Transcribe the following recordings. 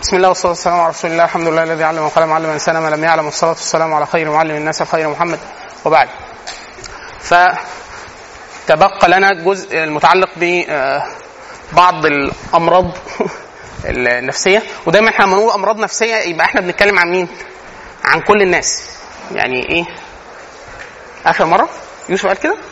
بسم الله والصلاة والسلام على رسول الله. الحمد لله الذي علم وقلم علم الإنسان ما لم يعلم، والصلاة والسلام على خير معلم الناس خير محمد. وبعد، فتبقى لنا الجزء المتعلق ببعض الأمراض النفسية. ودايما احنا لما نقول أمراض نفسية يبقى احنا بنتكلم عن مين؟ عن كل الناس. يعني ايه؟ آخر مرة يوسف قال كده؟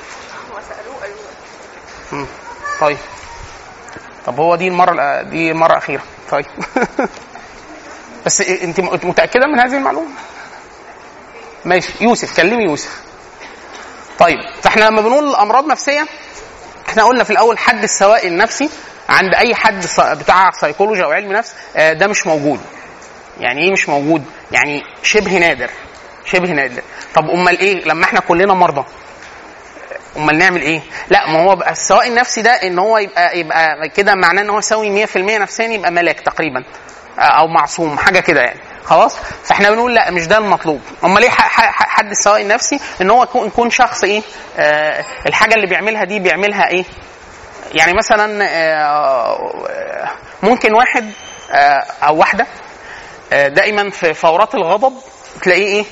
طيب هو دي المرة أخيرة. طيب بس انت متأكدة من هذه المعلومة؟ ماشي يوسف، كلمي يوسف. طيب فاحنا لما بنقول أمراض نفسية احنا قلنا في الأول حد السواء النفسي عند أي حد بتاع سيكولوجي أو علم نفس ده مش موجود. يعني ايه مش موجود؟ يعني شبه نادر. طب امال ايه لما احنا كلنا مرضى؟ امال نعمل ايه؟ لا، ما هو بقى السواء النفسي ده ان هو يبقى كده معناه ان هو سوي 100% نفسيا، يبقى ملاك تقريبا او معصوم حاجه كده يعني. خلاص، فاحنا بنقول لا، مش ده المطلوب. امال ايه حد السواء النفسي؟ ان هو يكون شخص ايه الحاجه اللي بيعملها دي بيعملها ايه. يعني مثلا ممكن واحد او واحده دائما في فورات الغضب تلاقيه ايه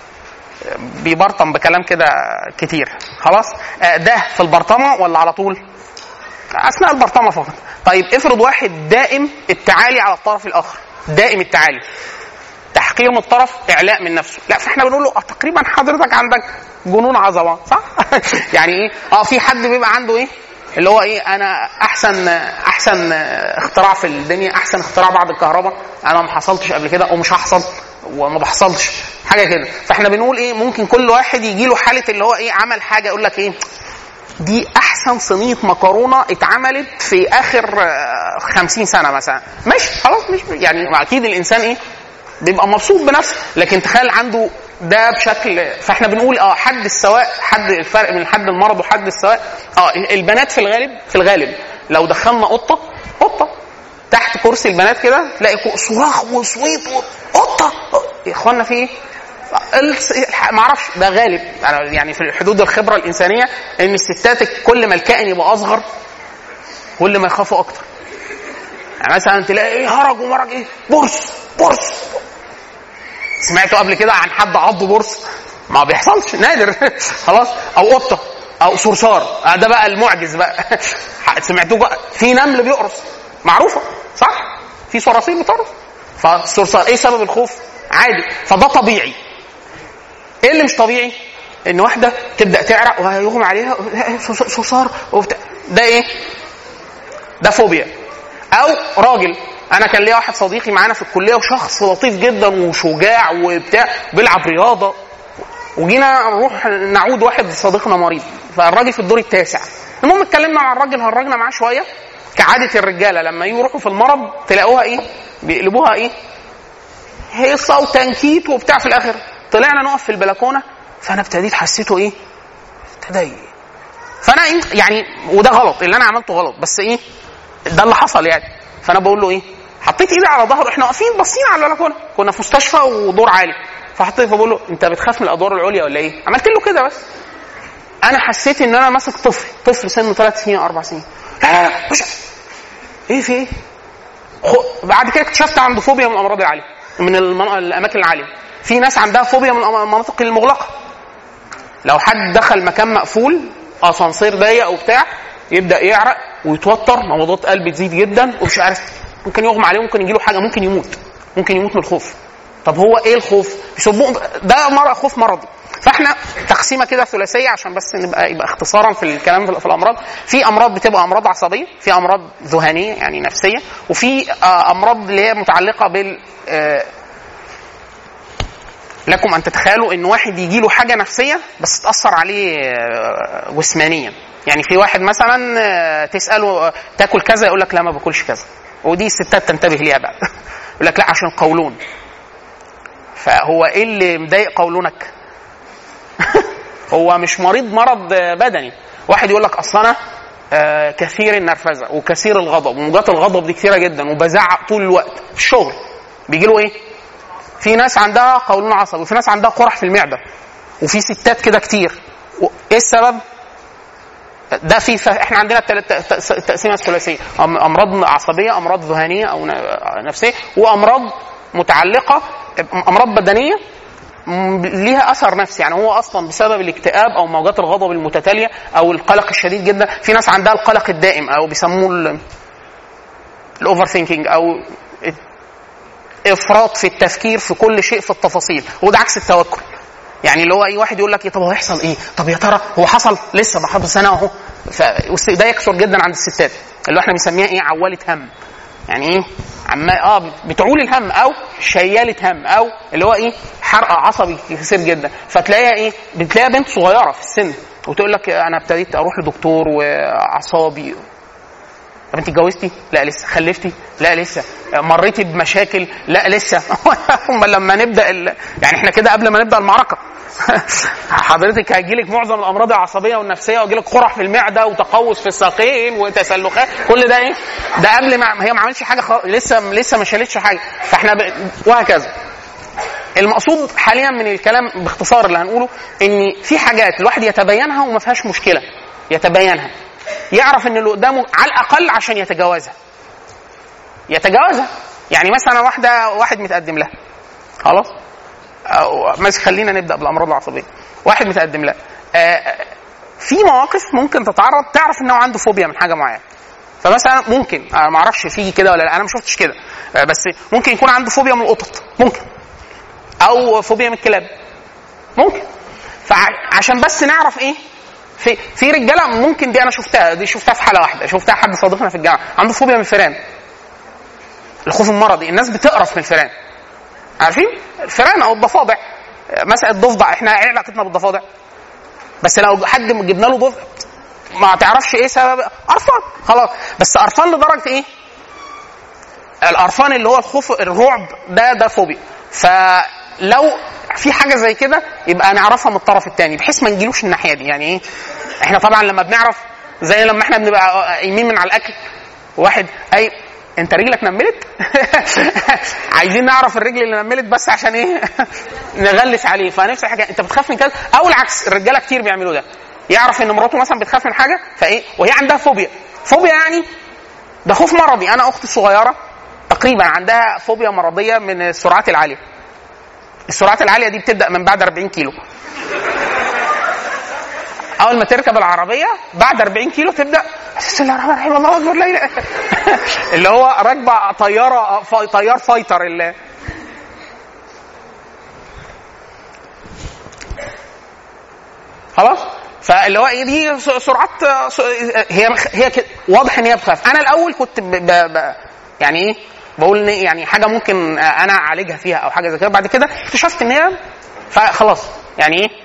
بيبرطم بكلام كده كتير. خلاص، ده في البرطمه ولا على طول اثناء البرطمه فقط؟ طيب افرض واحد دائم التعالي على الطرف الاخر، دائم التعالي، تحقير من الطرف، اعلاء من نفسه. لا، فاحنا بنقول له تقريبا حضرتك عندك جنون عظمه، صح؟ يعني ايه في حد بيبقى عنده ايه اللي هو ايه، انا احسن اختراع في الدنيا، احسن اختراع بعد الكهرباء، انا ما حصلتش قبل كده ومش هحصل وما بحصلش حاجه كده. فاحنا بنقول ايه، ممكن كل واحد يجي له حاله اللي هو ايه عمل حاجه يقول لك ايه دي احسن صينيه مكرونه اتعملت في اخر 50 سنه مثلا. ماشي خلاص، مش يعني اكيد الانسان ايه بيبقى مبسوط بنفسه، لكن تخيل عنده ده بشكل. فاحنا بنقول حد السواء، حد الفرق بين حد المرض وحد السواء. البنات في الغالب لو دخلنا قطه تحت كرسي البنات كده تلاقي صراخ وصويت قطه. يا اخوانا في ايه؟ ما اعرفش، ده غالب يعني في حدود الخبره الانسانيه ان الستات كل ما الكائن يبقى اصغر كل ما يخافوا اكتر. يعني مثلا تلاقي ايه هرج ومرج، ايه برص. سمعتوا قبل كده عن حد عضه برص؟ ما بيحصلش، نادر. خلاص، او قطه او صرصار، ده بقى المعجز بقى. سمعتوه في نمل بيقرص، معروفه صح؟ في صراصير بتقرص. فالصرصار ايه سبب الخوف؟ عادي، فده طبيعي. ايه اللي مش طبيعي؟ ان واحده تبدا تعرق ويغمى عليها صرصار وبتاع، ده ايه؟ ده فوبيا. او راجل، انا كان ليا واحد صديقي معانا في الكليه وشخص لطيف جدا وشجاع وبتاع بيلعب رياضه، وجينا نروح نعود واحد صديقنا مريض، فالراجل في الدور التاسع. المهم اتكلمنا مع الراجل، هرجنا معاه شويه كعاده الرجاله لما يروحوا في المرض تلاقوها ايه بيقلبوها ايه هيصه وتنكيت وبتاع. في الاخر طلعنا نقف في البلكونه، فانا ابتديت حسيته ايه ابتدى، فانا ايه يعني، وده غلط، اللي انا عملته غلط، بس ايه ده اللي حصل يعني. فانا بقول له ايه، حطيت ايدي على ظهره، احنا واقفين باصين على البلكونه، كنا في مستشفى ودور عالي، فبقول له انت بتخاف من الادوار العليا ولا ايه؟ عملت له كده، بس انا حسيت ان انا ماسك طفل سنه 3 سنين 4 سنين. لا مش ايه في ايه. بعد كده اكتشفت عنده فوبيا من الامراض العاليه، من الاماكن العاليه. في ناس عندها فوبيا من المناطق المغلقه. لو حد دخل مكان مقفول، اسانسير ضيق وبتاع، يبدا يعرق ويتوتر، نبضات قلب تزيد جدا ومش عارف، ممكن يغمى عليه، ممكن يجيله حاجه، ممكن يموت من الخوف. طب هو ايه الخوف؟ ده خوف مرضي. فاحنا تقسيمه كده ثلاثيه عشان بس يبقى اختصارا في الكلام في الامراض. في امراض بتبقى امراض عصبيه، في امراض ذهانيه يعني نفسيه، وفي امراض اللي هي متعلقه بال لكم ان تتخيلوا ان واحد يجي له حاجه نفسيه بس تاثر عليه جسمانيا. يعني في واحد مثلا تساله تاكل كذا يقول لك لا ما باكلش كذا، ودي الستات تنتبه ليها بقى. يقول لك لا عشان قولون. فهو ايه اللي مضايق قولونك؟ هو مش مرض بدني. واحد يقول لك اصل انا كثير النرفزه وكثير الغضب، وموجات الغضب دي كثيره جدا وبزعق طول الوقت في الشغل، بيجي له ايه؟ في ناس عندها قولون عصبي، وفي ناس عندها قرح في المعده، وفي ستات كده كتير. ايه السبب؟ ده في احنا عندنا التقسيمه الثلاثيه: امراض عصبيه، امراض ذهانيه او نفسيه، وامراض متعلقه، امراض بدنيه ليها اثر نفسي، يعني هو اصلا بسبب الاكتئاب او موجات الغضب المتتاليه او القلق الشديد جدا. في ناس عندها القلق الدائم او بيسموه الاوفر ثينكينج او افراط في التفكير في كل شيء في التفاصيل، وده عكس التوكل. يعني اللي هو اي واحد يقول لك ايه، طب هو هيحصل ايه، طب يا ترى هو حصل لسه ما حصل سنه اهو. ده يكثر جدا عند الستات اللي احنا بنسميها ايه، عواله هم. يعني ايه بتعول الهم او شياله هم او اللي هو ايه، حرق عصبي كثير جدا. فتلاقيها ايه، بتلاقيها بنت صغيره في السن وتقول لك انا ابتديت اروح لدكتور واعصابي. طب انت اتجوزتي؟ لا لسه. خلفتي؟ لا لسه. مريتي بمشاكل؟ لا لسه. لما نبدا يعني احنا كده قبل ما نبدا المعركه حضرتك هيجيلك معظم الامراض العصبيه والنفسيه، ويجيلك قرح في المعده وتقوس في الساقين وتسلخات، كل ده ايه، ده قبل ما هي ما عملتش حاجه لسه ما شالتش حاجه. فاحنا وهكذا. المقصود حاليا من الكلام باختصار اللي هنقوله ان في حاجات الواحد يتبينها وما فيهاش مشكله، يتبينها، يعرف ان اللي قدامه على الاقل عشان يتجاوزها. يعني مثلا واحد متقدم لها، خلاص، بس خلينا نبدا بالامراض العصبيه. واحد متقدم لها، في مواقف ممكن تتعرض تعرف انه عنده فوبيا من حاجه معينه. فمثلا ممكن، انا ما اعرفش فيه كده ولا لا، انا ما شفتش كده، بس ممكن يكون عنده فوبيا من القطط، ممكن، او فوبيا من الكلاب، ممكن. فعشان بس نعرف ايه، في رجاله ممكن، دي انا شفتها في حاله واحده، شفتها حد صديقنا في الجامعه عنده فوبيا من الفئران، الخوف المرضي. الناس بتقرف من الفئران، عارفين الفئران او الضفادع. مساله الضفدع، احنا ايه علاقتنا بالضفادع؟ بس لو حد جبنا له ضفدع ما تعرفش ايه سبب، قرفان خلاص. بس قرفان لدرجه ايه، القرفان اللي هو الخوف الرعب ده فوبيا. فلو في حاجه زي كده يبقى نعرفها من الطرف الثاني بحيث ما نجيلوش الناحيه دي. يعني ايه، احنا طبعا لما بنعرف، زي لما احنا بنبقى قايمين من على الاكل، واحد اي انت رجلك نملت عايزين نعرف الرجل اللي نملت بس عشان ايه نغلس عليه. فنفس الحاجه، انت بتخاف من كذا، او العكس، الرجاله كتير بيعملوا ده، يعرف ان مراته مثلا بتخاف من حاجه فايه، وهي عندها فوبيا يعني ده خوف مرضي. انا اختي الصغيره تقريبا عندها فوبيا مرضيه من السرعات العاليه. السرعات العاليه دي بتبدا من بعد 40 كيلو. اول ما تركب العربيه بعد 40 كيلو تبدا بسم الله الرحمن الرحيم الله اكبر لا اله اللي هو راكبه طيار فايتر خلاص. فاللي هو دي سرعات، هي كده واضح ان هي بتخاف. انا الاول كنت يعني ايه، بقول يعني حاجه ممكن انا اعالجها فيها او حاجه زي كده. بعد كده اكتشفت ان هي فخلاص، يعني ايه،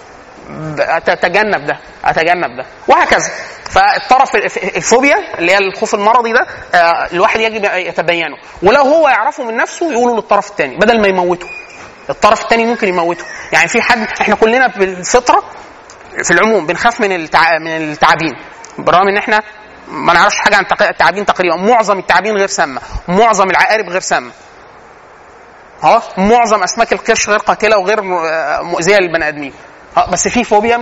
اتجنب ده وهكذا. فالطرف الفوبيا اللي هي الخوف المرضي ده الواحد يجب يتبينه، ولو هو يعرفه من نفسه يقوله للطرف الثاني بدل ما يموته. الطرف الثاني ممكن يموته. يعني في حد، احنا كلنا بالفطره في العموم بنخاف من التعابين، بالرغم ان احنا ما نعرفش حاجه عن التعابين تقريبا. معظم التعابين غير سامه، معظم العقارب غير سامه، خلاص، معظم اسماك القرش غير قاتله وغير مؤذيه للبني ادمين، بس في فوبيا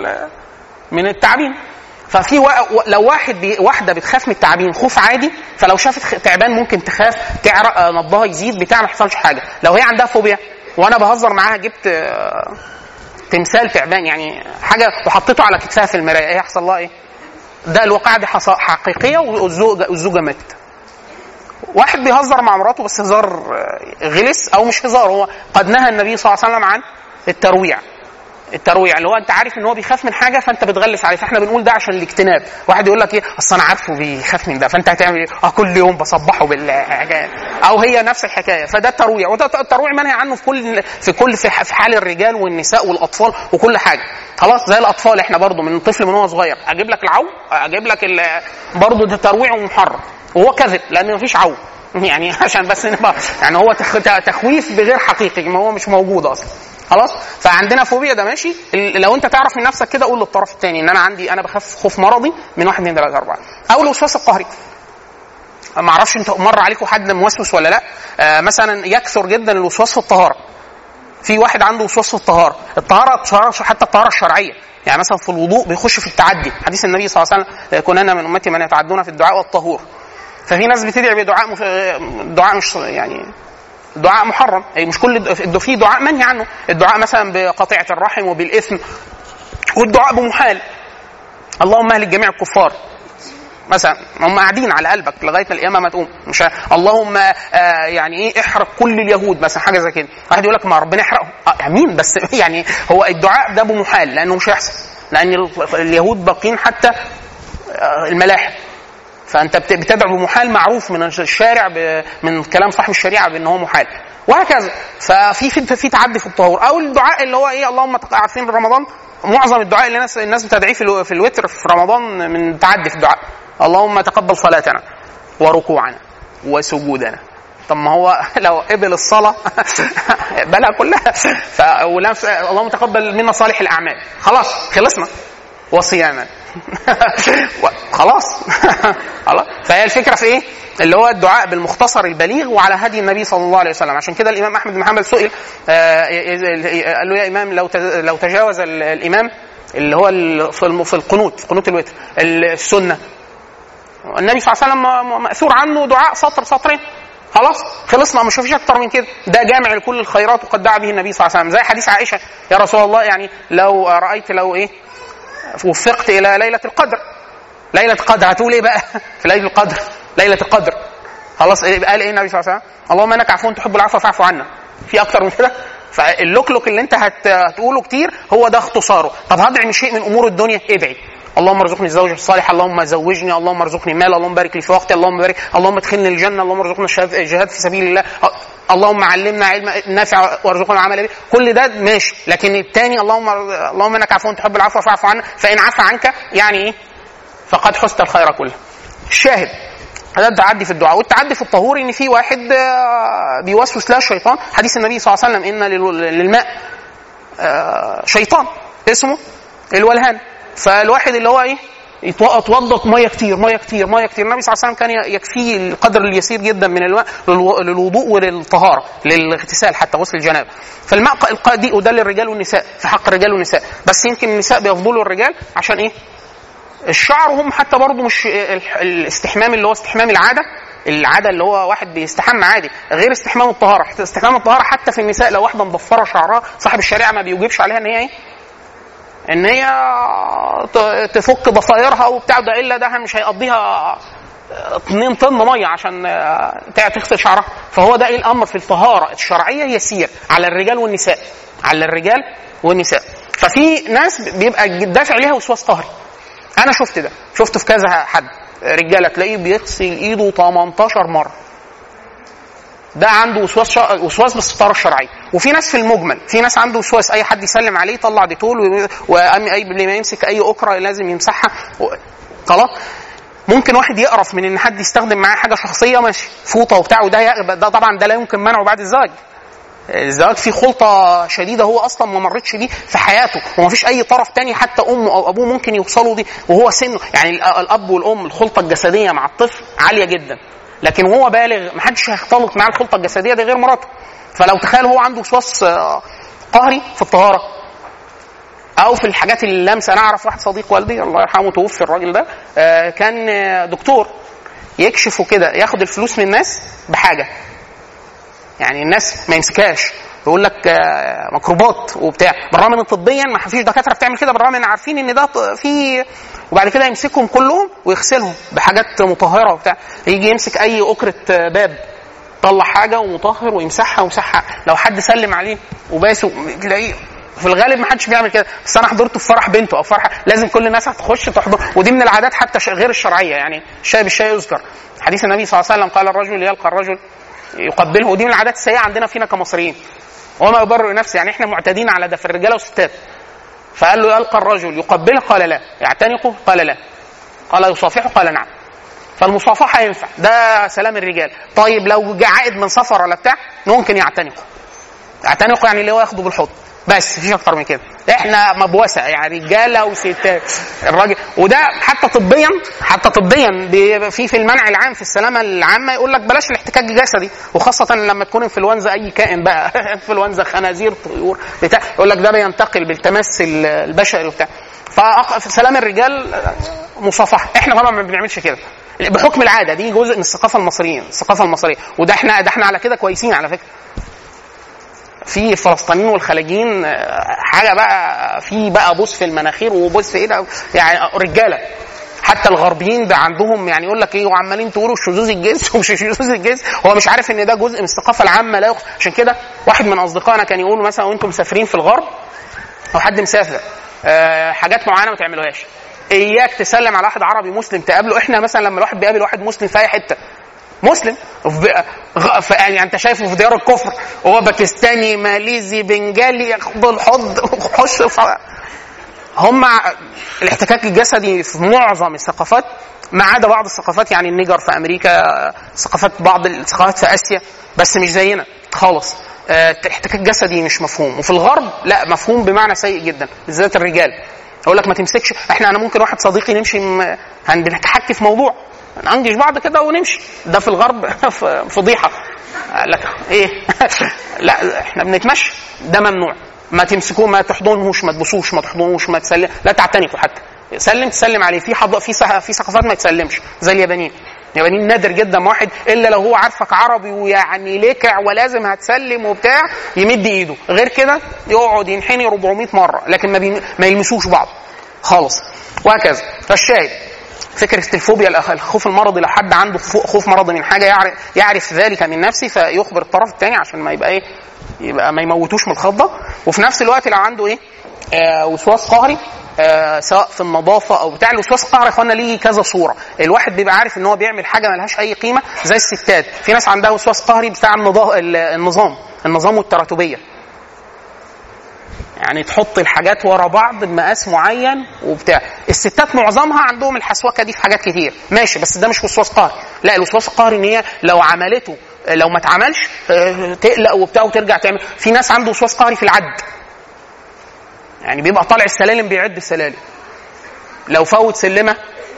من التعابين. ففي لو واحده بتخاف من التعابين خوف عادي، فلو شافت تعبان ممكن تخاف، تعرق، نبضها يزيد، بتاع، ما يحصلش حاجه. لو هي عندها فوبيا وانا بهزر معاها جبت تمثال تعبان يعني حاجه وحطيته على كتفها في المرايه، ايه يحصل لها ايه؟ ده الواقعه دي حقيقيه والزوجه ماتت. واحد بيهزر مع مراته بس هزار غلس او مش هزار، هو قد نهى النبي صلى الله عليه وسلم عن الترويع اللي هو انت عارف ان هو بيخاف من حاجه فانت بتغلس عليه. فاحنا بنقول ده عشان الاجتناب. واحد يقول لك ايه، اصل انا عارفه بيخاف من ده، فانت هتعمل ايه؟ كل يوم بصبحه بالحكايه، او هي نفس الحكايه. فده الترويع، وده الترويع منهي عنه في حال الرجال والنساء والاطفال وكل حاجه. خلاص، زي الاطفال احنا برضو من الطفل من هو صغير اجيب لك العو، اجيب لك برضو ده ترويع ومحرم، وهو كذب لان مفيش عو يعني عشان بس يعني هو تخويف بغير حقيقي، ما هو مش موجود اصلا. خلاص. فعندنا فوبيا ده ماشي. لو انت تعرف من نفسك كده قول للطرف الثاني ان انا بخاف خوف مرضي من 1 2 3 4. او الوسواس القهري، ما اعرفش انت مر عليكم حد موسوس ولا لا. مثلا يكثر جدا الوسواس في الطهاره. في واحد عنده وسواس في الطهاره حتى الطهاره الشرعيه، يعني مثلا في الوضوء بيخش في التعدي، حديث النبي صلى الله عليه وسلم كنا من امتي من يتعدون في الدعاء والطهور. ففي ناس بتدعي بدعاء دعاء مش يعني دعاء محرم، اي مش كل في دعاء منهي عنه، الدعاء مثلا بقطيعه الرحم وبالاثم، والدعاء بمحال اللهم اهلك جميع الكفار مثلا، هم قاعدين على قلبك لغايه ما القيامه ما تقوم، مش اللهم يعني ايه احرق كل اليهود مثلا، حاجه زي كده. واحد يقول لك ما ربنا يحرقهم، مين بس يعني هو الدعاء ده بمحال لانه مش هيحصل، لان اليهود باقين حتى الملاحم، فانت بتدعو بمحال معروف من الشارع من كلام صاحب الشريعه بان هو محال، وهكذا. ففي تعدي في الطهور، او الدعاء اللي هو ايه اللهم عارفين رمضان معظم الدعاء اللي الناس بتدعيه في الوتر في رمضان من تعدي في الدعاء، اللهم تقبل صلاتنا وركوعنا وسجودنا. طب ما هو لو قبل الصلاه بلا كلها، اللهم تقبل منا صالح الاعمال، خلاص خلصنا، وصياما خلاص خلاص. فهي الفكره في ايه؟ اللي هو الدعاء بالمختصر البليغ وعلى هدي النبي صلى الله عليه وسلم. عشان كده الامام احمد بن حنبل سئل قال له يا امام لو تجاوز الامام اللي هو في القنوت، في قنوت الوتر السنه، النبي صلى الله عليه وسلم ماثور عنه دعاء سطر سطرين، خلاص خلصنا، مش فيش اكتر من كده، ده جامع لكل الخيرات وقد دعا به النبي صلى الله عليه وسلم. زي حديث عائشه يا رسول الله يعني لو رايت لو ايه وفقت الى ليله القدر، ليله القدر هتقول ايه بقى في ليله القدر؟ ليله القدر خلاص قال ايه النبي صلى الله عليه وسلم؟ اللهم انك عفو تحب العفو فاعف عنا. في اكتر من كده؟ فاللوكلوك اللي انت هتقوله كتير هو ده اختصاره. طب هدعي من شيء من امور الدنيا، ادعي اللهم ارزقني الزوج الصالح، اللهم زوجني، اللهم ارزقني مال، اللهم بارك لي في وقتي، اللهم بارك، اللهم ادخلني الجنه، اللهم ارزقنا الجهاد في سبيل الله، اللهم علمنا علم نافع وارزقنا العمل به. كل ده ماشي، لكن الثاني اللهم انك عفو تحب العفو فاعف عنا، فان عفى عنك يعني ايه؟ فقد حست الخير كله. الشاهد هذا التعدي في الدعاء. والتعدي في الطهور ان في واحد بيوسوس له الشيطان، حديث النبي صلى الله عليه وسلم ان للماء شيطان اسمه الولهان، فالواحد اللي هو ايه يتوضا ميه كتير ميه كتير ميه كتير. النبي صلى الله عليه وسلم كان يكفيه القدر اليسير جدا من الماء للوضوء وللطهاره للاغتسال حتى غسل الجنابه. فالماء دي وده للرجال والنساء في حق الرجال والنساء، بس يمكن النساء بيفضلوا الرجال عشان ايه؟ الشعر هم حتى برضو مش الاستحمام اللي هو استحمام العاده اللي هو واحد بيستحمى عادي، غير استحمام الطهاره. استحمام الطهاره حتى في النساء لو واحده مضفره شعرها صاحب الشريعه ما بيوجبش عليها ان هي ايه؟ ان هي تفك ضفائرها وبتاع ده، الا ده مش هيقضيها 2 طن ميه عشان تغسل شعرها. فهو ده ايه الامر في الطهاره الشرعيه يسير على الرجال والنساء، على الرجال والنساء. ففي ناس بيبقى دافع ليها وسواس قهري، انا شفت في كذا حد رجاله تلاقيه بيغسل ايده 18 مره، ده عنده وسواس بالستاره الشرعيه. وفي ناس في المجمل، في ناس عنده وسواس اي حد يسلم عليه يطلع ديتول، واي اللي ما يمسك اي اكره لازم يمسحها خلاص. ممكن واحد يقرف من ان حد يستخدم معاه حاجه شخصيه ماشي فوطه وبتاع، وده طبعا ده لا يمكن منعه بعد الزواج. الزواج فيه خلطه شديده هو اصلا ما مرتش بيه في حياته، ومفيش اي طرف تاني حتى امه او ابوه ممكن يوصلوا دي وهو سنه. يعني الاب والام الخلطه الجسديه مع الطفل عاليه جدا، لكن وهو بالغ محدش هيختلط معاه الخلطه الجسديه دي غير مراته. فلو تخيل هو عنده وسواس قهري في الطهاره او في الحاجات اللامسه. انا اعرف واحد صديق والدي الله يرحمه توفي، الراجل ده كان دكتور يكشف وكده، ياخد الفلوس من الناس بحاجه يعني الناس ما يمسكهاش، يقول لك ميكروبات وبتاع، بالرغم ان طبيا ما فيش دكاتره بتعمل كده، بالرغم ان عارفين ان ده في، وبعد كده يمسكهم كلهم ويغسلهم بحاجات مطهره وبتاع. يجي يمسك اي اكره باب طلع حاجه ومطهر ويمسحها لو حد سلم عليه وباسه تلاقيه. في الغالب ما حدش بيعمل كده، بس انا حضرته في فرح بنته او فرح لازم كل الناس هتخش تحضر، ودي من العادات حتى غير الشرعيه. يعني الشاي بالشاي يذكر، حديث النبي صلى الله عليه وسلم قال الرجل يلقى الرجل يقبله، ودي من العادات السيئه عندنا فينا كمصريين، وما يبرر نفسه، يعني احنا معتادين على ده في الرجاله والستات. فقال له يلقى الرجل يقبله قال لا، يعتنقه قال لا، قال يصافحه قال نعم. فالمصافحه ينفع، ده سلام الرجال. طيب لو جه عائد من سفر ولا بتاع ممكن يعتنقه يعني اللي هو ياخده بالحضن بس، مفيش اكتر من كده. احنا مبوسه يعني رجاله وستات الراجل. وده حتى طبيا في المنع العام في السلامه العامه يقول لك بلاش الاحتكاك الجسدي، وخاصه لما تكون انفلونزا اي كائن بقى انفلونزا خنازير طيور بتاع، يقول لك ده بينتقل بالتمس البشري وبتاع. فسلام الرجال مصافحه. احنا طبعا ما بنعملش كده بحكم العاده، دي جزء من الثقافه المصريه، وده احنا على كده كويسين على فكره. في الفلسطينيين والخليجيين حاجه بقى، في بقى بوس في المناخير وبوس ايه ده يعني رجاله. حتى الغربيين ده عندهم يعني يقول لك ايه وعمالين تقولوا شذوذ الجنس ومش شذوذ الجنس، هو مش عارف ان ده جزء من الثقافه العامه لا عشان كده واحد من اصدقائنا كان يقول مثلا وانتم مسافرين في الغرب او حد مسافر حاجات معينه ما تعملوهاش، اياك تسلم على واحد عربي مسلم تقابله. احنا مثلا لما الواحد بيقابل واحد مسلم في اي حته مسلم يعني انت شايفه في ديار الكفر، هو باكستاني ماليزي بنجالي ياخد الحض خش هم الاحتكاك الجسدي في معظم الثقافات ما عدا بعض الثقافات، يعني النيجر في امريكا، بعض الثقافات في اسيا، بس مش زينا خالص. الاحتكاك الجسدي مش مفهوم، وفي الغرب لا مفهوم بمعنى سيء جدا، بالذات الرجال. اقول لك ما تمسكش، انا ممكن واحد صديقي نمشي بنتحكي في موضوع ننجش بعض كده ونمشي، ده في الغرب فضيحه. لك ايه لا احنا بنتمشى، ده ممنوع. ما تمسكوه، ما تحضنوش، ما تبصوش، ما تحضنوش، ما تسلم، لا تعتنقوا حتى. تسلم عليه. في ثقافات ما تسلمش زي اليابانيين. اليابانيين نادر جدا واحد الا لو هو عارفك عربي ويعني لكع ولازم هتسلم وبتاع يمد ايده، غير كده يقعد ينحني 400 مره، لكن ما يلمسوش بعض خالص وهكذا. فالشاهد فكره الفوبيا، الخوف المرضي، لو حد عنده خوف مرضي من حاجه يعرف ذلك من نفسه فيخبر الطرف الثاني عشان ما يبقى ما يموتوش من الخضه. وفي نفس الوقت لو عنده وسواس قهري سواء في النظافه او بتاع، الوسواس القهري يا اخوانا ليه كذا صوره. الواحد بيبقى عارف ان هو بيعمل حاجه ما لهاش اي قيمه، زي الستات. في ناس عندها وسواس قهري بتاع النظام والتراتبيه، يعني تحط الحاجات ورا بعض بمقاس معين وبتاع. الستات معظمها عندهم الحسوكه دي في حاجات كتير ماشي، بس ده مش وسواس قهري. لا الوسواس القهري ان هي لو عملته لو ما اتعملش تقلق وبتاع وترجع تعمل. في ناس عنده وسواس قهري في العد، يعني بيبقى طالع السلالم بيعد السلالم، لو فوت سلمه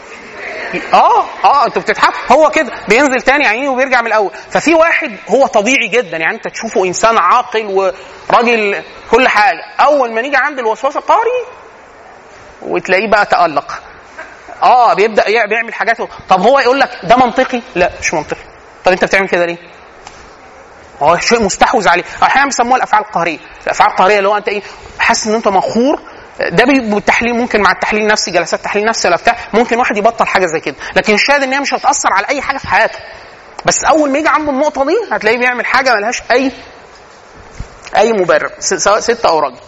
انتوا بتضحكوا، هو كده بينزل تاني عينيه وبيرجع من الاول. ففي واحد هو طبيعي جدا، يعني انت تشوفه انسان عاقل وراجل كل حاجه، اول ما نيجي عند الوسواس القهري وتلاقيه بقى تألق بيبدا بيعمل حاجات. طب هو يقول لك ده منطقي؟ لا مش منطقي. طب انت بتعمل كده ليه؟ هو شيء مستحوذ عليه. احيانا بيسموها الافعال القهريه. الافعال القهريه اللي هو انت حاسس ان انت مخور، ده بالتحليل، ممكن مع التحليل النفسي، جلسات تحليل نفسي ولا بتاع، ممكن واحد يبطل حاجه زي كده. لكن الشاهد ان هي مش هتاثر على اي حاجه في حياته، بس اول ما يجي عنده النقطه دي هتلاقيه بيعمل حاجه ما لهاش اي مبرر، سواء ست او راجل.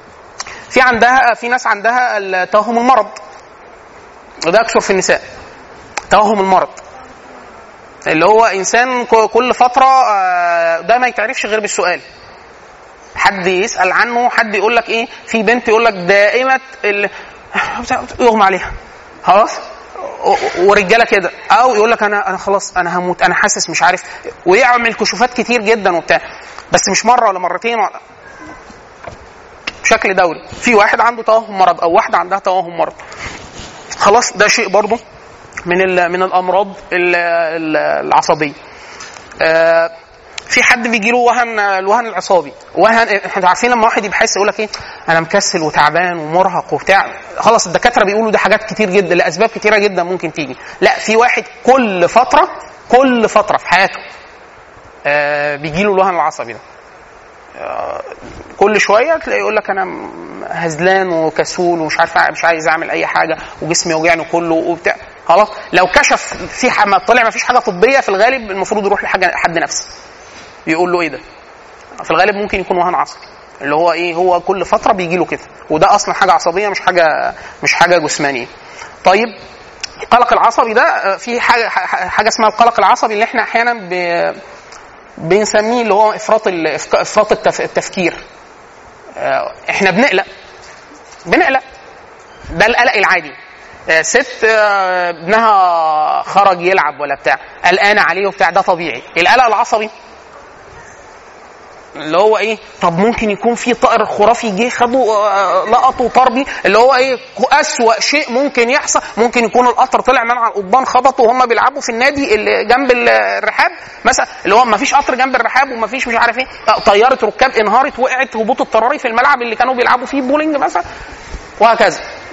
في ناس عندها توهم المرض، وده اكثر في النساء. توهم المرض اللي هو انسان كل فتره ده ما يتعرفش غير بالسؤال، حد يسال عنه، حد يقول لك في بنت يقول لك دائمه يغمى عليها خلاص، ورجاله كده، او يقول لك انا خلاص انا هموت، انا حاسس مش عارف، ويعمل كشوفات كتير جدا وبتاع، بس مش مره ولا مرتين ولا بشكل دوري. في واحد عنده توهم مرض او واحده عندها توهم مرض، خلاص ده شيء برضه من الامراض العصبيه. في حد بيجي له الوهن العصابي. احنا عارفين لما واحد يبحث يقول لك انا مكسل وتعبان ومرهق وبتاع، خلاص الدكاتره بيقولوا ده حاجات كتير جدا لاسباب كتيره جدا ممكن تيجي. لا في واحد كل فتره في حياته بيجي له الوهن العصبي ده، كل شويه تلاقي يقول لك انا هزلان وكسول ومش عارف، مش عايز اعمل اي حاجه وجسمي وجعني كله وبتاع. خلاص لو كشف طلع ما فيش حاجه طبيه، في الغالب المفروض يروح حد نفسي يقول له ده. في الغالب ممكن يكون وهن عصبي، اللي هو هو كل فتره بيجي له كده، وده اصلا حاجه عصبيه مش حاجه جسمانيه. طيب القلق العصبي ده في حاجه اسمها القلق العصبي، اللي احنا احيانا بنسميه اللي هو افراط التفكير. احنا بنقلق، ده القلق العادي. ست ابنها خرج يلعب ولا بتاع، قلقانه عليه وبتاع، ده طبيعي. القلق العصبي اللي هو طب ممكن يكون في طائر خرافي جه خده لقطه طربي، اللي هو اسوأ شيء ممكن يحصل. ممكن يكون القطر طلع من على القضبان خبطه وهم بيلعبوا في النادي اللي جنب الرحاب مثلا، اللي هو ما فيش قطر جنب الرحاب وما فيش مش عارف طياره ركاب انهارت وقعت هبوط اضطراري في الملعب اللي كانوا بيلعبوا فيه بولينج مثلا، وهكذا.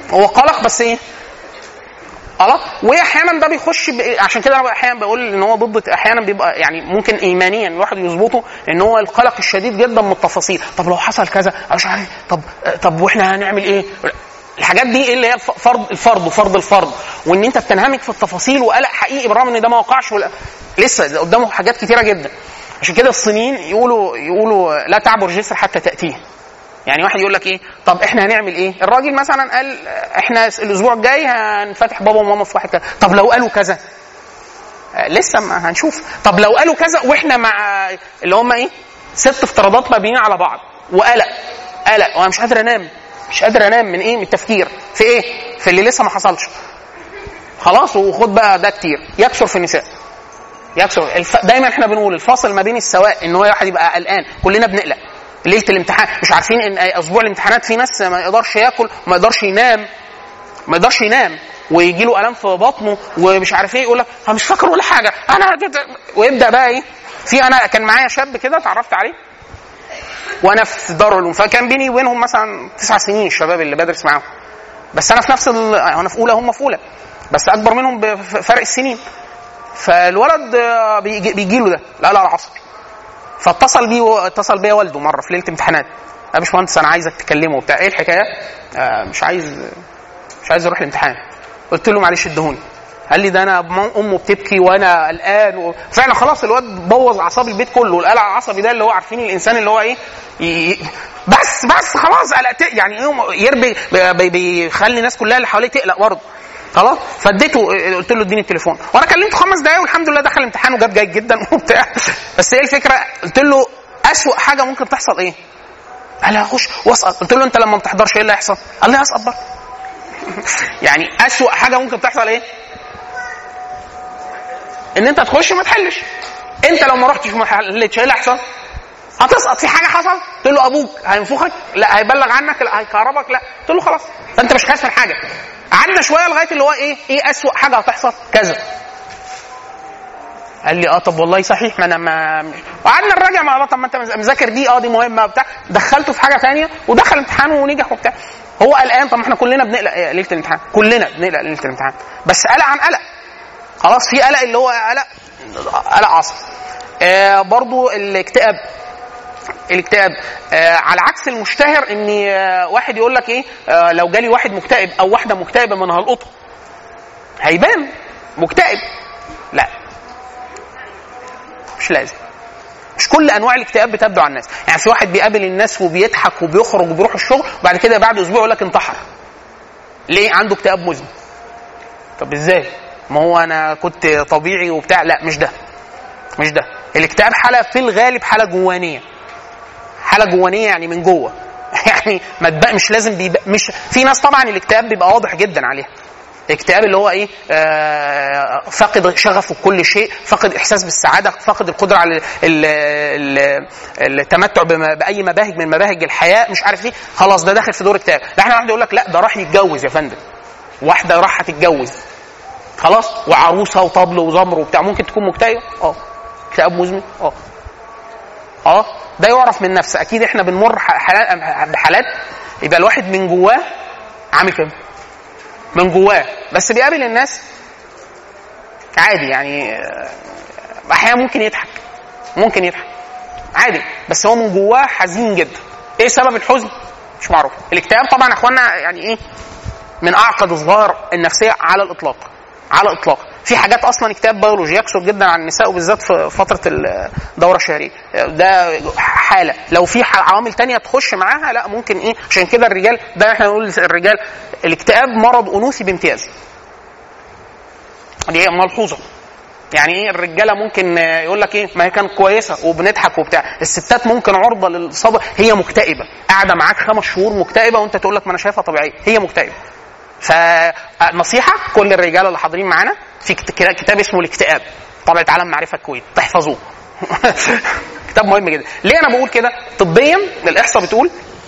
هو قلق بس ايه غلط. واحيانا ده بيخش عشان كده انا احيانا بقول ان هو ضد، احيانا بيبقى يعني ممكن ايمانيا الواحد يظبطه ان هو القلق الشديد جدا من التفاصيل. طب لو حصل كذا مش عارف، طب واحنا هنعمل ايه؟ الحاجات دي ايه اللي هي فرض الفرض، وان انت بتنهمك في التفاصيل وقلق حقيقي بالرغم ان ده ما وقعش ولا لسه قدامه حاجات كتيره جدا. عشان كده الصينيين يقولوا لا تعبر جسر حتى تاتيه. يعني واحد يقول لك ايه، طب احنا هنعمل ايه؟ الراجل مثلا قال احنا الاسبوع الجاي هنفتح بابا وماما في واحد كذا، طب لو قالوا كذا لسه ما هنشوف. طب لو قالوا كذا واحنا مع اللي هم ايه 6 افتراضات مبنيين على بعض وقلق وانا مش قادر انام من ايه؟ من التفكير في ايه؟ في اللي لسه ما حصلش. خلاص وخد بقى ده كتير يكثر في النساء، يكثر دايما احنا بنقول الفاصل ما بين السواء ان هو واحد يبقى قلقان، كلنا بنقلق ليله الامتحان، مش عارفين ان اسبوع الامتحانات في ناس ما يقدرش ياكل وما يقدرش ينام ويجي له الام في بطنه ومش عارف ايه، يقول لك انا مش فاكر ولا حاجه انا ويبدا بقى ايه. انا كان معايا شاب كده اتعرفت عليه وانا في دار العلوم، فكان بيني وبينهم مثلا 9 سنين الشباب اللي بدرس معاهم، بس انا في نفس انا في اولى هم في اولى، بس اكبر منهم بفرق السنين. فالولد بيجي له ده القلق العصبي، فاتصل بيا والده مره في ليله امتحانات، يا باشمهندس انا عايزك تكلمه وبتاع، ايه الحكايه؟ مش عايز اروح الامتحان. قلت له معلش ادهوني. قال لي ده انا امه بتبكي وانا قلقان فعلا خلاص الواد بوظ اعصاب البيت كله. القلق العصبي ده اللي هو عارفين الانسان اللي هو ايه بس خلاص قلقت يعني يربي بيخلي الناس كلها اللي حواليه تقلق برضه. خلاص فاديته، قلت له اديني التليفون، وانا كلمته 5 دقايق والحمد لله دخل الامتحان وجاب جيد جدا وبتاع. بس ايه الفكره؟ قلت له اسوأ حاجه ممكن تحصل ايه؟ قال لي هخش واسقط. قلت له انت لما ما بتحضرش ايه اللي هيحصل؟ قال لي هسقط برضه. يعني اسوأ حاجه ممكن تحصل ايه؟ ان انت تخش ما تحلش. انت لو ما رحتش ما حلتش ايه اللي هيحصل؟ هتسقط. في حاجه حصل؟ قلت له ابوك هينفخك؟ لا. هيبلغ عنك؟ لا. هيكهربك؟ لا. قلت له خلاص فانت مش خايف من حاجه. قعدنا شويه لغايه اللي هو ايه اسوأ حاجه هتحصل كذا. قال لي طب والله صحيح ما انا ما وقعدنا نراجع مع بعض. طب ما انت مذاكر دي دي مهمه بتاع، دخلته في حاجه ثانيه ودخل امتحان ونجح وبتاع. هو قلقان. طب احنا كلنا بنقلق ليله الامتحان، كلنا بنقلق ليله الامتحان، بس قلق عن قلق. خلاص في قلق اللي هو قلق عصبي. برضو الاكتئاب على عكس المشتهر ان واحد يقول لك ايه لو جالي واحد مكتئب او واحده مكتئبه من هالقطه هيبان مكتئب. لا مش لازم، مش كل انواع الاكتئاب بتبدو على الناس. يعني في واحد بيقابل الناس وبيضحك وبيخرج وبيروح الشغل وبعد كده بعد اسبوع يقول لك انتحر. ليه؟ عنده اكتئاب مزمن. طب ازاي؟ ما هو انا كنت طبيعي وبتاع. لا مش ده الاكتئاب حاله في الغالب حاله جوانيه يعني من جوه. يعني مش لازم مش في ناس طبعا الاكتئاب بيبقى واضح جدا عليها. الاكتئاب اللي هو ايه فقد شغفه بكل شيء، فقد احساس بالسعاده، فقد القدره على التمتع باي مباهج من مباهج الحياه، مش عارف ايه. خلاص ده داخل في دور اكتئاب. لا احنا واحد يقول لك لا ده راح يتجوز يا فندم، واحده راح تتجوز خلاص وعروسه وطبل وزمر وبتاع، ممكن تكون مكتئبه اكتئاب مزمن ده يعرف من نفسه. اكيد احنا بنمر بحالات يبقى الواحد من جواه عامل كده من جواه، بس بيقابل الناس عادي. يعني احيانا ممكن يضحك عادي، بس هو من جواه حزين جدا. ايه سبب الحزن؟ مش معروف. الاكتئاب طبعا يا اخوانا يعني ايه من اعقد الظواهر النفسيه على الاطلاق. في حاجات اصلا اكتئاب بيولوجي يكثر جدا عن النساء وبالذات في فتره الدوره الشهريه. ده حاله. لو في عوامل تانية تخش معاها لا ممكن ايه. عشان كده الرجال ده احنا نقول الرجال الاكتئاب مرض انوثي بامتياز. دي ملحوظه. يعني ايه الرجاله ممكن يقول لك ايه ما هي كانت كويسه وبنضحك وبتاع. الستات ممكن عرضه للاصابه، هي مكتئبه قاعده معاك 5 شهور مكتئبه وانت تقول لك ما انا شايفها طبيعيه، هي مكتئبه. فنصيحه كل الرجاله اللي حاضرين معانا في كتاب اسمه الاكتئاب طبعة عالم معرفه الكويت تحفظوه. كتاب مهم جدا. ليه انا بقول كده؟ طبيا الاحصاء بتقول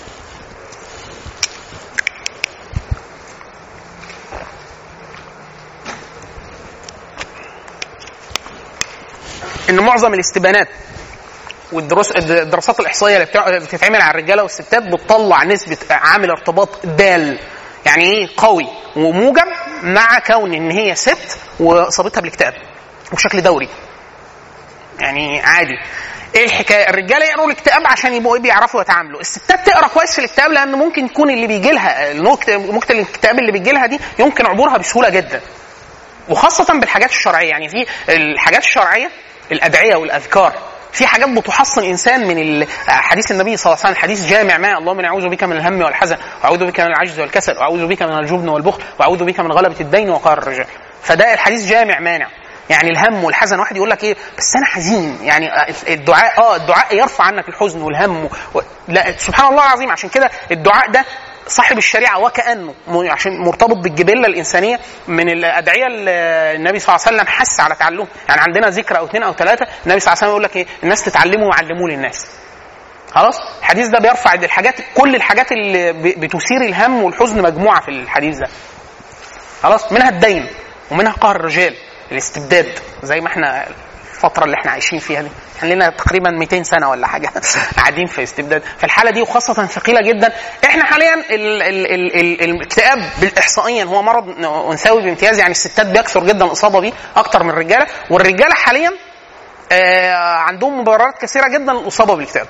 ان معظم الاستبانات والدراسات الاحصائيه اللي بتتعمل على الرجاله والستات بتطلع نسبه عامل ارتباط دال. يعني ايه قوي وموجب مع كون ان هي ست واصابتها بالاكتئاب وبشكل دوري، يعني عادي. ايه الحكايه؟ الرجاله يقروا الاكتئاب عشان يبقوا بيعرفوا يتعاملوا، الستات تقرا كويس في الاكتئاب لان ممكن يكون اللي بيجي لها نكته الاكتئاب اللي بيجي لها دي يمكن عبورها بسهوله جدا، وخاصه بالحاجات الشرعيه. يعني في الحاجات الشرعيه الادعيه والاذكار، في حاجات بتحصن الانسان من حديث النبي صلى الله عليه وسلم، حديث جامع ما: اللهم اني اعوذ بك من الهم والحزن، واعوذ بك من العجز والكسل، واعوذ بك من الجبن والبخل، واعوذ بك من غلبة الدين وقهر الرجال. فده الحديث جامع مانع. يعني الهم والحزن، واحد يقول لك ايه بس انا حزين، يعني الدعاء الدعاء يرفع عنك الحزن والهم لا سبحان الله العظيم. عشان كده الدعاء ده صاحب الشريعه وكانه عشان مرتبط بالجبله الانسانيه من الادعيه اللي النبي صلى الله عليه وسلم حث على تعلمه. يعني عندنا ذكر او 2 أو 3 النبي صلى الله عليه وسلم يقول لك ايه: الناس تتعلموا وعلموه للناس. خلاص الحديث ده بيرفع الحاجات، كل الحاجات اللي بتثير الهم والحزن مجموعه في الحديث ده. خلاص منها الدين ومنها قهر الرجال، الاستبداد، زي ما احنا الفترة اللي احنا عايشين فيها دي، احنا لنا تقريبا 200 سنة ولا حاجة قاعدين في استبداد. في الحالة دي وخاصة ثقيلة جدا. احنا حاليا الاكتئاب بالاحصائيا هو مرض انثوي بامتياز، يعني الستات بيكثر جدا الاصابة بيه اكتر من الرجالة، والرجالة حاليا عندهم مبررات كثيرة جدا للاصابة بالاكتئاب،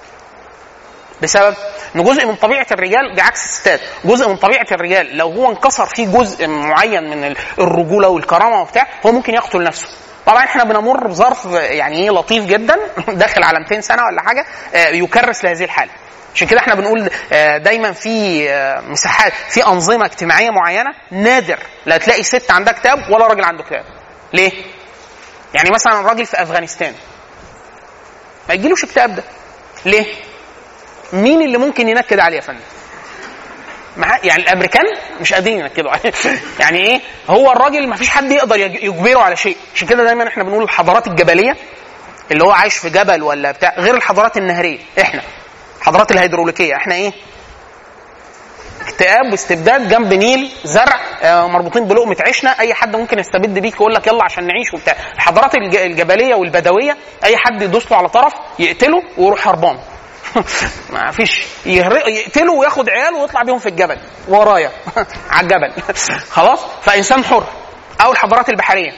بسبب ان جزء من طبيعه الرجال بعكس الستات، جزء من طبيعه الرجال لو هو انكسر فيه جزء معين من الرجوله والكرامه وبتاع هو ممكن يقتل نفسه. طبعا احنا بنمر بظرف يعني ايه لطيف جدا داخل على 200 سنه ولا حاجه يكرس لهذه الحاله. عشان كده احنا بنقول دايما في مساحات، في انظمه اجتماعيه معينه نادر لا تلاقي ست عندها اكتئاب ولا راجل عنده اكتئاب. ليه؟ يعني مثلا راجل في افغانستان ما يجيلوش اكتئاب ده ليه؟ مين اللي ممكن ينكد عليه يا فندم؟ يعني الامريكان مش قادرين ينكدوا عليه يعني ايه؟ هو الراجل ما فيش حد يقدر يجبره على شيء. عشان كده دايما احنا بنقول الحضارات الجبليه اللي هو عايش في جبل ولا بتاع غير الحضارات النهريه. احنا الحضارات الهيدروليكيه احنا ايه؟ اكتئاب واستبداد جنب نيل، زرع، مربوطين بلقمه عيشنا، اي حد ممكن يستبد بيك يقول لك يلا عشان نعيش وبتاع. الحضارات الجبليه والبدويه اي حد يدوس له على طرف يقتله ويروح هربان ما فيش، يقتله وياخد عياله ويطلع بيهم في الجبل ورايا على الجبل خلاص. فانسان حر. او الحضارات البحريه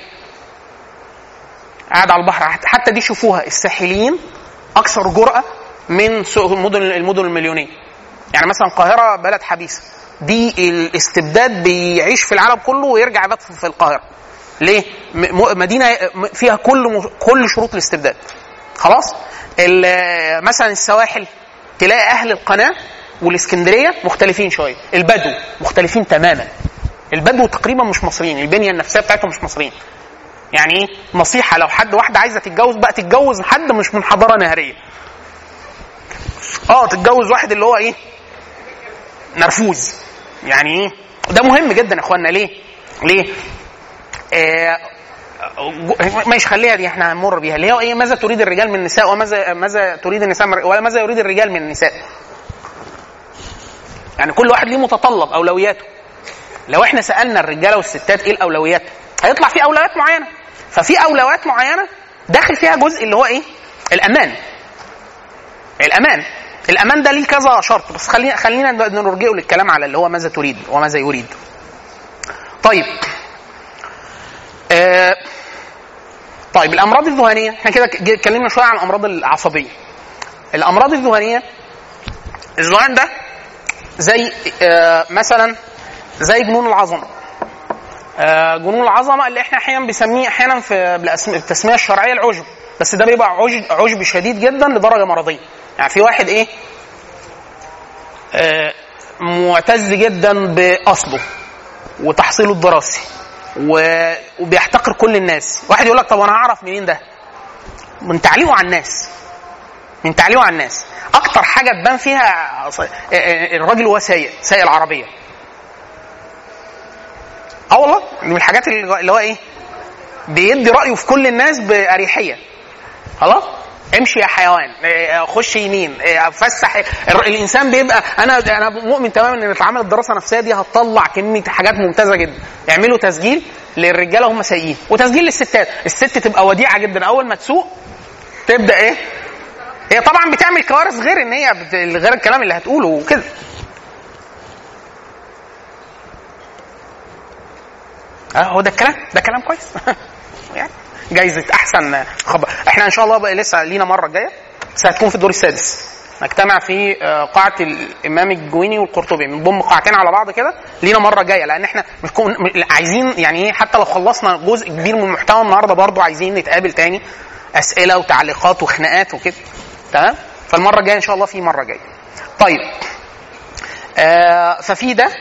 قاعد على البحر، حتى دي شوفوها الساحليين اكثر جرأة من المدن المليونيه. يعني مثلا القاهره بلد حبيسه، دي الاستبداد بيعيش في العالم كله ويرجع يبات في القاهره. ليه؟ مدينه فيها كل شروط الاستبداد. خلاص. مثلا السواحل تلاقي اهل القناه والاسكندريه مختلفين شويه، البدو مختلفين تماما. البدو تقريبا مش مصريين، البنيه النفسيه بتاعتهم مش مصريين. يعني ايه؟ نصيحه لو واحده عايزه تتجوز بقى تتجوز حد مش من حضاره نهريه. تتجوز واحد اللي هو ايه؟ نرفوز. يعني ايه؟ ده مهم جدا يا اخوانا. ليه؟ ماشي خليها دي احنا هنمر بيها، اللي هو ايه؟ ماذا تريد الرجال من النساء وماذا تريد النساء وماذا يريد الرجال من النساء. يعني كل واحد ليه متطلب اولوياته. لو احنا سالنا الرجاله والستات ايه الاولويات هيطلع في اولويات معينه. ففي اولويات معينه داخل فيها جزء اللي هو ايه؟ الامان ده ليه كذا شرط، بس خلينا نرجئه للكلام على اللي هو ماذا تريد وماذا يريد. طيب طيب الامراض الذهانيه، احنا كده اتكلمنا شويه عن الامراض العصبيه. الامراض الذهانيه، الذهان ده زي مثلا زي جنون العظمه. جنون العظمه اللي احنا احيانا بنسميه احيانا في التسميه الشرعيه العجب، بس ده بيبقى عجب شديد جدا لدرجه مرضيه. يعني في واحد ايه؟ معتز جدا باصله وتحصيله الدراسي وبيحتقر كل الناس. واحد يقول لك طب انا هعرف منين ده؟ من تعليقه على الناس. اكتر حاجه تبان فيها الراجل هو سايق العربيه. والله من الحاجات اللي هو ايه؟ بيدي رايه في كل الناس باريحيه. خلاص امشي يا حيوان، خش يمين، فسح. الانسان بيبقى انا مؤمن تماما ان اتعمل الدراسه النفسيه دي هتطلع كميه حاجات ممتازه جدا. يعملوا تسجيل للرجاله هم سايقين وتسجيل للستات. الست تبقى وديعه جدا، اول ما تسوق تبدا ايه؟ هي طبعا بتعمل كوارث غير ان هي غير الكلام اللي هتقوله وكده. هو ده الكلام، ده كلام كويس. يعني جايزه احسن خبر. احنا ان شاء الله بقى لسه لينا مره جايه، بس هتكون في الدور السادس، نجتمع في قاعه الامام الجويني والقرطبي، بنضم قاعتين على بعض كده. لينا مره جايه، لان احنا عايزين يعني ايه، حتى لو خلصنا جزء كبير من المحتوى النهارده برضو عايزين نتقابل تاني، اسئله وتعليقات وخناقات وكده. تمام. فالمره الجايه ان شاء الله في مره جايه. طيب ففي ده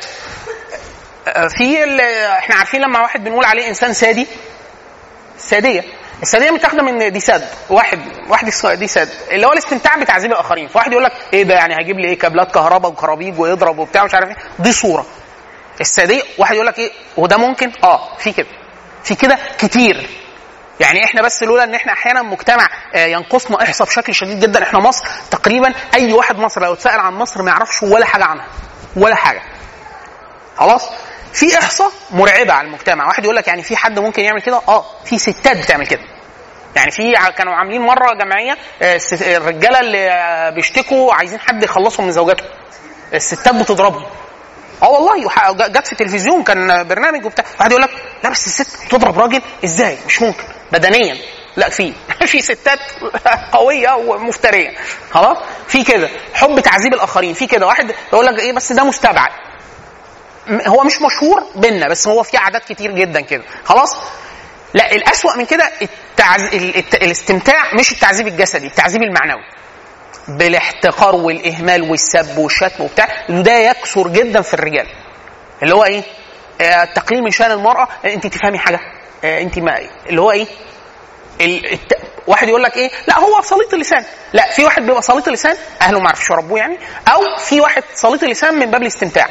احنا عارفين لما واحد بنقول عليه انسان سادي، الساديه متاخده من دي ساد، واحد دي ساد اللي هو الاستمتاع بتعذيب الاخرين. فواحد يقول لك ايه ده، يعني هيجيب لي ايه كابلات كهرباء وكرابيج ويضرب وبتاع مش عارف ايه، دي صوره الساديه. واحد يقول لك ايه وده ممكن في كده كتير. يعني احنا بس لولا ان احنا احيانا مجتمع ينقصنا احصاء بشكل شديد جدا. احنا مصر تقريبا اي واحد مصري لو اتسال عن مصر ما يعرفش ولا حاجه عنها، ولا حاجه. خلاص. في احصاء مرعبه على المجتمع. واحد يقول لك يعني في حد ممكن يعمل كده؟ في ستات بتعمل كده. يعني كانوا عاملين مره جمعيه الرجاله اللي بيشتكوا عايزين حد يخلصهم من زوجاتهم، الستات بتضربهم. والله جت في التلفزيون كان برنامج وبتاع. واحد يقول لك لا بس الست بتضرب راجل ازاي؟ مش ممكن بدنيا. لا في ستات قويه ومفتريه. خلاص. في كده حب تعذيب الاخرين. في كده واحد يقول لك ايه بس ده مستبعد، هو مش مشهور بينا بس هو في عادات كتير جدا كده. خلاص. لا الأسوأ من كده الاستمتاع، مش التعذيب الجسدي، التعذيب المعنوي بالاحتقار والاهمال والسب والشتم وبتاع. وده يكثر جدا في الرجال، اللي هو ايه التقليل من شأن المرأة. انت تفهمي حاجه، انت ما اللي هو ايه واحد يقول لك ايه لا هو سليط اللسان. لا في واحد بيبقى سليط اللسان اهله ما عرفش يربوه يعني، او في واحد سليط اللسان من باب الاستمتاع،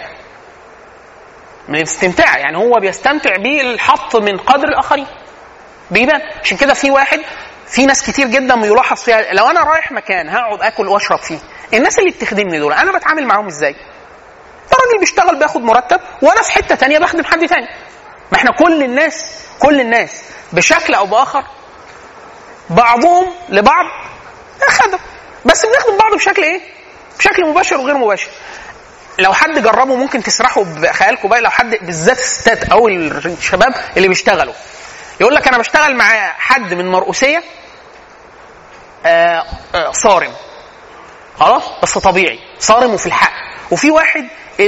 يعني هو بيستمتع بالحط من قدر الاخرين بيبان. عشان كده في ناس كتير جدا يلاحظ فيها، لو انا رايح مكان هقعد اكل واشرب فيه، الناس اللي بتخدمني دول انا بتعامل معاهم ازاي؟ ده راجل بيشتغل بياخد مرتب وانا في حته تانية بخدم حد تاني. ما احنا كل الناس بشكل او باخر بعضهم لبعض خدم، بس بنخدم بعض بشكل ايه؟ بشكل مباشر وغير مباشر. لو حد جربه ممكن تسرحوا بخيالكم بقى، لو حد بالذات الستات او الشباب اللي بيشتغلوا يقول لك انا بشتغل مع حد من مرؤوسيه صارم، خلاص بس طبيعي صارم وفي الحق، وفي واحد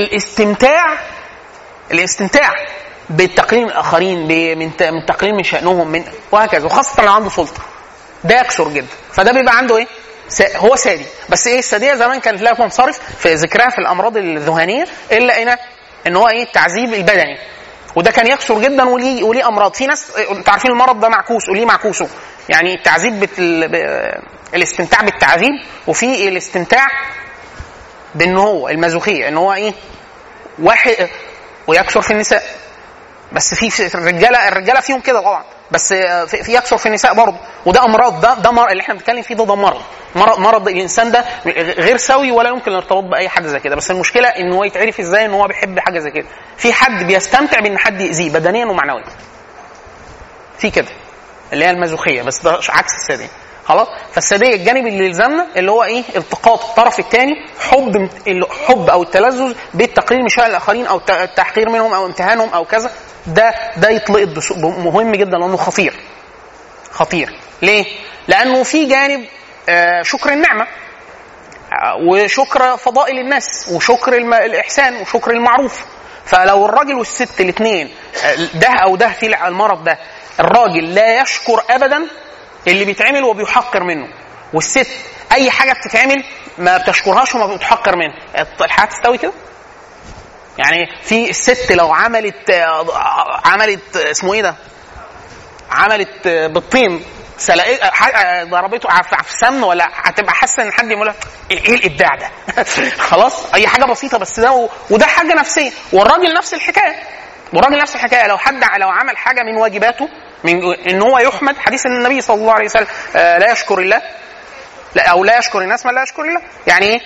الاستمتاع بالتقليل من الاخرين، من تقليل من شأنهم وهكذا، وخاصه لو عنده سلطه ده يكثر جدا. فده بيبقى عنده ايه؟ هو سادي. بس ايه الساديه زمان كانت لها منصرف في ذكرها في الامراض الذهانيه، الا ان هو ايه التعذيب البدني، وده كان يكثر جدا وليه امراض. في ناس انتوا عارفين المرض ده معكوس وليه معكوسه، يعني التعذيب الاستمتاع بالتعذيب، وفي الاستمتاع بان هو المازوخيه، ان هو ايه واحد، ويكثر في النساء. بس في الرجاله فيهم كده طبعا، بس في يكثر في النساء برضه. وده امراض، ده مرض اللي احنا بنتكلم فيه، ده مرض الانسان ده غير سوي ولا يمكن الارتباط باي حاجه زي كده. بس المشكله ان هو يتعرف ازاي ان هو بيحب حاجه زي كده. في حد بيستمتع بان حد يأذيه بدنيا ومعنويا، في كده اللي هي المازوخيه، بس ده عكس الساديه. خلاص. فالساديه الجانب اللي يلزمنا اللي هو ايه التقاط الطرف الثاني، حب او التلذذ بالتقليل من شأن الاخرين او التحقير منهم او امتهانهم او كذا. ده يطلق مهم جدا لانه خطير. ليه؟ لانه في جانب شكر النعمه وشكر فضائل الناس وشكر الاحسان وشكر المعروف. فلو الراجل والست الاثنين ده في المرض ده، الراجل لا يشكر ابدا اللي بيتعمل وبيحقر منه، والست اي حاجه بتتعمل ما بتشكرهاش وما بتحقر منها، الحياه تستوي كده. يعني في الست لو عملت اسمه ايه ده، عملت بالطين ضربته في السمن، ولا هتبقى حاسه ان حد يقول لها ايه الابداع ده؟ خلاص اي حاجه بسيطه بس ده، وده حاجه نفسيه. والراجل نفس الحكايه، لو عمل حاجه من واجباته، من ان هو يحمد، حديث النبي صلى الله عليه وسلم لا يشكر الله لا يشكر الناس ما لا يشكر الله. يعني ايه؟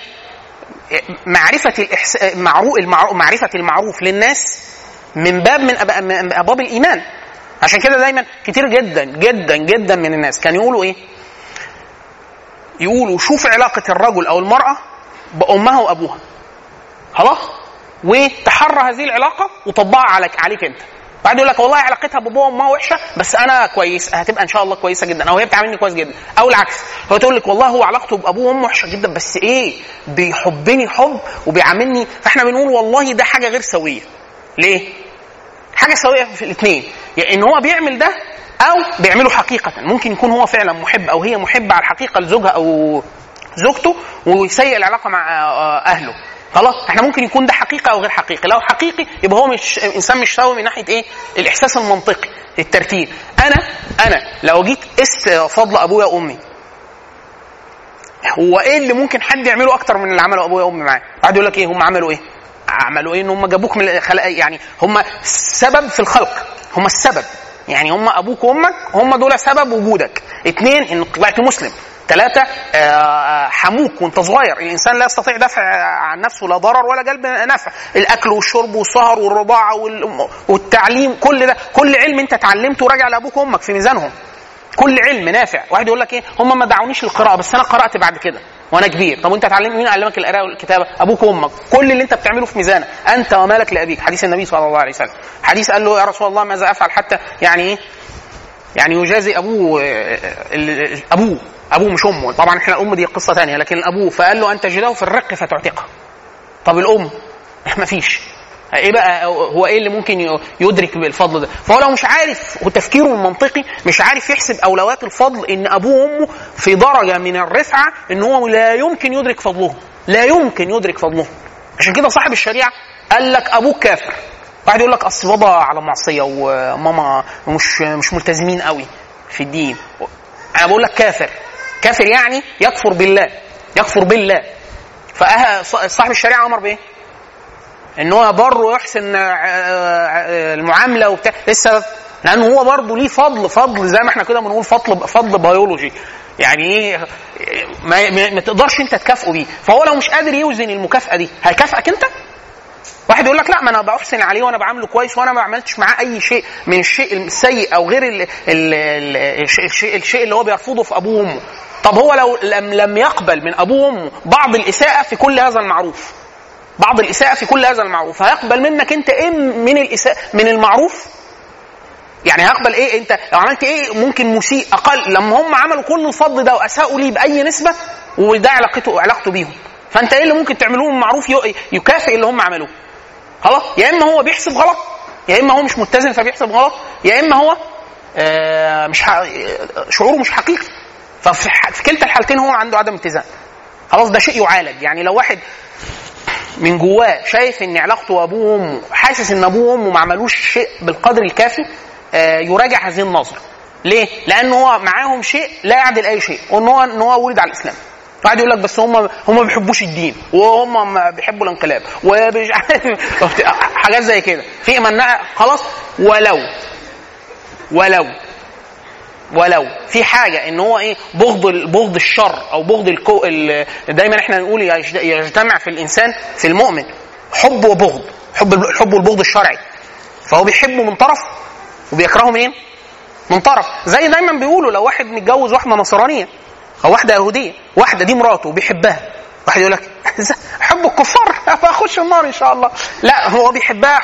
معرفه المعروف للناس من باب من ابواب الايمان. عشان كده دايما كتير جدا جدا جدا من الناس كانوا يقولوا ايه؟ يقولوا شوف علاقه الرجل او المراه بامها وابوها، خلاص، وتحرى هذه العلاقه وطبقها عليك انت. بعد يقول لك والله علاقتها بابوها وامها وحشه بس انا كويس، هتبقى ان شاء الله كويسه جدا، او هي بتعاملني كويس جدا. او العكس، هو تقول لك والله هو علاقته بابوه وامه وحشه جدا بس ايه بيحبني حب وبيعاملني. فاحنا بنقول والله ده حاجه غير سويه. ليه؟ حاجه سويه في الاثنين، يعني ان هو بيعمل ده او بيعمله حقيقه. ممكن يكون هو فعلا محب او هي محبه على الحقيقه لزوجها او زوجته ويسيء العلاقه مع اهله. خلاص احنا ممكن يكون ده حقيقه او غير حقيقي. لو حقيقي يبقى هو مش انسان مش سوي من ناحيه ايه؟ الاحساس المنطقي، الترتيب. انا لو جيت قست فضل ابويا وامي، هو ايه اللي ممكن حد يعمله اكتر من اللي عمله ابويا وامي معاه؟ بعد يقول لك ايه هم عملوا ايه؟ عملوا ايه؟ ان هم جابوك من الخلق، يعني هم سبب في الخلق، هم السبب، يعني هم ابوك وامك هم دول سبب وجودك. 2 ان طلعت مسلم. 3 حموك وانت صغير. الانسان لا يستطيع دفع عن نفسه لا ضرر ولا جلب نفع. الاكل والشرب والسهر والرضاعه والتعليم، كل ده، كل علم انت اتعلمته راجع لابوك وامك في ميزانهم، كل علم نافع. واحد يقول لك ايه هم ما دعونيش للقراءه بس انا قرات بعد كده وانا كبير. طب وانت اتعلمت مين؟ علمك القراءه والكتابه؟ ابوك وامك. كل اللي انت بتعمله في ميزانك، انت ومالك لابيك. حديث النبي صلى الله عليه وسلم، حديث قال له يا رسول الله ماذا افعل حتى يعني ايه يعني يجازي ابوه مش امه، طبعا احنا الام دي قصه ثانيه، لكن ابوه. فقال له ان تجده في الرق فتعتقه. طب الام ما فيش، ايه بقى هو ايه اللي ممكن يدرك بالفضل ده؟ فهو لو مش عارف، وتفكيره المنطقي مش عارف يحسب اولويات الفضل، ان ابوه وامه في درجه من الرفعه ان هو لا يمكن يدرك فضلهم، لا يمكن يدرك فضلهم. عشان كده صاحب الشريعه قال لك ابوك كافر. واحد يقول لك اصل بابا على معصيه وماما مش ملتزمين قوي في الدين. انا بقول لك كافر. كافر يعني يكفر بالله، يكفر بالله. فصاحب الشريعه امر بايه؟ ان هو بر ويحسن المعامله وبتاع. ايه السبب؟ لانه هو برضه ليه فضل زي ما احنا كده بنقول فضل بيولوجي، يعني ايه ما تقدرش انت تكافئه بيه. فهو لو مش قادر يوزن المكافاه دي هيكافئك انت؟ واحد يقول لك لا ما انا بحسن عليه وانا بعامله كويس وانا ما عملتش معاه اي شيء من الشيء السيء او غير الشيء اللي هو بيرفضه في ابوه وامه. طب هو لو لم يقبل من ابوه وامه بعض الاساءه في كل هذا المعروف، بعض الاساءه في كل هذا المعروف، هيقبل منك انت ايه من الاساءه من المعروف؟ يعني هيقبل ايه انت لو عملت ايه ممكن مسيء اقل، لما هم عملوا كل الفضل ده واساءوا ليه باي نسبه وده علاقته بيهم، فانت ايه اللي ممكن تعملوه من معروف يكافئ اللي هم عملوه؟ خلاص. يا اما هو بيحسب غلط، يا اما هو مش متزن فبيحسب غلط، يا اما هو شعوره مش حقيقي. ففي كلتا الحالتين هو عنده عدم اتزان. خلاص ده شيء يعالج. يعني لو واحد من جواه شايف ان علاقته بابوه وامه، حاسس ان ابوه وامه ما عملوش شيء بالقدر الكافي، يراجع هذه النظره. ليه؟ لانه هو معاهم شيء لا يعدل اي شيء، وان هو ولد على الاسلام. واحد يقول لك بس هم ما بيحبوش الدين وهم ما بيحبوا الانقلاب ومش عارف حاجات زي كده في منها. خلاص ولو في حاجه ان هو ايه بغض الشر او بغض دايما احنا نقول يجتمع في الانسان في المؤمن حب وبغض، حب والبغض الشرعي. فهو بيحبه من طرف وبيكرهه من طرف. زي دايما بيقولوا لو واحد متجوز واحده نصرانيه او واحده يهوديه، واحده دي مراته وبيحبها، واحد يقول لك حب الكفار فاخش النار ان شاء الله. لا، هو بيحبها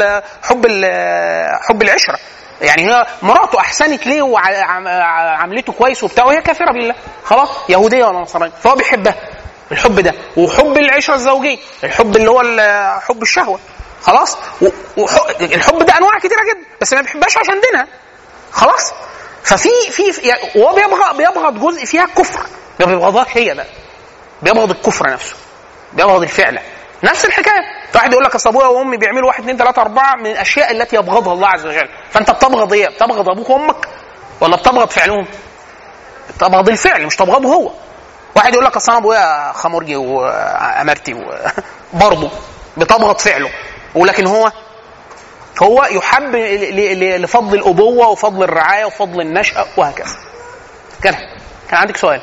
حب العشره. يعني هي مراته احسنت ليه وعملته كويس وبتاع وهي كافره بالله، خلاص يهوديه ولا نصرانيه، فهو بيحبها الحب ده. وحب العشره الزوجيه، الحب اللي هو حب الشهوه، خلاص. الحب ده انواع كتيره جدا بس ما بيحبهاش عشان دينها، خلاص. ففي هو بيبغض جزء فيها الكفر، ما بيبغضهاش هي، لا بيبغض الكفر نفسه، بيبغض الفعل. نفس الحكايه. واحد يقول لك اصل ابويا وامي بيعملوا 1 2 3 4 من الاشياء التي يبغضها الله عز وجل، فانت بتبغض ايه؟ بتبغض ابوك وامك ولا بتبغض فعلهم؟ بتبغض الفعل مش تبغضه هو. واحد يقول لك اصل انا ابويا خمرجي وامرتي برضه بتبغض فعله، ولكن هو يحب لفضل الابوه وفضل الرعايه وفضل النشأة وهكذا. كان عندك سؤال؟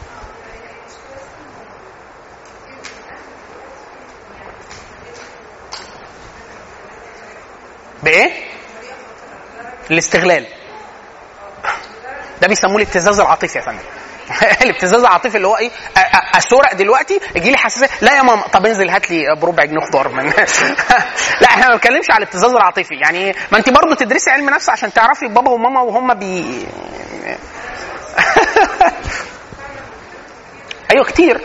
بايه؟ الاستغلال ده بيسموه الابتزاز العاطفي يا فندم. الابتزاز العاطفي اللي هو ايه، اسرق دلوقتي يجي لي حساسيه، لا يا ماما طب انزل هات لي بربع جنيه خضار من لا احنا ما بنتكلمش على الابتزاز العاطفي، يعني ما انت برضه تدرسي علم نفس عشان تعرفي بابا وماما وهم ايوه كتير.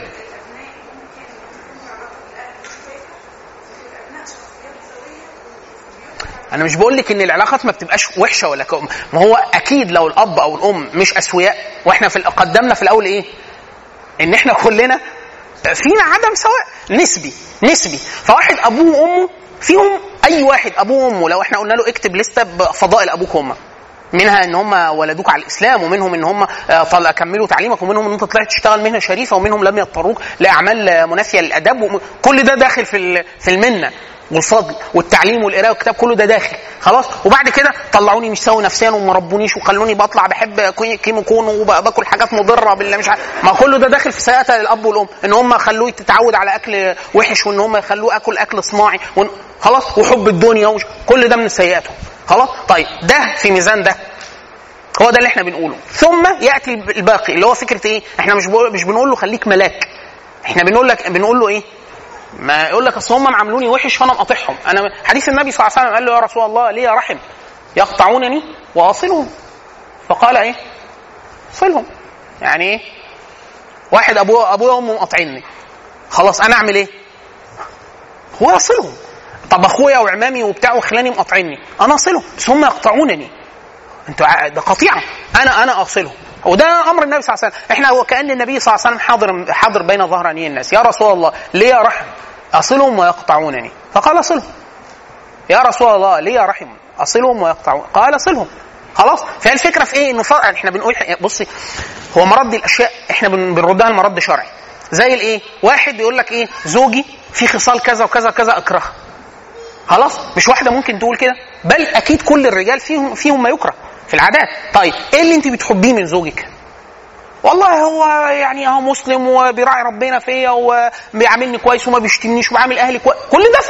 انا مش بقول لك ان العلاقات ما بتبقاش وحشه ولا ما هو اكيد لو الاب او الام مش اسوياء، واحنا قدمنا في الاول ايه، ان احنا كلنا فينا عدم سواء نسبي. فواحد ابوه وامه فيهم، اي واحد ابوه وامه لو احنا قلنا له اكتب لسته بفضائل ابوك وامك، منها ان هم ولدوك على الاسلام، ومنهم ان هم كملوا تعليمك، ومنهم ان انت طلعت تشتغل مهنه شريفه، ومنهم لم يضطروك لاعمال منافيه للادب، كل ده داخل في المنه والفضل والتعليم والقراءه والكتاب، كله ده داخل خلاص. وبعد كده طلعوني مش سوي نفسيا وما ربونيش وخلوني بطلع بحب كيمو كون وباكل حاجات مضره بالله مش عارف، ما كله ده داخل في سيئات الاب والام، ان هم خلوه يتعود على اكل وحش، وان هم يخلوه اكل صناعي خلاص، وحب الدنيا كل ده من سيئاتهم خلاص. طيب ده في ميزان ده، هو ده اللي احنا بنقوله. ثم ياتي الباقي اللي هو فكره ايه، احنا مش بنقول له خليك ملاك، احنا بنقول له ايه، ما يقول لك اصل هم عملوني وحش فانا مقاطعهم. انا حديث النبي صلى الله عليه وسلم قال له يا رسول الله لي رحم يقطعونني واصلهم، فقال ايه صلهم. يعني ايه، واحد ابويا وامي مقاطعيني، خلاص انا اعمل ايه، هو اصلهم. طب اخويا وعمامي وبتاع وخلاني مقاطعيني، انا اصلهم، بس هم يقطعونني، انتوا ده قطيعه، انا اصلهم. وده امر النبي صلى الله عليه وسلم. احنا وكأن النبي صلى الله عليه وسلم حاضر بين ظهراني الناس، يا رسول الله لي رحم اصلهم ويقطعونني، فقال اصلهم. يا رسول الله لي رحم اصلهم ويقطعون، قال اصلهم. خلاص. فهي الفكره في ايه، انه احنا بنقول بصي، هو مرد الاشياء احنا بنردها لمرد شرعي. زي الايه، واحد يقول لك ايه، زوجي في خصال كذا وكذا وكذا اكرهها، خلاص. مش واحده ممكن تقول كده، بل اكيد كل الرجال فيهم ما يكره في العادات. طيب ايه اللي انت بتحبيه من زوجك؟ والله هو يعني هو مسلم وبيراعي ربنا فيا وبيعاملني كويس وما بيشتمنيش وبيعامل اهلي كويس، كل ده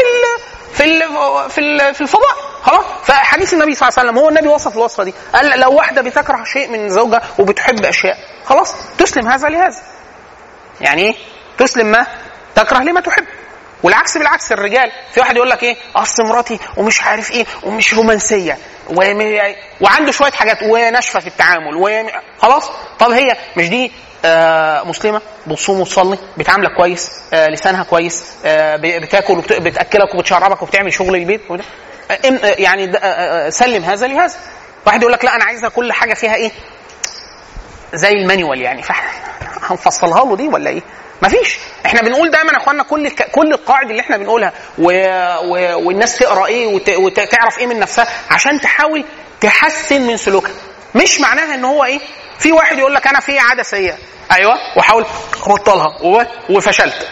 في الفضاء خلاص. فحديث النبي صلى الله عليه وسلم، هو النبي وصف الوصفه دي، قال لو واحده بتكره شيء من زوجها وبتحب اشياء، خلاص تسلم هذا لهذا. يعني ايه تسلم ما تكره لما تحب. والعكس بالعكس، الرجال في واحد يقول لك ايه، اصل مراتي ومش عارف ايه ومش رومانسيه وعنده شويه حاجات وناشفه في التعامل خلاص. طب هي مش دي مسلمه، بتصوم وتصلي، بتعاملك كويس، لسانها كويس، بتاكل وبتاكلك وبتشربك وبتعمل شغل البيت، يعني سلم هذا لهذا. واحد يقول لك لا انا عايزه كل حاجه فيها ايه زي المانيوال، يعني هنفصلها له دي ولا ايه؟ مفيش. احنا بنقول دايما يا اخوانا كل القواعد اللي احنا بنقولها والناس تقرا ايه وتعرف ايه من نفسها عشان تحاول تحسن من سلوكها. مش معناها ان هو ايه، في واحد يقول لك انا في عاده سيئه، ايوه، وحاول ابطلها وفشلت،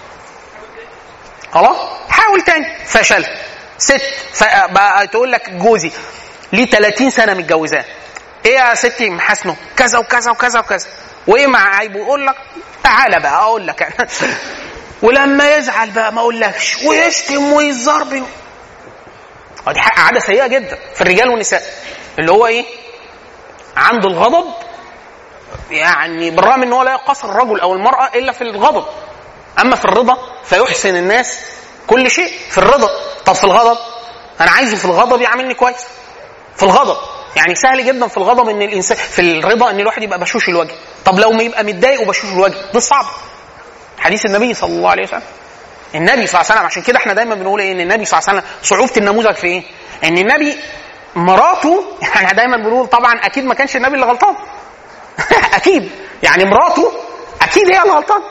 خلاص حاول تاني، فشلت. ست بقى تقول لك جوزي ليه 30 سنه متجوزاه، ايه يا ستي محاسنه كذا وكذا وكذا وكذا، وايه مع عيبه، يقول لك تعالى بقى اقول لك انا ولما يزعل بقى ما اقولكش ويشتم ويضرب. دي عاده سيئه جدا في الرجال والنساء، اللي هو ايه، عنده الغضب، يعني بالرغم ان هو لا يقصر الرجل او المراه الا في الغضب، اما في الرضا فيحسن الناس كل شيء في الرضا. طب في الغضب انا عايزه في الغضب يعاملني كويس، في الغضب يعني سهل جدا في الغضب ان الانسان، في الرضا ان الواحد يبقى بشوش الوجه. طب لو ما يبقى متضايق وبشوش الوجه، ده صعب. حديث النبي صلى الله عليه وسلم، النبي صلى الله عليه وسلم، عشان كده احنا دايما بنقول ايه، ان النبي صلى الله عليه وسلم صعوبه النموذج في ايه، ان النبي مراته، يعني دايما بنقول طبعا اكيد ما كانش النبي اللي غلطان اكيد، يعني مراته اكيد هي اللي غلطانه،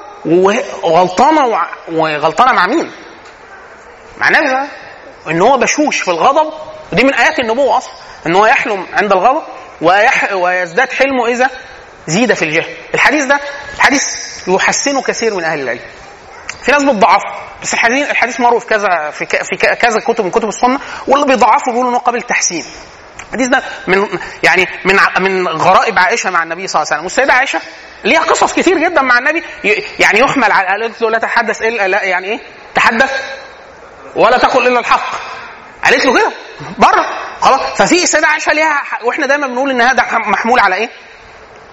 وغلطانه مع مين؟ مع النبي ده، ان هو بشوش في الغضب. ودي من ايات النبوه اصلا، ان هو يحلم عند الغضب ويزداد حلمه اذا زيد في الجهل. الحديث ده حديث يحسنه كثير من اهل العلم، في ناس بتضعفه، بس الحديث مروي في كذا كتب من كتب السنه، واللي بيضعفه بيقولوا انه قابل تحسين. الحديث ده من غرائب عائشه مع النبي صلى الله عليه وسلم. والسيده عائشه ليها قصص كثير جدا مع النبي، يعني يحمل على، قالت له لا تحدث الا، لا يعني ايه تحدث ولا تقل الا الحق، قالت له كده بره خلاص. ففي السيده عائشه ليها، واحنا دايما بنقول ان هذا محمول على ايه،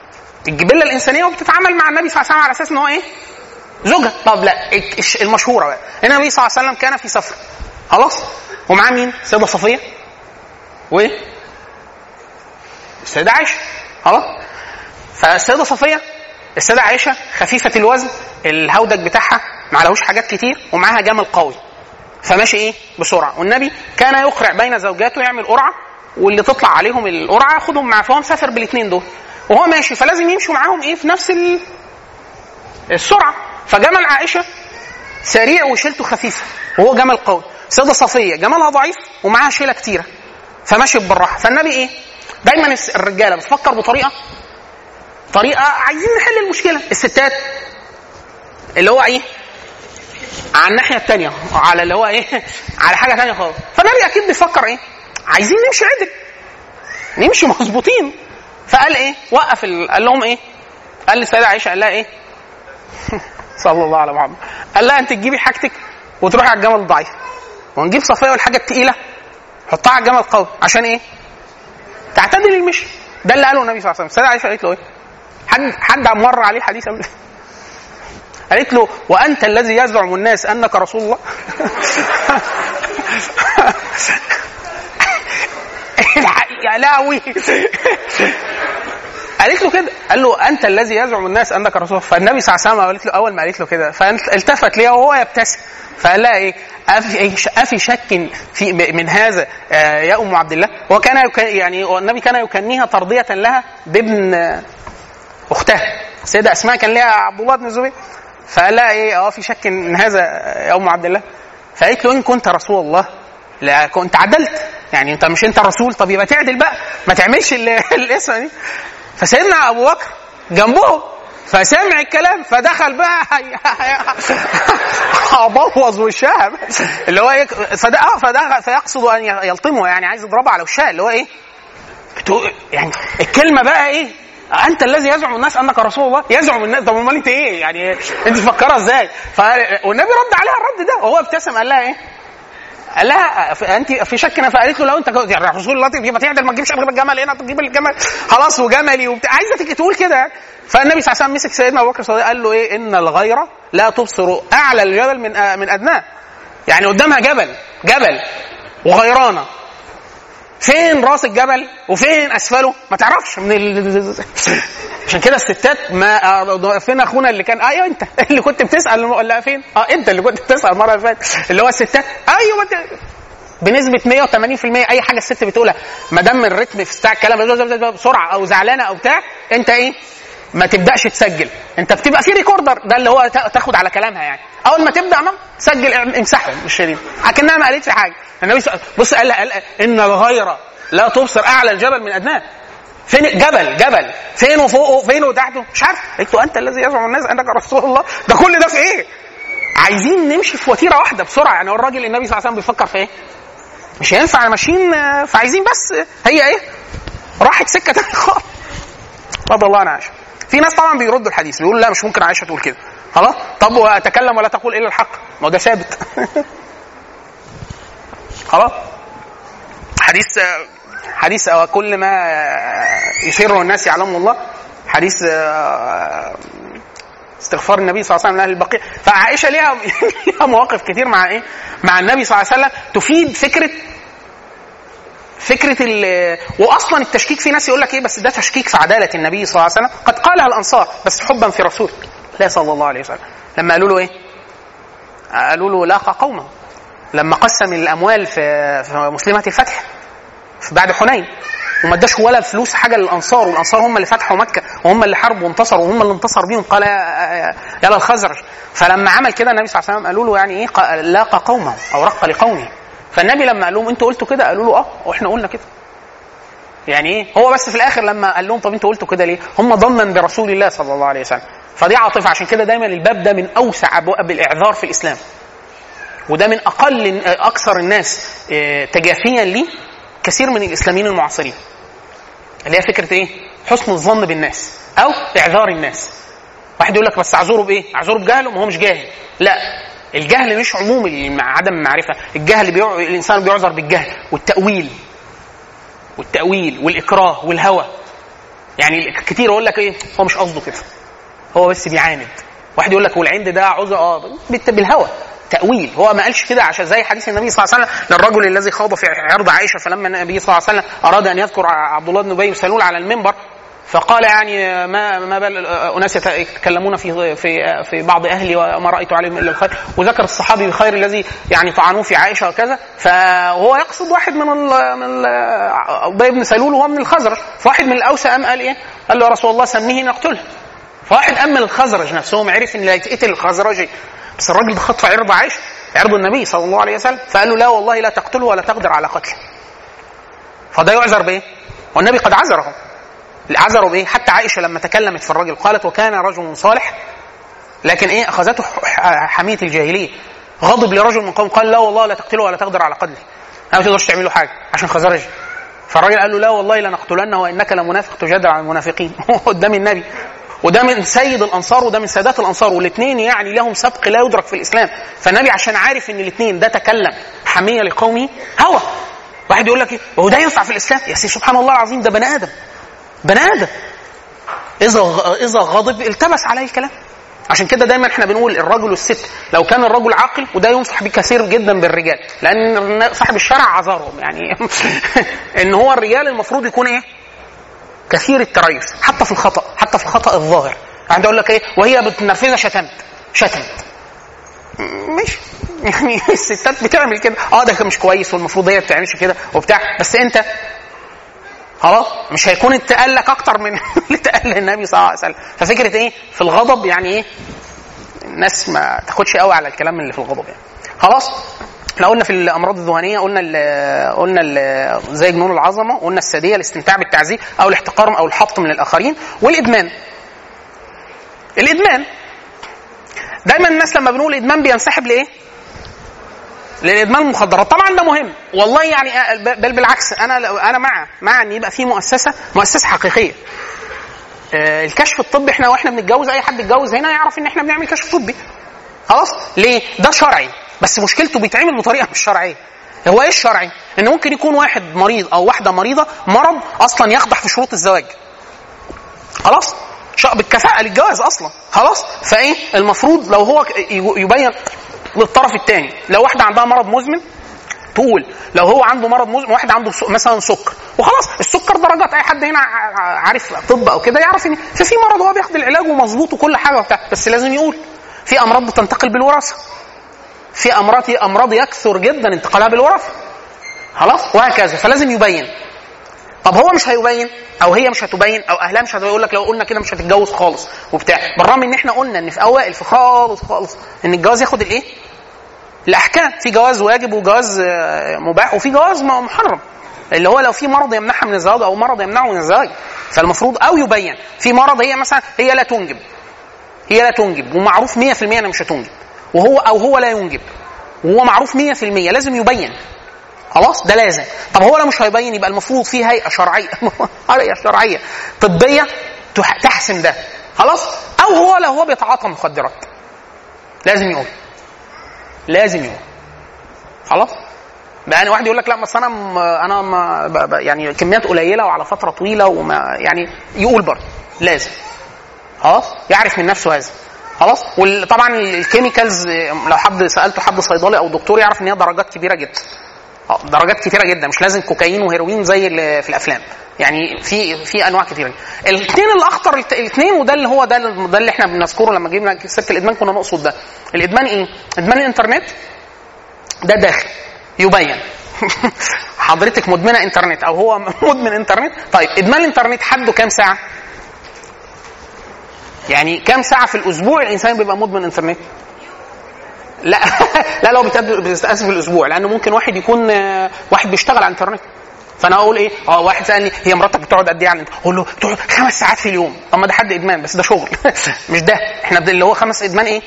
الجبله الانسانيه وبتتعامل مع النبي صلى الله عليه وسلم على اساس ان هو ايه؟ زوجها. طب لا، المشهوره بقى النبي صلى الله عليه وسلم كان في سفر خلاص، ومعاه مين؟ السيده صفيه وايه؟ السيده عائشه خلاص. فالسيده صفيه، السيده عائشه خفيفه الوزن، الهودج بتاعها ما عليهوش حاجات كتير، ومعاها جمل قوي فماشي ايه؟ بسرعه. والنبي كان يقرع بين زوجاته، يعمل قرعه واللي تطلع عليهم القرعه ياخدهم معاه، فهو مسافر بالاثنين دول وهو ماشي، فلازم يمشوا معاهم ايه؟ في نفس السرعه. فجمل عائشه سريع وشيلته خفيفه وهو جمل قوي. السيده صفيه جملها ضعيف ومعاها شيله كتيره فماشي بالراحه. فالنبي ايه؟ دايما الرجاله بتفكر بطريقه عايزين نحل المشكله، الستات اللي هو ايه؟ على الناحيه الثانيه، على اللي هو ايه؟ على حاجه ثانيه خالص. فالنبي اكيد بيفكر ايه؟ عايزين نمشي عدل، نمشي مظبوطين. فقال ايه؟ وقف قال لهم ايه؟ قال للسيده عائشه، قال لها ايه؟ صلى الله على محمد، قال لها انت تجيبي حاجتك وتروحي على الجمل الضعيف، ونجيب صفيه والحاجه الثقيله حطها على الجمل القوي. عشان ايه؟ تعتدل المشي. ده اللي قاله النبي صلى الله عليه وسلم. السيده عائشه قالت له ايه؟ حد مر عليه حديث قالت له وانت الذي يزعم الناس انك رسول الله. يا لاوي. قالت له كده، قال له انت الذي يزعم الناس انك رسول الله. فالنبي صلى الله عليه وسلم قالت له اول ما قالت له كده فالتفت ليها وهو يبتسم، فقال لها ايه؟ افي شك في من هذا يا ام عبد الله؟ وكان يعني النبي كان يكنيها ترضيه لها بابن اختها السيده اسماء، كان لها عبد الله بن الزبير. فقال لها ايه؟ في شك من هذا يا ام عبد الله؟ فقالت له ان كنت رسول الله لا كنت عدلت، يعني انت مش انت الرسول، طب يبقى تعدل بقى، ما تعملش الاسم دي. فسيدنا ابو بكر جنبه فسمع الكلام فدخل بقى ابوظ وشها اللي هو ايه؟ فيقصد ان يلطمه، يعني عايز يضربه على وشها، اللي هو ايه؟ يعني الكلمه بقى ايه؟ انت الذي يزعم الناس انك رسول الله. يزعم الناس، طب امال انت ايه؟ يعني انت تفكرها ازاي؟ والنبي رد عليها الرد ده وهو ابتسم، قال لها ايه؟ قال لها انت في شك؟ فقالت له لو انت يعني رسول الله يبقى تعدل، ما تجيبش غير الجمل هنا، تجيب الجمل خلاص وجملي وبتاع، عايزه تيجي تقول كده. فالنبي صلى الله عليه وسلم مسك سيدنا ابو بكر الصديق قال له ايه؟ ان الغيره لا تبصر اعلى الجبل من ادناه، يعني قدامها جبل وغيرانه، فين راس الجبل وفين اسفله ما تعرفش عشان كده الستات ما فين اخونا اللي كان ايوه انت اللي كنت بتسال ولا فين؟ انت اللي كنت بتسال المره اللي فاتت، اللي هو الستات ايوه بنسبه 180% اي حاجه الست بتقولها ما دام الريتم في بتاع الكلام بسرعه او زعلانه او بتاع، انت ايه؟ ما تبداش تسجل، انت بتبقى في ريكوردر، ده اللي هو تاخد على كلامها، يعني اول ما تبدا سجل امسحه مش شريط اكنها ما قالتش حاجه. النبي بص قال ان الغيره لا تبصر اعلى الجبل من ادناه. فين جبل فين وفوقه فين وتحته مش عارف. قلت له انت الذي يزعم الناس انك رسول الله؟ ده كل ده في ايه؟ عايزين نمشي في وتيره واحده بسرعه، يعني الراجل النبي صلى الله عليه وسلم بيفكر في ايه؟ مش هينفع ماشيين، فعايزين بس هي ايه؟ راحت سكه ثانيه خالص. رضي الله عن عائشه. في ناس طبعا بيردوا الحديث بيقولوا لا مش ممكن عائشه تقول كده، خلاص طب واتكلم ولا تقول الا الحق، ما هو ده ثابت. خلاص حديث كل ما يسره الناس يعلمه الله، حديث استغفار النبي صلى الله عليه وسلم لاهل البقيع. فعائشه ليها مواقف كتير مع ايه؟ مع النبي صلى الله عليه وسلم تفيد فكره واصلا التشكيك، في ناس يقول لك ايه بس ده تشكيك في عداله النبي صلى الله عليه وسلم، قد قالها الانصار بس حبا في رسول الله صلى الله عليه وسلم. لما قالوا له ايه؟ قالوا له لاقى قومه لما قسم الاموال في مسلمات الفتح بعد حنين، وما اداش ولا فلوس حاجه للانصار، والانصار هم اللي فتحوا مكه وهم اللي حاربوا وانتصروا وهم اللي انتصر بيهم، قال يا للخزرج. فلما عمل كده النبي صلى الله عليه وسلم قالوا له يعني ايه؟ لاقى قومه او رق لقومه. فالنبي لما قال لهم انتوا قلتوا كده؟ قالوا له واحنا قلنا كده. يعني ايه؟ هو بس في الاخر لما قال لهم طب انتوا قلتوا كده ليه؟ هم ضمن برسول الله صلى الله عليه وسلم، فدي عاطفه. عشان كده دايما الباب ده من اوسع ابواب الاعذار في الاسلام، وده من اكثر الناس تجافيا ليه كثير من الاسلاميين المعاصرين، اللي هي فكره ايه؟ حسن الظن بالناس او اعذار الناس. واحد يقول لك بس اعذره بايه؟ اعذره بجهله؟ ما هو مش جاهل. لا، الجهل مش عموم عدم المعرفه، الجهل الانسان بيعذر بالجهل والتاويل والاكراه والهوى. يعني كتير يقول لك ايه هو مش قصده كده، هو بس بيعاند. واحد يقول لك والعند ده عذر بالهوى تأويل، هو ما قالش كده عشان زي حديث النبي صلى الله عليه وسلم للرجل الذي خاض في عرض عائشة، فلما النبي صلى الله عليه وسلم أراد أن يذكر عبد الله بن أبي سلول على المنبر فقال يعني ما بال أناس يتكلمون في بعض أهلي وما رأيت عليهم إلا الخير، وذكر الصحابي بخير الذي يعني طعنوه في عائشة وكذا، فهو يقصد واحد من أبي بن سلول وهو من الخزرج، فواحد من الأوس قام قال إيه؟ قال له يا رسول الله سميه نقتله. فواحد أمن الخزرج نفسهم عرف إن لا يتقتل الخزرجي، بس الراجل ده خط في عرض عائشة، عرض النبي صلى الله عليه وسلم، فقال له لا والله لا تقتله ولا تقدر على قتله. فده يعذر بايه؟ والنبي قد عذره. عذره بايه؟ حتى عائشة لما تكلمت في الرجل قالت وكان رجل صالح، لكن ايه اخذته حمية الجاهلية، غضب لرجل من قوم قال لا والله لا تقتله ولا تقدر على قتله، ما تقدرش تعمل له حاجه عشان خزرج. فالراجل قال له لا والله لنقتلنه وانك لمنافق تجادل عن المنافقين قدام النبي، وده من سيد الانصار وده من سادات الانصار، والاثنين يعني لهم سبق لا يدرك في الاسلام. فالنبي عشان عارف ان الاثنين ده تكلم حميه لقومه هوى. واحد يقول لك ايه وهو ده ينفع في الاسلام؟ يا سيدي سبحان الله العظيم، ده بني ادم، بني ادم اذا غضب التبس عليه الكلام. عشان كده دايما احنا بنقول الرجل والست لو كان الرجل عاقل، وده ينصح بكثير جدا بالرجال لان صاحب الشرع عذرهم يعني ان هو الرجال المفروض يكون ايه كثير التريث حتى في الخطأ، حتى في الخطأ الظاهر. عندي اقول لك ايه وهي بتنرفزها شتمت مش يعني الستات بتعمل كده ده مش كويس والمفروض هي بتعملش كده وبتاع، بس انت خلاص مش هيكون اتقال لك اكتر من اللي اتقال للنبي صلى الله عليه وسلم. ففكره ايه في الغضب يعني ايه الناس ما تاخدش قوي على الكلام اللي في الغضب يعني. خلاص احنا قلنا في الامراض الذهنيه قلنا زي جنون العظمه، قلنا الساديه الاستمتاع بالتعذيب او الاحتقار او الحط من الاخرين، والادمان. الادمان دايما الناس لما بنقول ادمان بينسحب لايه؟ للادمان المخدرات. طبعا ده مهم والله يعني، بل بالعكس انا مع ان يبقى في مؤسسه حقيقيه. الكشف الطبي احنا واحنا بنتجوز، اي حد يتجوز هنا يعرف ان احنا بنعمل كشف طبي خلاص. ليه؟ ده شرعي، بس مشكلته بيتعمل بطريقه مش شرعيه. هو ايه الشرعي؟ ان ممكن يكون واحد مريض او واحده مريضه مرض اصلا يخضع في شروط الزواج خلاص، بالكفاءه للجواز اصلا خلاص. فايه المفروض لو هو يبين للطرف الثاني، لو واحده عندها مرض مزمن تقول لو هو عنده مرض مزمن، واحد عنده مثلا سكر وخلاص، السكر درجات، اي حد هنا عارف طب او كده يعرف ان في مرض هو بياخد العلاج ومظبوط وكل حاجه وبتاع، بس لازم يقول في امراض بتنتقل بالوراثه، في امراض يكثر جدا انتقالها بالوراثه خلاص وهكذا، فلازم يبين. طب هو مش هيبين او هي مش هتبين او اهلها مش هتقول لك لو قلنا كده مش هتتجوز خالص وبتاع، بالرغم ان احنا قلنا ان في اوائل في خالص ان الجواز ياخد الايه الاحكام، في جواز واجب وجواز مباح وفي جواز محرم، اللي هو لو في مرض يمنعها من الزواج او مرض يمنعه من الزواج، فالمفروض او يبين. في مرض هي مثلا هي لا تنجب ومعروف 100% انها مش هتنجب، هو لا ينجب وهو معروف 100%، لازم يبين خلاص، ده لازم. طب هو لو مش هيبين يبقى المفروض في هيئه شرعيه طبيه تحسم ده خلاص. او هو لو هو بيتعاطى مخدرات لازم يقول خلاص. يعني واحد يقول لك لا بس انا يعني كميات قليله وعلى فتره طويله وما يعني يقول برضه لازم خلاص، يعرف من نفسه هذا خلاص. وطبعا الكيميكالز لو حد سالته حد صيدلي او دكتور يعرف ان هي درجات كبيره جدا، درجات كتيره جدا، مش لازم كوكايين وهيروين زي في الافلام يعني، في انواع كتيره. الاثنين الاخطر الاثنين، وده اللي هو ده اللي احنا بنذكره لما جبنا سيره الادمان، كنا نقصد ده. الادمان ايه؟ ادمان الانترنت ده داخل يبين حضرتك مدمنه انترنت او هو مدمن انترنت. طيب ادمان الانترنت حده كام ساعه؟ يعني كام ساعه في الاسبوع الانسان بيبقى مدمن انترنت؟ لا لو بتستأسف في الاسبوع، لانه ممكن واحد يكون واحد بيشتغل على الانترنت. فانا اقول ايه واحد سالني هي مراتك بتقعد قد ايه على الانترنت؟ اقول له بتقعد 5 ساعات في اليوم. اما ده حد ادمان، بس ده شغل مش ده. احنا اللي هو 5 ادمان ايه؟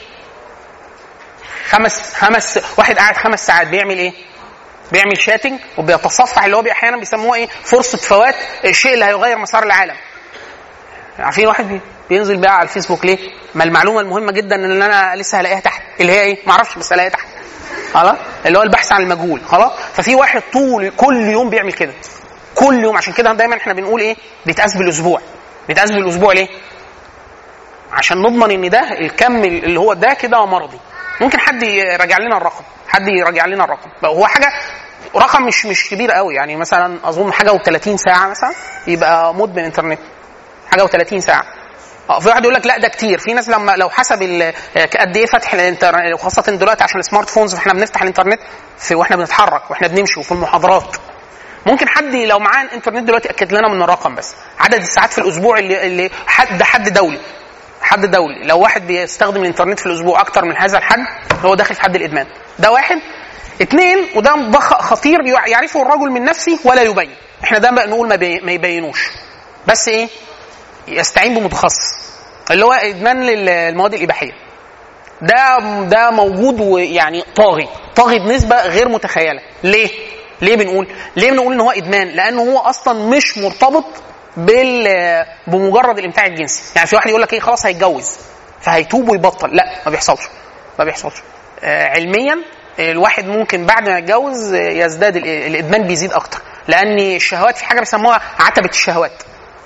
5 واحد قاعد 5 ساعات بيعمل ايه؟ بيعمل شاتنج وبيتصفح، اللي هو احيانا بيسموه ايه؟ فرصه فوات الشيء اللي هيغير مسار العالم. عارفين واحد بينزل بقى على الفيسبوك ليه؟ ما المعلومه المهمه جدا ان انا لسه هلاقيها تحت، اللي هي ايه؟ ما اعرفش بس هلاقيها تحت خلاص، اللي هو البحث عن المجهول خلاص. ففي واحد كل يوم بيعمل كده كل يوم. عشان كده دايما احنا بنقول ايه؟ بيتقاس بالاسبوع بيتقاس بالاسبوع ليه؟ عشان نضمن ان ده الكم اللي هو ده كده مرضي. ممكن حد يراجع لنا الرقم، هو حاجه رقم مش كبير قوي، يعني مثلا اظن حاجه و30 ساعه مثلا يبقى مدمن انترنت، حاجه و30 ساعه. في واحد يقول لك لا ده كتير. في ناس لو حسب قد ايه فتح الانترنت، وخاصه دلوقتي عشان السمارت فونز احنا بنفتح الانترنت واحنا بنتحرك واحنا بنمشي وفي المحاضرات. ممكن حد لو معاه انترنت دلوقتي اكد لنا من الرقم، بس عدد الساعات في الاسبوع اللي حد دولي لو واحد بيستخدم الانترنت في الاسبوع اكتر من هذا الحد هو داخل في حد الادمان. ده واحد. 2 وده خطير، يعرفه الرجل من نفسه ولا يبين. احنا ده بقى نقول ما يبينوش، بس ايه، يستعين بمتخصص، اللي هو ادمان للمواد الاباحيه. ده موجود، ويعني طاغي بنسبه غير متخيله. ليه بنقول ان هو ادمان؟ لانه هو اصلا مش مرتبط بمجرد الامتاع الجنسي. يعني في واحد يقول لك ايه، خلاص هيتجوز فهيتوب ويبطل. لا، ما بيحصلش. علميا الواحد ممكن بعد ما يتجوز يزداد الادمان، بيزيد اكتر، لان الشهوات في حاجه بيسموها عتبه الشهوات.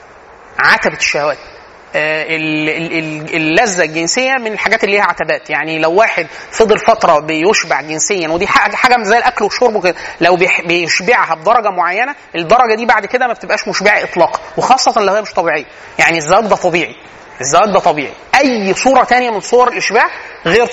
اللذة الجنسية من الحاجات اللي ليها عتبات. يعني لو واحد فضل فترة بيشبع جنسيا، ودي حاجة زي الأكل والشرب كده، لو بيشبعها بدرجة معينة، الدرجة دي بعد كده ما بتبقاش مشبعة إطلاقا، وخاصة لو هي مش طبيعية. يعني الزواج ده طبيعي. أي صورة تانية من صور الإشباع غير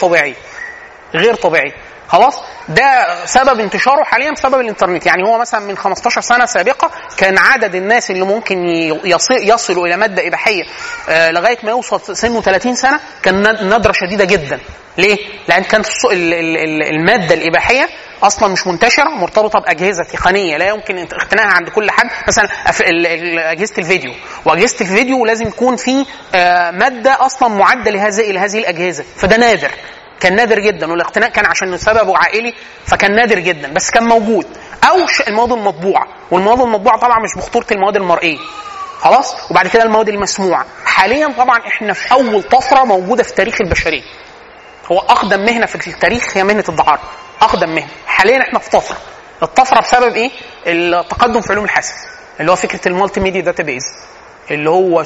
طبيعي. خلاص، ده سبب انتشاره حاليا بسبب الانترنت. يعني هو مثلا من 15 سنة سابقة كان عدد الناس اللي ممكن يصلوا إلى مادة إباحية لغاية ما يوصل سنه 30 سنة كان ندرة شديدة جدا. ليه؟ لأن كانت المادة الإباحية أصلا مش منتشرة، مرتبطة بأجهزة تقنية لا يمكن اقتناعها عند كل حد. مثلا أجهزة الفيديو، وأجهزة الفيديو لازم يكون في مادة أصلا معدة لهذه الأجهزة، فده كان نادر جدا، والاقتناء كان عشان سببه عائلي، فكان نادر جدا، بس كان موجود. او المواد المطبوعه، والمواد المطبوعه طبعا مش بخطوره المواد المرئيه. خلاص، وبعد كده المواد المسموعه. حاليا طبعا احنا في اول طفره موجوده في تاريخ البشريه. هو اقدم مهنه في التاريخ هي مهنه الدعاره، اقدم مهنه. حاليا احنا في الطفره بسبب ايه؟ التقدم في علوم الحاسب، اللي هو فكره المالتي ميديا داتابيز، اللي هو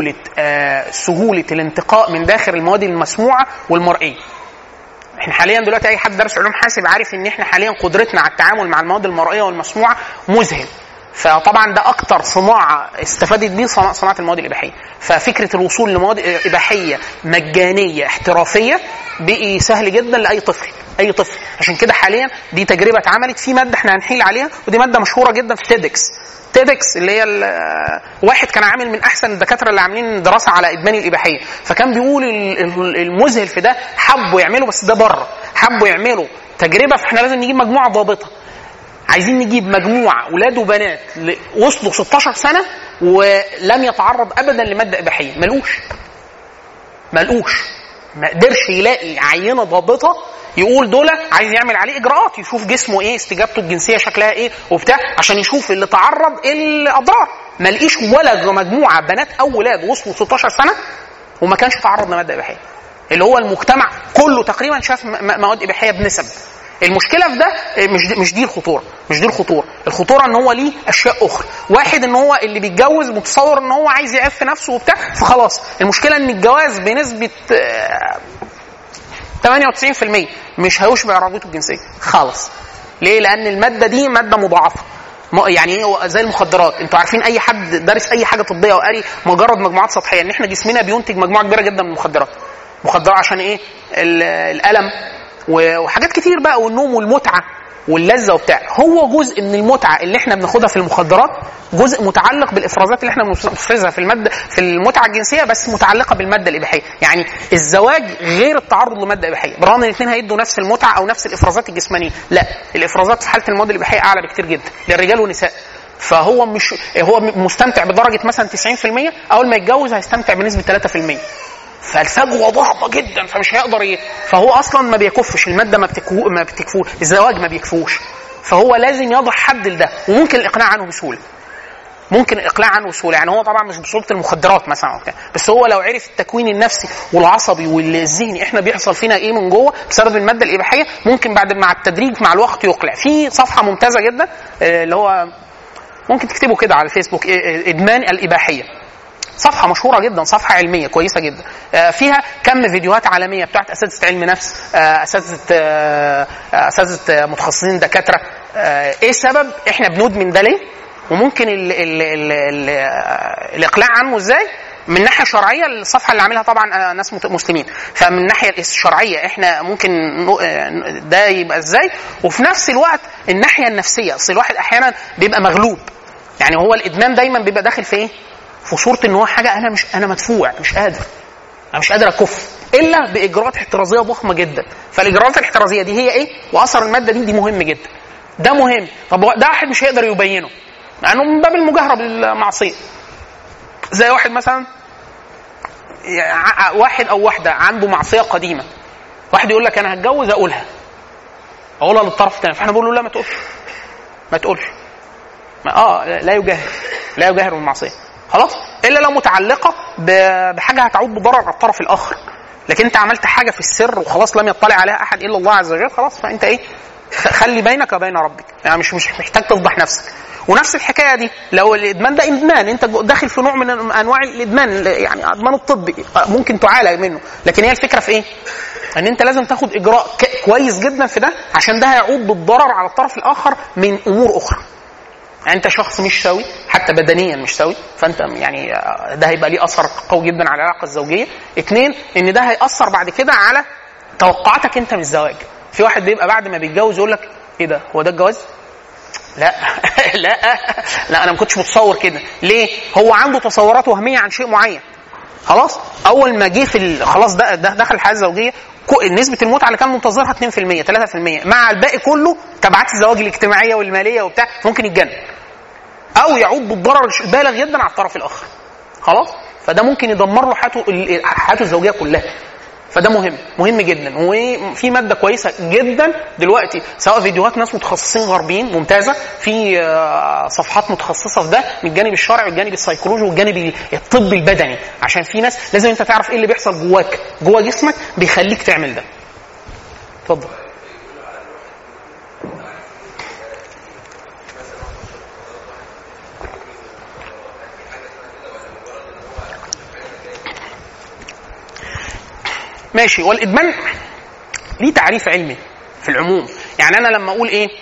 سهوله الانتقاء من داخل المواد المسموعه والمرئيه. احنا حاليا دلوقتي اي حد درس علوم حاسب عارف ان احنا حاليا قدرتنا على التعامل مع المواد المرئيه والمسموعه مذهل. فطبعا ده اكتر صناعه استفادت بيه صناعه المواد الاباحيه. ففكره الوصول لمواد اباحيه مجانيه احترافيه بقي سهل جدا لاي طفل. عشان كده حاليا دي تجربه اتعملت في ماده احنا هنحيل عليها، ودي ماده مشهوره جدا في تيدكس اللي هي واحد كان عامل من احسن الدكاتره اللي عاملين دراسه على ادمان الاباحيه، فكان بيقول المذهل في ده حبوا يعملوا، بس ده بره حبوا يعملوا تجربه، فاحنا لازم نجيب مجموعه ضابطه. عايزين نجيب مجموعه اولاد وبنات وصلوا 16 سنه ولم يتعرض ابدا لماده اباحيه، ملقوش، ما قدرش يلاقي عينه ضابطه يقول دول عايز يعمل عليه اجراءات، يشوف جسمه ايه، استجابته الجنسيه شكلها ايه وبتاع، عشان يشوف اللي تعرض ايه الاضرار. ما لقيش ولا مجموعه بنات او ولاد وصلوا 16 سنه وما كانش تعرض لماده اباحيه، اللي هو المجتمع كله تقريبا شاف مواد اباحيه بنسب. المشكله في ده مش دي الخطوره ان هو ليه اشياء اخرى. واحد ان هو اللي بيتجوز متصور ان هو عايز يعف نفسه وبتاع، فخلاص المشكله ان الجواز بنسبه 98% مش هيشبع رغبته الجنسيه خالص. ليه؟ لان الماده دي ماده مضاعفه، يعني ايه؟ زي المخدرات. انتوا عارفين اي حد دارس اي حاجه طبيه وقاري مجرد مجموعات سطحيه ان احنا جسمنا بينتج مجموعه كبيره جدا من المخدرات. عشان ايه؟ الالم وحاجات كتير بقى، والنوم والمتعه واللذه وبتاع. هو جزء من المتعه اللي احنا بناخدها في المخدرات جزء متعلق بالافرازات اللي احنا بنفرزها في المتعه الجنسيه، بس متعلقه بالماده الاباحيه. يعني الزواج غير التعرض لماده اباحيه، برغم ان الاثنين هيدوا نفس المتعه او نفس الافرازات الجسمانيه، لا، الافرازات في حاله المواد الاباحيه اعلى بكتير جدا للرجال والنساء. فهو هو مستمتع بدرجه مثلا 90%، اول ما يتجوز هيستمتع بنسبه 3%. فالفجوه ضخمه جدا، فمش هيقدر فهو اصلا ما بيكفش الماده، ما بتكفوش الزواج، ما بيكفوش. فهو لازم يضع حد لده، وممكن الاقناع عنه بسهوله. يعني هو طبعا مش بصوره المخدرات مثلا وبتاع، بس هو لو عرف التكوين النفسي والعصبي والذهني احنا بيحصل فينا ايه من جوه بسبب الماده الاباحيه، ممكن بعد مع التدريج مع الوقت يقلع. في صفحه ممتازه جدا اللي هو ممكن تكتبه كده على الفيسبوك، ادمان الاباحيه، صفحه مشهوره جدا، صفحه علميه كويسه جدا، فيها كم فيديوهات عالميه بتاعت اساتذه علم نفس، اساتذه متخصصين دكاتره. ايه السبب احنا بندمن ده ليه، وممكن الاقلاع عنه ازاي. من ناحيه شرعيه الصفحه اللي عاملها طبعا ناس مسلمين، فمن الناحيه الشرعيه احنا ممكن ده يبقى ازاي، وفي نفس الوقت الناحيه النفسيه. اصل الواحد احيانا بيبقى مغلوب، يعني هو الادمان دايما بيبقى داخل في ايه، في صوره ان هو حاجه انا مدفوع، انا مش قادر اكف الا باجراءات احترازيه ضخمه جدا. فالاجراءات الاحترازيه دي هي ايه، واثر الماده دي مهم جدا، ده مهم. طب ده واحد مش هيقدر يبينه لانه من باب المجاهره بالمعصيه. زي واحد مثلا، واحد او واحده عنده معصيه قديمه، واحد يقول لك انا هتجوز اقولها للطرف الثاني، فاحنا بنقول له لا ما تقولش لا يجاهر بالمعصيه خلاص، الا لو متعلقه بحاجه هتعود بضرر على الطرف الاخر. لكن انت عملت حاجه في السر وخلاص لم يطلع عليها احد الا الله عز وجل، خلاص فانت ايه، خلي بينك وبين ربك، يعني مش محتاج تفضح نفسك. ونفس الحكايه دي لو الادمان ده ادمان، انت داخل في نوع من انواع الادمان، يعني ادمان الطبي ممكن تعالج منه، لكن هي الفكره في ايه، ان انت لازم تاخد اجراء كويس جدا في ده، عشان ده هيعود بالضرر على الطرف الاخر من امور اخرى. يعني انت شخص مش سوي حتى بدنيا مش سوي، فانت يعني ده هيبقى ليه اثر قوي جدا على العلاقه الزوجيه. 2 ان ده هياثر بعد كده على توقعاتك انت من الزواج. في واحد بيبقى بعد ما بيتجوز يقول لك ايه ده، هو ده الجواز؟ لا لا انا ما كنتش متصور كده. ليه؟ هو عنده تصورات وهميه عن شيء معين. خلاص اول ما جه في خلاص ده دخل الحياه الزوجيه، نسبه المتعه اللي كان منتظرها 2% 3%، مع الباقي كله تبعات الزواج الاجتماعيه والماليه وبتاع، ممكن يتجنن او يعود بالضرر البالغ جدا على الطرف الاخر. خلاص فده ممكن يدمر له حياته الزوجيه كلها. فده مهم جدا. وفي ماده كويسه جدا دلوقتي، سواء فيديوهات ناس متخصصين غربيين ممتازه، في صفحات متخصصه في ده من الجانب الشرعي والجانب السيكولوجي والجانب الطبي البدني، عشان في ناس لازم انت تعرف ايه اللي بيحصل جواك جوا جسمك بيخليك تعمل ده. اتفضل. ماشي. والادمان ليه تعريف علمي في العموم. يعني انا لما اقول ايه،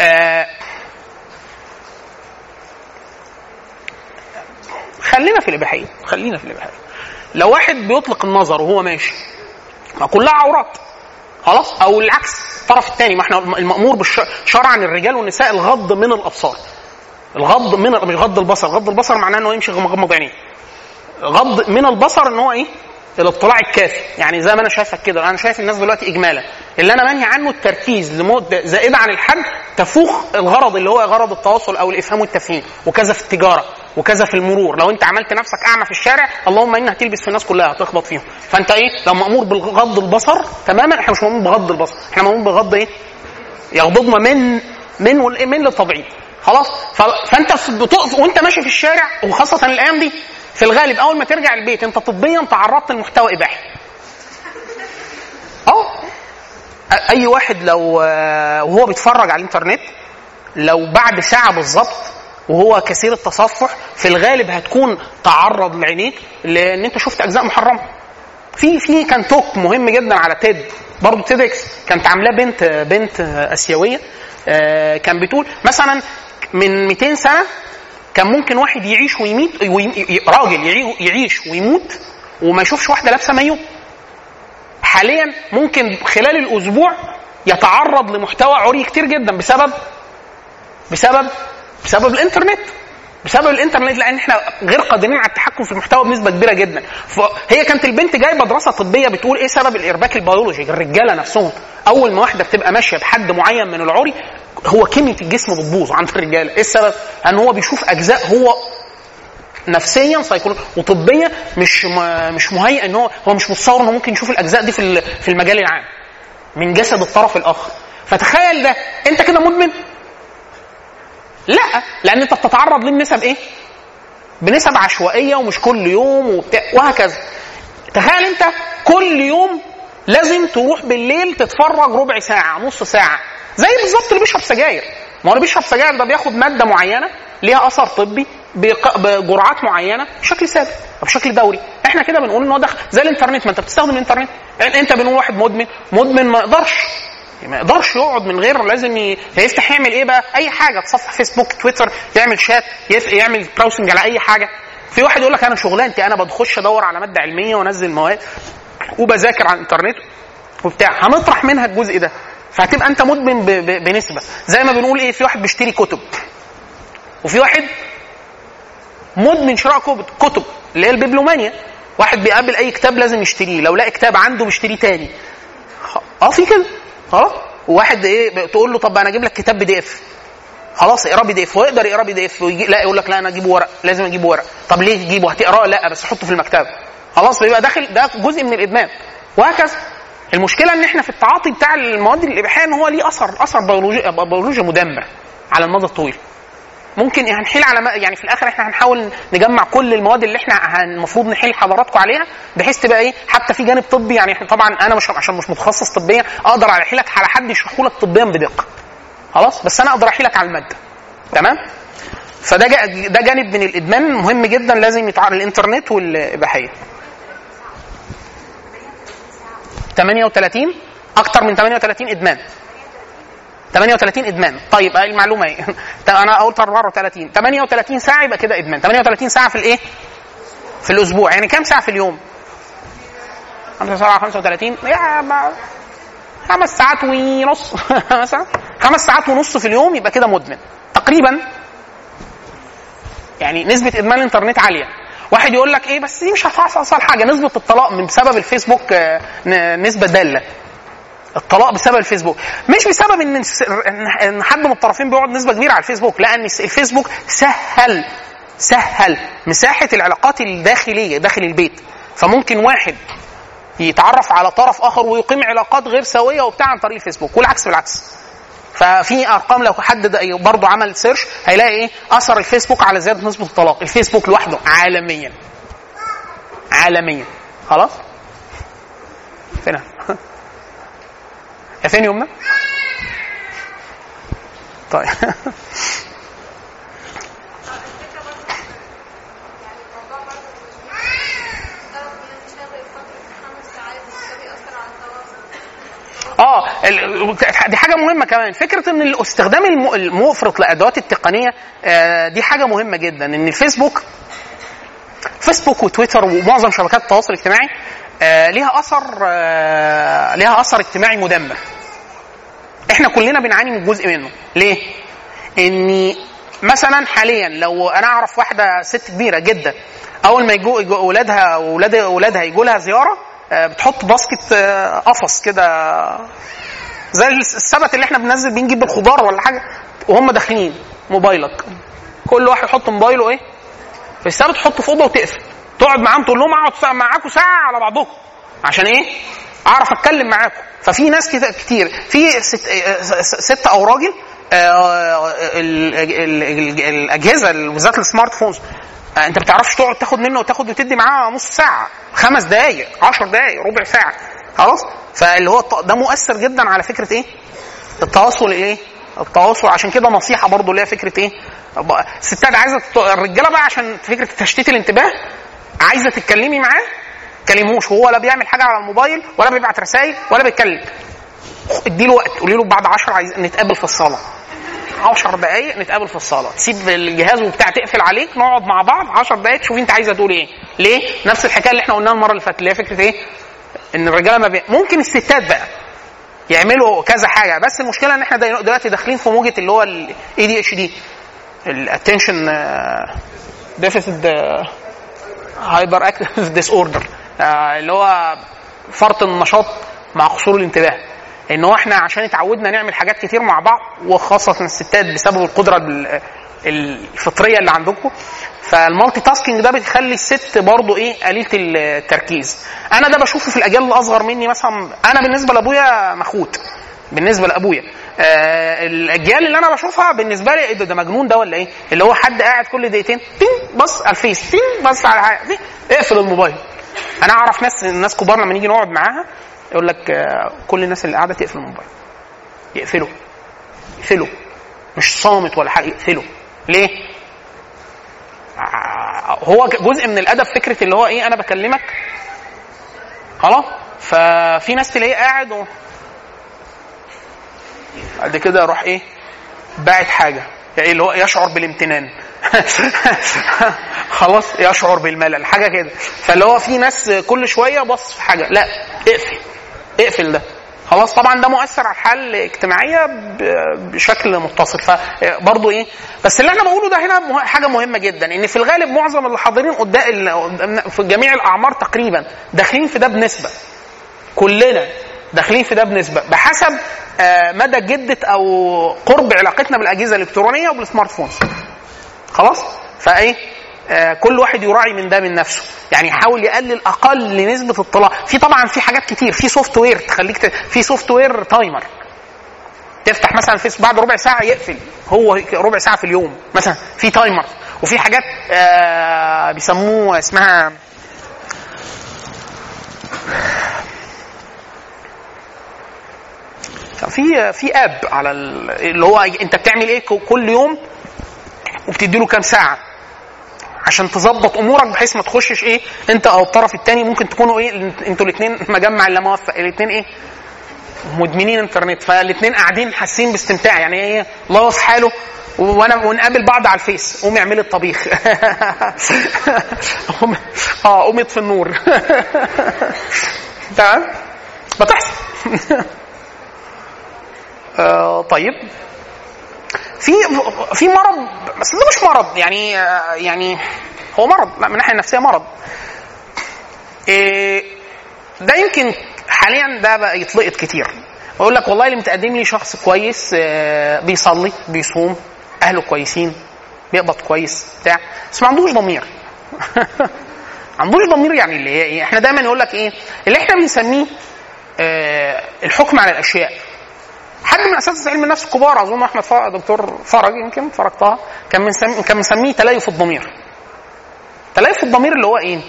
خلينا في الاباحيه. لو واحد بيطلق النظر وهو ماشي، ما كلها عورات خلاص، او العكس الطرف الثاني، ما احنا المأمور شرعا الرجال والنساء الغض من الابصار. الغض من مش غض البصر، غض البصر معناه انه يمشي مغمض عينيه. غض من البصر ان هو ايه، الاطلاع الكافي. يعني زي ما انا شايفك كده، انا شايف الناس دلوقتي اجمالا اللي انا منهي عنه التركيز لمده زائده عن الحد تفوق الغرض اللي هو غرض التواصل او الافهام والتفهيم، وكذا في التجاره وكذا في المرور. لو انت عملت نفسك اعمى في الشارع، اللهم انها هتلبس في الناس كلها، هتخبط فيهم. فانت ايه، لو مامور بغض البصر تماما، احنا مش مامور بغض البصر، احنا مامور بغض ايه، يغضضنا من للتبعيد. خلاص فانت بتقف وانت ماشي في الشارع، وخاصه الايام دي في الغالب اول ما ترجع البيت انت طبيا تعرضت لمحتوى اباحي. اي واحد لو وهو بيتفرج على الانترنت، لو بعد ساعه بالظبط وهو كثير التصفح، في الغالب هتكون تعرض لعينيك لان انت شفت اجزاء محرمه. في كان توك مهم جدا على تيد، برضه تيد اكس، كانت عاملاه بنت اسيويه، كان بتقول مثلا من 200 سنه كان ممكن واحد يعيش ويموت، راجل يعيش ويموت وما يشوفش واحده لابسه مايو. حاليا ممكن خلال الاسبوع يتعرض لمحتوى عري كتير جدا بسبب الانترنت. لان احنا غير قادرين على التحكم في المحتوى بنسبه كبيره جدا. فهي كانت البنت جايبه دراسه طبيه بتقول ايه سبب الارباك البيولوجي. الرجاله نفسهم اول ما واحده بتبقى ماشيه بحد معين من العري، هو كيمياء الجسم بتبوظ عند الرجاله. ايه السبب؟ ان هو بيشوف اجزاء هو نفسيا سيكولوجيا وطبيا مش مهيئ، ان هو مش متصور انه ممكن يشوف الاجزاء دي في المجال العام من جسد الطرف الاخر. فتخيل ده، انت كده مدمن؟ لا، لان انت بتتعرض للنسب ايه، بنسب عشوائيه ومش كل يوم وبتاع وهكذا. تخيل انت كل يوم لازم تروح بالليل تتفرج ربع ساعه نص ساعه، زي بالظبط اللي بيشرب سجاير. ما هو اللي بيشرب سجاير ده بياخد ماده معينه ليها اثر طبي بجرعات معينه بشكل ثابت او بشكل دوري. احنا كده بنقول ان هو دخل زي الانترنت، ما انت بتستخدم الانترنت. انت بنقول واحد مدمن ما يقدرش يقعد من غير لازم يفتح يعمل ايه بقى، اي حاجه، تصفح فيسبوك، تويتر، يعمل شات، يعمل براوسنج على اي حاجه. في واحد يقول لك انا شغلانتي انا بخش ادور على ماده علميه وانزل مواد وبذاكر على الانترنت وبتاع، هنطرح منها الجزء ده، فهتبقى انت مدمن بنسبه. زي ما بنقول ايه، في واحد بيشتري كتب وفي واحد مدمن شراء كتب اللي هي البيبلومانيا. واحد بيقابل اي كتاب لازم يشتريه، لو لقى كتاب عنده بيشتريه تاني. في كده خلاص. وواحد ايه تقول له طب انا اجيب لك كتاب بي دي اف، خلاص اقرا بي دي اف، ويقدر يقرا بي دي اف لا يقول لك لا انا اجيبه ورق، لازم اجيبه ورق. طب ليه تجيبه؟ هتقراه؟ لا بس حطه في المكتبه. خلاص بيبقى داخل ده جزء من الادمان وهكذا. المشكله ان احنا في التعاطي بتاع المواد الاباحيه ان هو ليه اثر بيولوجي مدمر على المدى الطويل. ممكن هنحيل على يعني في الاخر احنا هنحاول نجمع كل المواد اللي احنا المفروض نحيل حضراتكم عليها، بحيث تبقى ايه حتى في جانب طبي. يعني احنا طبعا انا مش عشان مش متخصص طبيا اقدر احيلك على حد يشرحه لك طبيا بدقه، خلاص، بس انا اقدر احيلك على الماده. تمام. فده ده جانب من الادمان مهم جدا لازم يتعرض الانترنت والاباحيه. 38 اكتر من 38 ادمان. 38 ادمان. طيب المعلومه ايه؟ انا قلت 34 38 ساعه يبقى كده ادمان. 38 ساعه في الايه؟ في الاسبوع. يعني كام ساعه في اليوم؟ 35 يعني 5 ساعات ونص مثلا 5 ساعات ونص في اليوم يبقى كده مدمن تقريبا. يعني نسبه ادمان الانترنت عاليه. واحد يقول لك ايه بس دي مش هتحصل حاجه، نسبه الطلاق من بسبب الفيسبوك نسبه داله. الطلاق بسبب الفيسبوك، مش بسبب ان حد من الطرفين بيقعد نسبه كبيره على الفيسبوك، لان الفيسبوك سهل مساحه العلاقات الداخليه داخل البيت. فممكن واحد يتعرف على طرف اخر ويقيم علاقات غير سويه وبتاع عن طريق الفيسبوك، والعكس بالعكس. ففي ارقام لو حد برضه عمل سيرش هيلاقي ايه اثر الفيسبوك على زياده نسبه الطلاق. الفيسبوك لوحده عالميا خلاص. فين فين يومنا؟ طيب دي حاجه مهمه كمان. فكره ان الاستخدام المفرط للادوات التقنيه دي حاجه مهمه جدا. ان الفيسبوك وتويتر ومعظم شبكات التواصل الاجتماعي ليها اثر اجتماعي مدمر. احنا كلنا بنعاني من جزء منه. ليه؟ اني مثلا حاليا لو انا اعرف واحده ست كبيره جدا، اول ما يجوا اولادها يجوا لها زياره بتحط باسكت قفص كده زي السبت اللي احنا بننزل بنجيب الخضار ولا حاجه، وهم داخلين موبايلك، كل واحد يحط موبايله ايه في السبت، تحطه في اوضه وتقفل، تقعد معاهم تقول لهم اقعد معاكم ساعه على بعضكم عشان ايه اعرف اتكلم معاكم. ففي ناس كتير في ست او راجل الاجهزه بالذات السمارت فونز انت بتعرفش تقعد تاخد منه وتاخد وتدي معاه نص ساعه، 5 دقائق، 10 دقائق، ربع ساعه، خلاص. فاللي هو ده مؤثر جدا على فكره ايه التواصل. عشان كده نصيحه برضو اللي هي فكره ايه الستات عايزه الرجاله بقى عشان فكره تشتيت الانتباه، عايزه تتكلمي معاه كلموش، هو لا بيعمل حاجه على الموبايل ولا بيبعت رسائل ولا بيتكلم. اديله وقت، قولي له بعد 10 عايز نتقابل في الصاله، 10 دقائق نتقابل في الصاله، تسيب الجهاز وبتاع تقفل عليك، نقعد مع بعض 10 دقائق تشوفي انت عايزه تقول ايه. ليه؟ نفس الحكايه اللي احنا قلناها المره اللي فاتت اللي هي فكره ايه ان الرجاله ممكن الستات بقى يعملوا كذا حاجه، بس المشكله ان احنا دلوقتي داخلين في موجه اللي هو الاي دي اتش دي، الاتنشن ديفيسيت هايبر اكتيف ديس اوردر، اللي هو فرط النشاط مع قصور الانتباه. ان هو احنا عشان اتعودنا نعمل حاجات كتير مع بعض، وخاصه الستات بسبب القدره الفطريه اللي عندكم، فالمالتي تاسكينج ده بتخلي الست برضو ايه قليله التركيز. انا ده بشوفه في الاجيال الاصغر مني. مثلا انا بالنسبه لابويا مخوت، بالنسبه لابويا الاجيال اللي انا بشوفها بالنسبه لي ده مجنون ده ولا ايه، اللي هو حد قاعد كل دقيقتين بص على الفيس، بص على حاجه، اقفل الموبايل. انا اعرف ناس كبار لما نيجي نقعد معاها يقول لك كل الناس اللي قاعده تقفل الموبايل، يقفله مش صامت ولا حاجه، يقفله. ليه؟ هو جزء من الادب فكره اللي هو ايه، انا بكلمك خلاص، ففي ناس تلاقيه قاعد بعد كده يروح ايه باعت حاجه، يعني اللي هو يشعر بالامتنان خلاص يشعر بالملل حاجه كده. فاللي هو في ناس كل شويه بص في حاجه، لا اقفل ده خلاص. طبعا ده مؤثر على الحاله الاجتماعيه بشكل متصل. فبرضه ايه، بس اللي انا بقوله ده هنا حاجه مهمه جدا، ان في الغالب معظم اللي حاضرين قدام في جميع الاعمار تقريبا داخلين في ده بنسبه، كلنا داخلين في ده بنسبه بحسب مدى جده او قرب علاقتنا بالاجهزه الالكترونيه وبالسمارت فونز. خلاص، فايه كل واحد يراعي من ده من نفسه، يعني يحاول يقلل اقل نسبه اطلاع. في طبعا في حاجات كتير، في سوفت وير تخليك في سوفت وير تايمر، تفتح مثلا فيس بعد ربع ساعه يقفل، هو ربع ساعه في اليوم مثلا، في تايمر. وفي حاجات بيسموه اسمها في اب على اللي هو انت بتعمل ايه كل يوم وبتدي له كام ساعه عشان تظبط امورك بحيث ما تخشش ايه انت او الطرف الثاني ممكن تكونوا ايه انتوا الاثنين مجمع لا موفق، الاثنين ايه مدمنين انترنت، فالاثنين قاعدين حاسين باستمتاع، يعني ايه الله يوصف حاله ونقابل بعض على الفيس، قومي اعملي الطبيخ قومي اطفي النور تمام بتحصل طيب في مرض، بس ده مش مرض يعني هو مرض من الناحيه النفسيه مرض. ده يمكن حاليا ده بقى يطلقت كتير، ويقول لك والله اللي متقدم لي شخص كويس بيصلي بيصوم اهله كويسين بيقبض كويس بتاع، بس ما عندوش ضمير عندوش ضمير. يعني اللي هي احنا دايما يقول لك ايه اللي احنا بنسميه الحكم على الاشياء. حد من اساتذه علم النفس الكبار اظن احمد دكتور فرج يمكن فرجتها كان مسميه تليف الضمير. تليف الضمير اللي هو ايه؟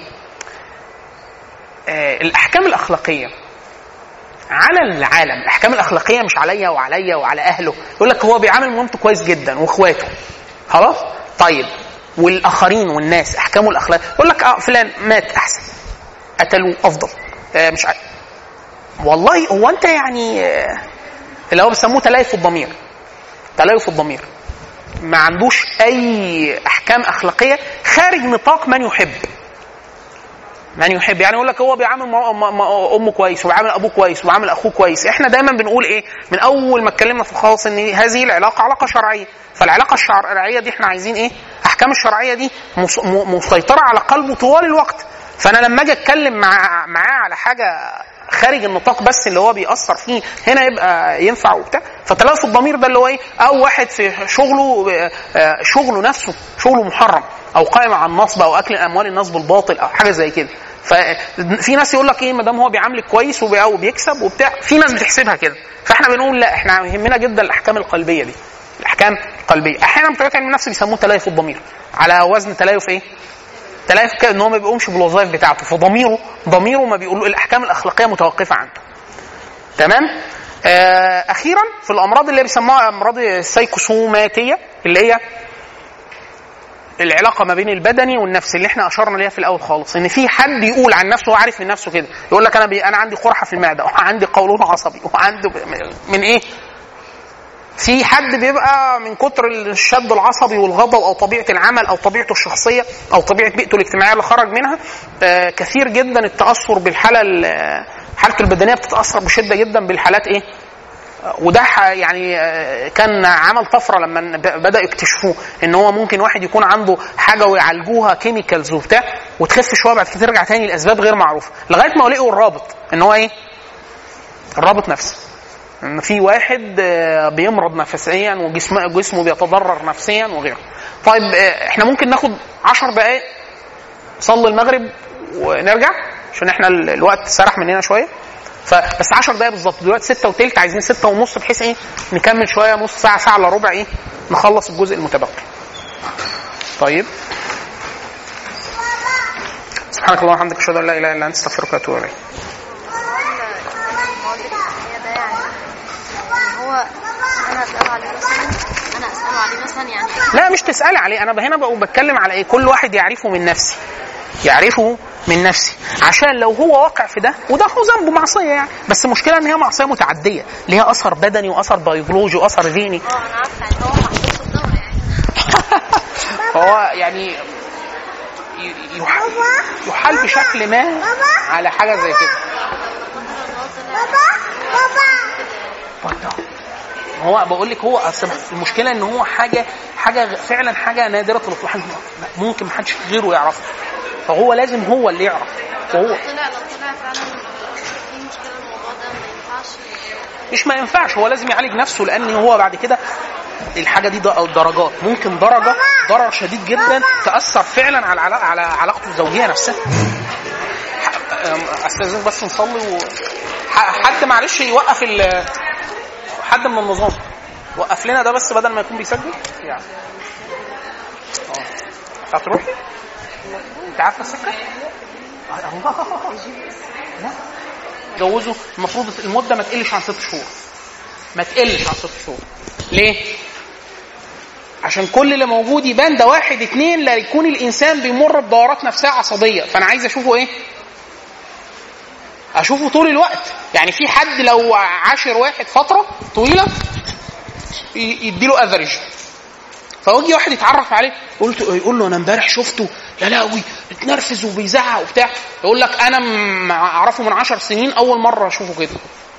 الاحكام الاخلاقيه على العالم، الاحكام الاخلاقيه مش عليا وعلى اهله. يقول لك هو بيعامل مامته كويس جدا واخواته خلاص، طيب والاخرين والناس احكامه الاخلاقيه، يقول لك فلان مات احسن، قتلوه افضل، مش عارف. والله هو انت يعني اللي هو بيسموه تليف الضمير. تليف الضمير ما عندوش اي احكام اخلاقيه خارج نطاق من يحب. يعني يقول لك هو بيعامل امه كويس وبيعامل ابوه كويس وبيعامل اخوه كويس. احنا دايما بنقول ايه من اول ما اتكلمنا في الخاص ان هذه العلاقه علاقه شرعيه، فالعلاقه الشرعيه دي احنا عايزين ايه؟ احكام الشرعيه دي مسيطره على قلبه طوال الوقت. فانا لما اجي اتكلم معاه على حاجه خارج النطاق بس اللي هو بيأثر فيه هنا يبقى ينفع وبتاع. فتلف الضمير ده اللي هو ايه؟ او واحد في شغله نفسه شغله محرم او قائم على النصب او اكل اموال الناس بالباطل او حاجه زي كده. ففي ناس يقول لك ايه ما دام هو بيعاملك كويس وبيكسب وبتاع، في ناس بتحسبها كده. فاحنا بنقول لا، احنا يهمنا جدا الاحكام القلبيه دي. الاحكام القلبيه احيانا بتوع علم النفس بيسموه تليف الضمير، على وزن تليف ايه؟ تليف كده ان هو ما بيقومش بالوظائف بتاعته، فضميره ما بيقولوا الاحكام الاخلاقيه متوقفه عنه. تمام. اخيرا في الامراض اللي بيسموها امراض السيكوسوماتيه اللي هي العلاقه ما بين البدني والنفسي اللي احنا اشرنا ليها في الاول خالص، ان في حد يقول عن نفسه وعارف من نفسه كده، يقول لك انا عندي قرحه في المعده وعندي قولون عصبي وعندي من ايه. في حد بيبقى من كتر الشد العصبي والغضب او طبيعه العمل او طبيعته الشخصيه او طبيعه بيئته الاجتماعيه اللي خرج منها كثير جدا التاثر بالحاله حالته البدنيه بتتاثر بشده جدا بالحالات ايه. وده يعني كان عمل طفره لما بدأوا يكتشفوه ان هو ممكن واحد يكون عنده حاجه ويعالجوها كيميكالز وبتاع وتخف شويه بعد كده ترجع تاني لاسباب غير معروفه، لغايه ما لقوا الرابط ان هو ايه؟ الرابط نفسي، ان في واحد بيمرض نفسيا وجسمه بيتضرر نفسيا وغيره. طيب احنا ممكن ناخد 10 دقائق صلي المغرب ونرجع عشان احنا الوقت سرح مننا شويه، فبس 10 دقائق بالظبط. دلوقتي 6:15 عايزين 6:30 بحيث ايه نكمل شويه نص ساعه ساعه الا ربع ايه نخلص الجزء المتبقي. طيب سبحانك اللهم وبحمدك اشهد ان لا اله الا انت استغفرك واتوب اليك. هو انا اسال عليه مثلا انا اساله عليه مثلا يعني؟ لا مش تسالي عليه، انا هنا بتكلم على ايه، كل واحد يعرفه من نفسه، يعرفه من نفسي، عشان لو هو واقع في ده، وده هو ذنبه معصيه يعني، بس المشكله ان هي معصيه متعديه، ليها اثر بدني واثر بيولوجي واثر ذهني. انا عارفه ان هو محطوط في الدوره يعني. هو يعني يحال بشكل ما على حاجه زي كده. هو بقول لك هو المشكله ان هو حاجه فعلا حاجه نادره الوقوع، ممكن ما حدش غيره يعرفها، فهو لازم هو اللي يعرف. وهو لو طلع فعلا في مشكله الموضوع ده ما ينفعش، مش ما ينفعش، هو لازم يعالج نفسه، لان هو بعد كده الحاجه دي درجات، ممكن درجه ضرر شديد جدا تاثر فعلا على علاقته الزوجيه نفسها. استاذنك بس نصلي حد معلش يوقف حد من النظام وقف لنا ده بس بدل ما يكون بيسجل يعني. هتروح انت عارفه السكه لا جوزوا المفروض المده ما تقلش عن 6 شهور، ما تقلش عن 6 شهور. ليه؟ عشان كل اللي موجود يبان ده 1 2 لا يكون الانسان بيمر بدورات نفسيه عصبيه، فانا عايز اشوفه ايه، اشوفه طول الوقت. يعني في حد لو عاشر واحد فتره طويله يديله افريج، فوجي واحد يتعرف عليه يقول له انا امبارح شفته يا لهوي اتنرفز وبيزعق وبتاع، يقول لك انا اعرفه من 10 سنين اول مره اشوفه كده.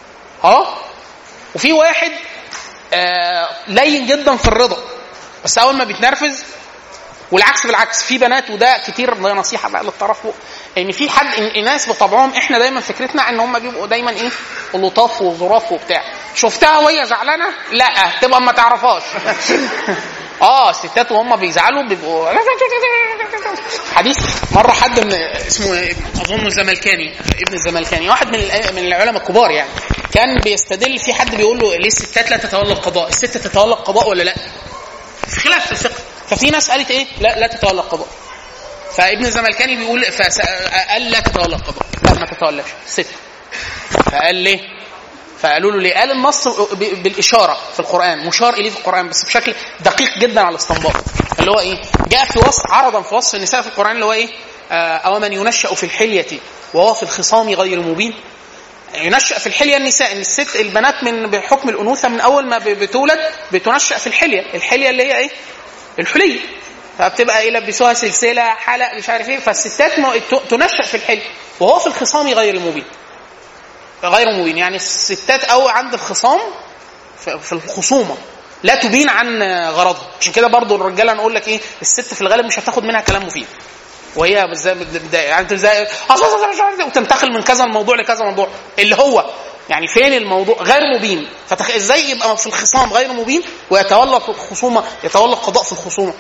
وفي واحد لين جدا في الرضا، بس اول ما بيتنرفز، والعكس بالعكس، في بنات وده كتير، ده نصيحه بقى للطرف فوق، ان في حد الناس بطبعهم احنا دايما فكرتنا ان هم بيبقوا دايما ايه لطاف وظراف وبتاع، شفتها وهي زعلانه لا تبقى ما تعرفهاش. الستات وهم بيزعلوا بيبقوا حديث مره حد من اسمه اظن الزملكاني، ابن الزملكاني، واحد من العلماء الكبار يعني، كان بيستدل في حد بيقول له ليه الستات لا تتولى القضاء، الست تتولى القضاء ولا لا، في خلاف في الفقه، ففي ناس قالت ايه لا تتولى القضاء، فابن الزملكاني بيقول قال لا تتولى القضاء، لا ما تتولاش الست، فقال ليه، فقالوا له ليه، قال النص بالاشاره في القران، مشار اليه في القران بس بشكل دقيق جدا على الاستنباط، اللي هو ايه، جاء في وصف عرضا في وصف النساء في القران اللي هو ايه، او من ينشأ في الحليه وهو في الخصام غير مبين. ينشأ في الحليه النساء، ان الست البنات من بحكم الانوثه من اول ما بتولد بتنشأ في الحليه اللي هي ايه، الحليه، فبتبقى ايه لبسوها سلسله حلق مش عارف ايه، فالستات تنشأ في الحليه وهو في الخصام غير مبين. يعني الستات او عند الخصام في الخصومه لا تبين عن غرضها، عشان كده برضو الرجاله نقول لك ايه، الست في الغالب مش هتاخد منها كلام مفيد، وهي يعني ازاي وتنتقل من كذا الموضوع لكذا موضوع، اللي هو يعني فين الموضوع غير مبين، ازاي يبقى في الخصام غير مبين ويتولى في الخصومه، يتولى القضاء في الخصومه.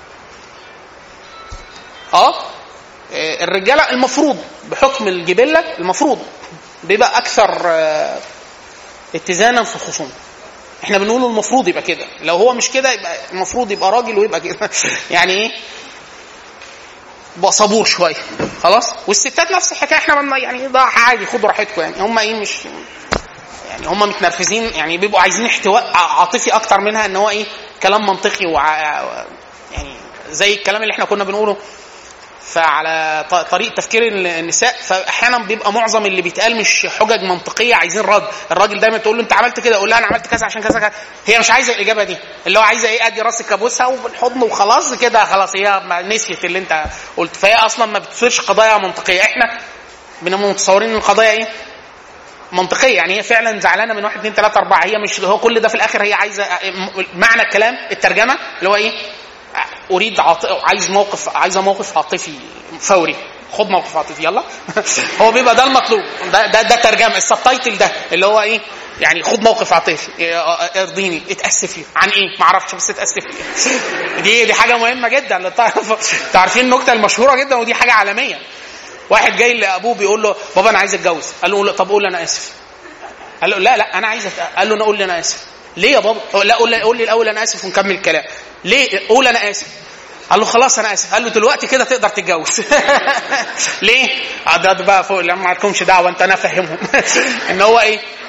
الرجاله المفروض بحكم الجبله المفروض بيبقى اكثر اتزانا في الخصومه، احنا بنقول المفروض يبقى كده، لو هو مش كده يبقى المفروض يبقى راجل ويبقى كده. يعني ايه، بقى صبور شويه خلاص. والستات نفس الحكايه، احنا يعني ده عادي خدوا راحتكم، يعني هم ايه مش يعني هم متنرفزين، يعني بيبقوا عايزين احتواء عاطفي اكتر منها ان هو ايه كلام منطقي يعني زي الكلام اللي احنا كنا بنقوله فعلى طريقه تفكير النساء، فاحيانا بيبقى معظم اللي بيتقال مش حجج منطقيه، عايزين رد. الراجل دايما تقول له انت عملت كده، يقول لها انا عملت كذا عشان كذا، هي مش عايزه الاجابه دي، اللي هو عايزه ايه، ادي راسك كابوسها وبالحضن وخلاص كده، خلاص هي نسيت اللي انت قلت، فهي اصلا ما بتصيرش قضايا منطقيه. احنا بنبقى متصورين ان القضايا ايه منطقيه، يعني هي فعلا زعلانه من 1 2 3 4، هي مش هو كل ده في الاخر هي عايزه معنى الكلام الترجمه اللي هو ايه، اريد عايزه موقف عاطفي فوري، خد موقف عاطفي يلا. هو بيبقى ده المطلوب، ده ترجمه السبتايتل ده اللي هو ايه، يعني خد موقف عاطفي، ارضيني، اتاسفي عن ايه ما اعرفش بس اتاسفي. دي حاجه مهمه جدا، تعرفين النكته المشهوره جدا ودي حاجه عالميه. واحد جاي لابوه بيقول له بابا انا عايز اتجوز، قال له طب قول لي انا اسف، قال له لا انا عايز، قال له انا قول لي انا اسف. ليه يا بابا؟ لا قول لي الاول انا اسف ونكمل الكلام. ليه؟ قول انا اسف. قال له خلاص انا اسف. قال له دلوقتي كده تقدر تتجوز. ليه؟ ده بقى فوق لما ما عندكمش دعوه انت، انا افهمهم ان هو ايه،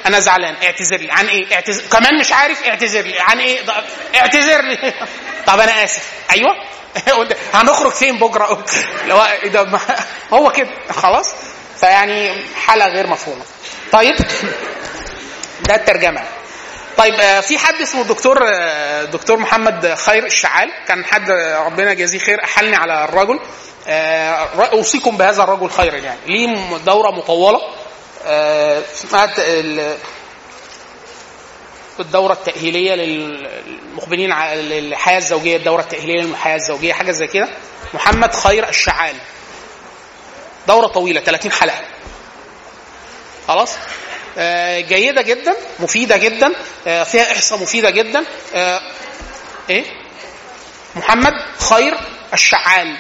انا زعلان، اعتذر لي عن ايه؟ كمان مش عارف اعتذر لي عن ايه؟ اعتذر لي. طب انا اسف. ايوه هنخرج فين بكره؟ لو ده هو كده خلاص. فيعني حاله غير مفهومه. طيب ده الترجمه. طيب في حد اسمه دكتور محمد خير الشعال، كان حد ربنا يجازيه خير احلني على الرجل. اوصيكم بهذا الرجل خيرا، يعني ليه دوره مطوله اسمها الدوره التاهيليه للمقبلين على الحياه الزوجيه، الدوره التاهيليه للحياه الزوجيه، حاجه زي كده. محمد خير الشعال، دوره طويله 30 حلقه خلاص. جيده جدا، مفيده جدا، فيها احصاء مفيده جدا. ايه محمد خير الشعال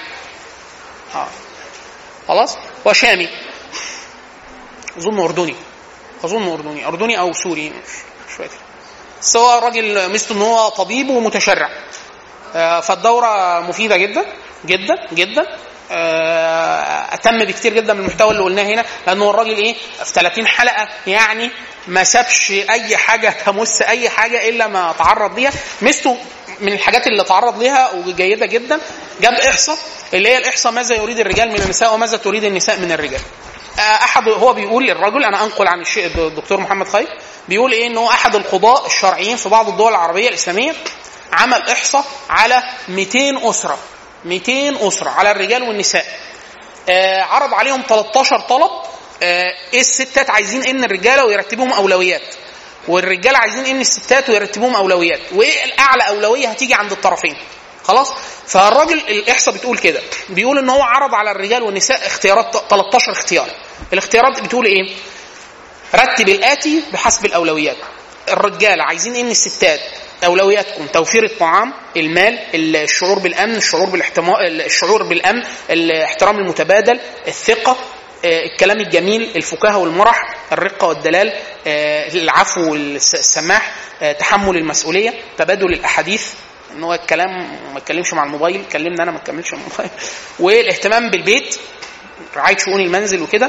خلاص. وشامي، اظن اردني او سوري، مش فاكر. بس هو الراجل ميزته ان هو طبيب ومتشرع. فالدوره مفيده جدا جدا جدا. اتم بكتير جدا من المحتوى اللي قلناه هنا، لانه الراجل ايه في 30 حلقه يعني ما سابش اي حاجه تمس اي حاجه الا ما تعرض ليها. ميزته من الحاجات اللي تعرض ليها وجيده جدا، جاب احصاء اللي هي الاحصاء ماذا يريد الرجال من النساء وماذا تريد النساء من الرجال. احد هو بيقول الرجل، انا انقل عن الدكتور محمد خير، بيقول ايه انه احد القضاء الشرعيين في بعض الدول العربيه الاسلاميه عمل احصاء على 200 اسره على الرجال والنساء. عرض عليهم 13 طلب. ايه الستات عايزين ايه من الرجاله ويرتبوهم اولويات، والرجاله عايزين ايه من الستات ويرتبوهم اولويات، وايه الاعلى اولويه هتيجي عند الطرفين خلاص. فالراجل الاحصاء بتقول كده، بيقول ان هو عرض على الرجال والنساء اختيارات 13 اختيار. الاختيارات بتقول ايه؟ رتب الاتي بحسب الاولويات. الرجاله عايزين ايه من الستات؟ اولوياتكم توفير الطعام، المال، الشعور بالامن، الشعور بالامن، الاحترام المتبادل، الثقه، الكلام الجميل، الفكاهه والمرح، الرقه والدلال، العفو والسماح، تحمل المسؤوليه، تبادل الاحاديث، ان هو الكلام ما يتكلمش مع الموبايل، كلمنا انا ما اتكلمش مع الموبايل، والاهتمام بالبيت، رعايه شؤون المنزل وكده،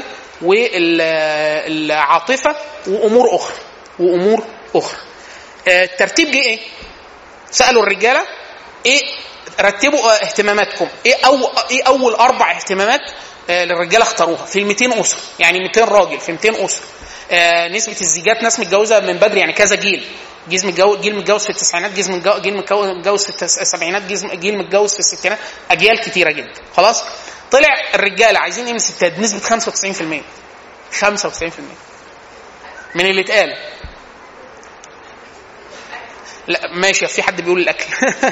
والعاطفه، وامور اخرى. الترتيب جه ايه؟ سالوا الرجاله ايه رتبوا اهتماماتكم، ايه اول 4 اهتمامات للرجاله اختاروها في 200 اسره، يعني 200 راجل في 200 اسره. نسبه الزيجات، ناس متجوزه من بدري، يعني كذا جيل جيل متجوز في التسعينات، جيل متجوز في السبعينات، جيل متجوز في الستينات، اجيال كتيره جدا خلاص. طلع الرجاله عايزين ايه من الستات بنسبه 95%. 95% من اللي اتقال. لا ماشي، في حد بيقول الاكل.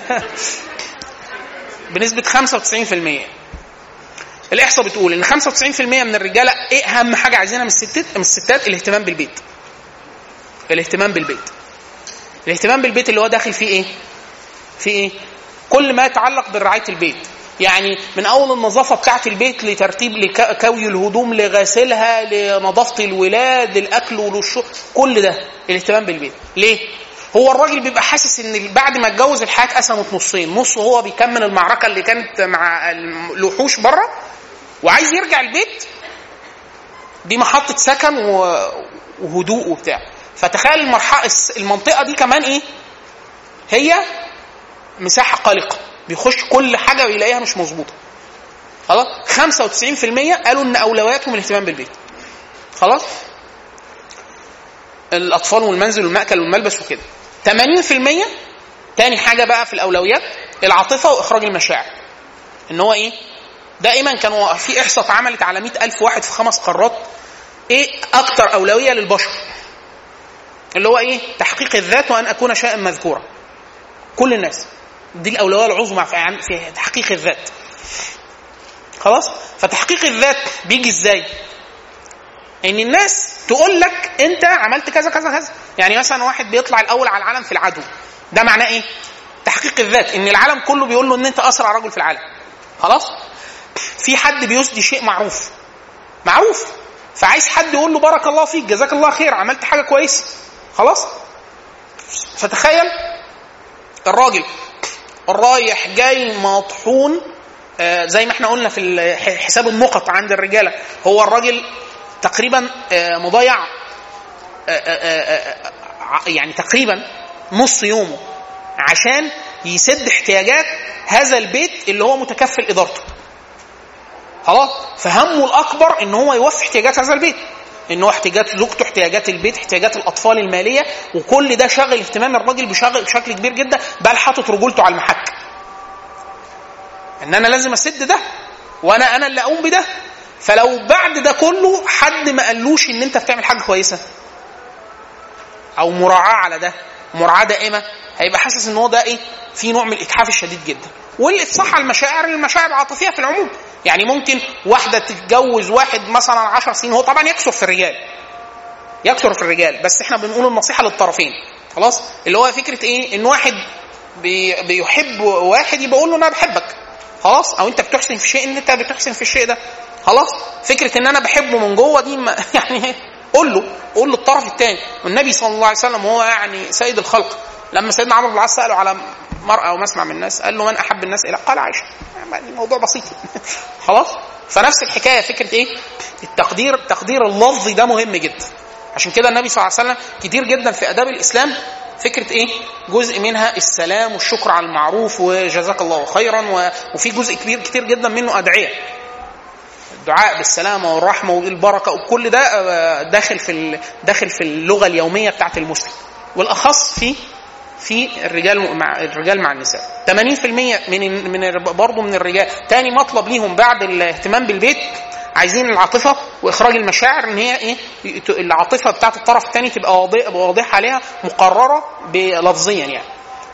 بنسبه 95%. الاحصاء بتقول ان 95% من الرجاله ايه اهم حاجه عايزينها من الستات؟ الاهتمام بالبيت اللي هو داخل فيه ايه؟ كل ما يتعلق برعايه البيت، يعني من اول النظافه بتاعه البيت لترتيب لكوي الهدوم لغسلها لنظافه الولاد للاكل وللشرب، كل ده الاهتمام بالبيت. ليه؟ هو الراجل بيبقى حاسس ان بعد ما اتجوز الحياه اتقسمت نصين، نص هو بيكمل المعركه اللي كانت مع الوحوش بره وعايز يرجع البيت، دي محطه سكن وهدوء وبتاع. فتخيل المنطقه دي كمان ايه؟ هي مساحه قلقه، بيخش كل حاجه ويلاقيها مش مظبوطه خلاص. 95% قالوا ان اولوياتهم الاهتمام بالبيت خلاص، الاطفال والمنزل والمأكل والملبس وكده. 80% تاني حاجه بقى في الاولويات العاطفه واخراج المشاعر، ان هو ايه؟ دائما كانوا في احصاء اتعملت على 100,000 واحد في 5 قارات، ايه اكتر اولويه للبشر؟ اللي هو ايه؟ تحقيق الذات وان اكون شيئا مذكورا. كل الناس دي الاولويه العظمى في تحقيق الذات خلاص. فتحقيق الذات بيجي ازاي؟ ان الناس تقول لك انت عملت كذا كذا كذا. يعني مثلا واحد بيطلع الاول على العالم في العدو، ده معناه ايه؟ تحقيق الذات، ان العالم كله بيقول له ان انت اسرع رجل في العالم خلاص. في حد بيسدي شيء معروف، فعايز حد يقول له بارك الله فيك، جزاك الله خير، عملت حاجه كويسه خلاص. فتخيل الراجل الرايح جاي مطحون، زي ما احنا قلنا في حساب النقط عند الرجاله، هو الراجل تقريبا مضيع يعني تقريبا نص يومه عشان يسد احتياجات هذا البيت اللي هو متكفل ادارته. خلاص، فهمه الاكبر ان هو يوفي احتياجات هذا البيت، ان هو احتياجات زوجته، احتياجات البيت، احتياجات الاطفال الماليه، وكل ده شغل اهتمام الراجل بشكل كبير جدا، بل حاطط رجولته على المحك ان انا لازم اسد ده وانا اللي اقوم بده. فلو بعد ده كله حد ما قالوش ان انت بتعمل حاجه كويسه او مراعاه على ده، مراعاه دائمه، هيبقى حاسس ان هو ده ايه، في نوع من الاتحاف الشديد جدا. واللي تصح المشاعر العاطفيه في العموم. يعني ممكن واحده تتجوز واحد مثلا 10 سنين، هو طبعا يكثر في الرجال، بس احنا بنقول النصيحه للطرفين. خلاص، اللي هو فكره ايه، ان واحد بيحب واحد يبقى يقول له انا بحبك، خلاص، او انت بتحسن في شيء ان انت بتحسن في الشيء ده، خلاص. فكره ان انا بحبه من جوه دي يعني قول للطرف الثاني. والنبي صلى الله عليه وسلم هو يعني سيد الخلق، لما سيدنا عمرو بن العاص ساله على مرأة او مسمع من الناس، قال له من احب الناس الى؟ قال عائشه. يعني الموضوع بسيط خلاص. فنفس الحكايه، فكره ايه، تقدير اللفظ ده مهم جدا. عشان كده النبي صلى الله عليه وسلم كتير جدا في اداب الاسلام فكره ايه، جزء منها السلام والشكر على المعروف وجزاك الله خيرا، وفي جزء كتير جدا منه ادعيه، الدعاء بالسلامه والرحمه والبركه، وكل ده داخل في اللغه اليوميه بتاعت المسلم، والاخص في الرجال مع النساء. 80% من الرجال تاني مطلب ليهم بعد الاهتمام بالبيت، عايزين العاطفه واخراج المشاعر، ان هي ايه، العاطفه بتاعت الطرف الثاني تبقى واضحه عليها، مقرره بلفظيا. يعني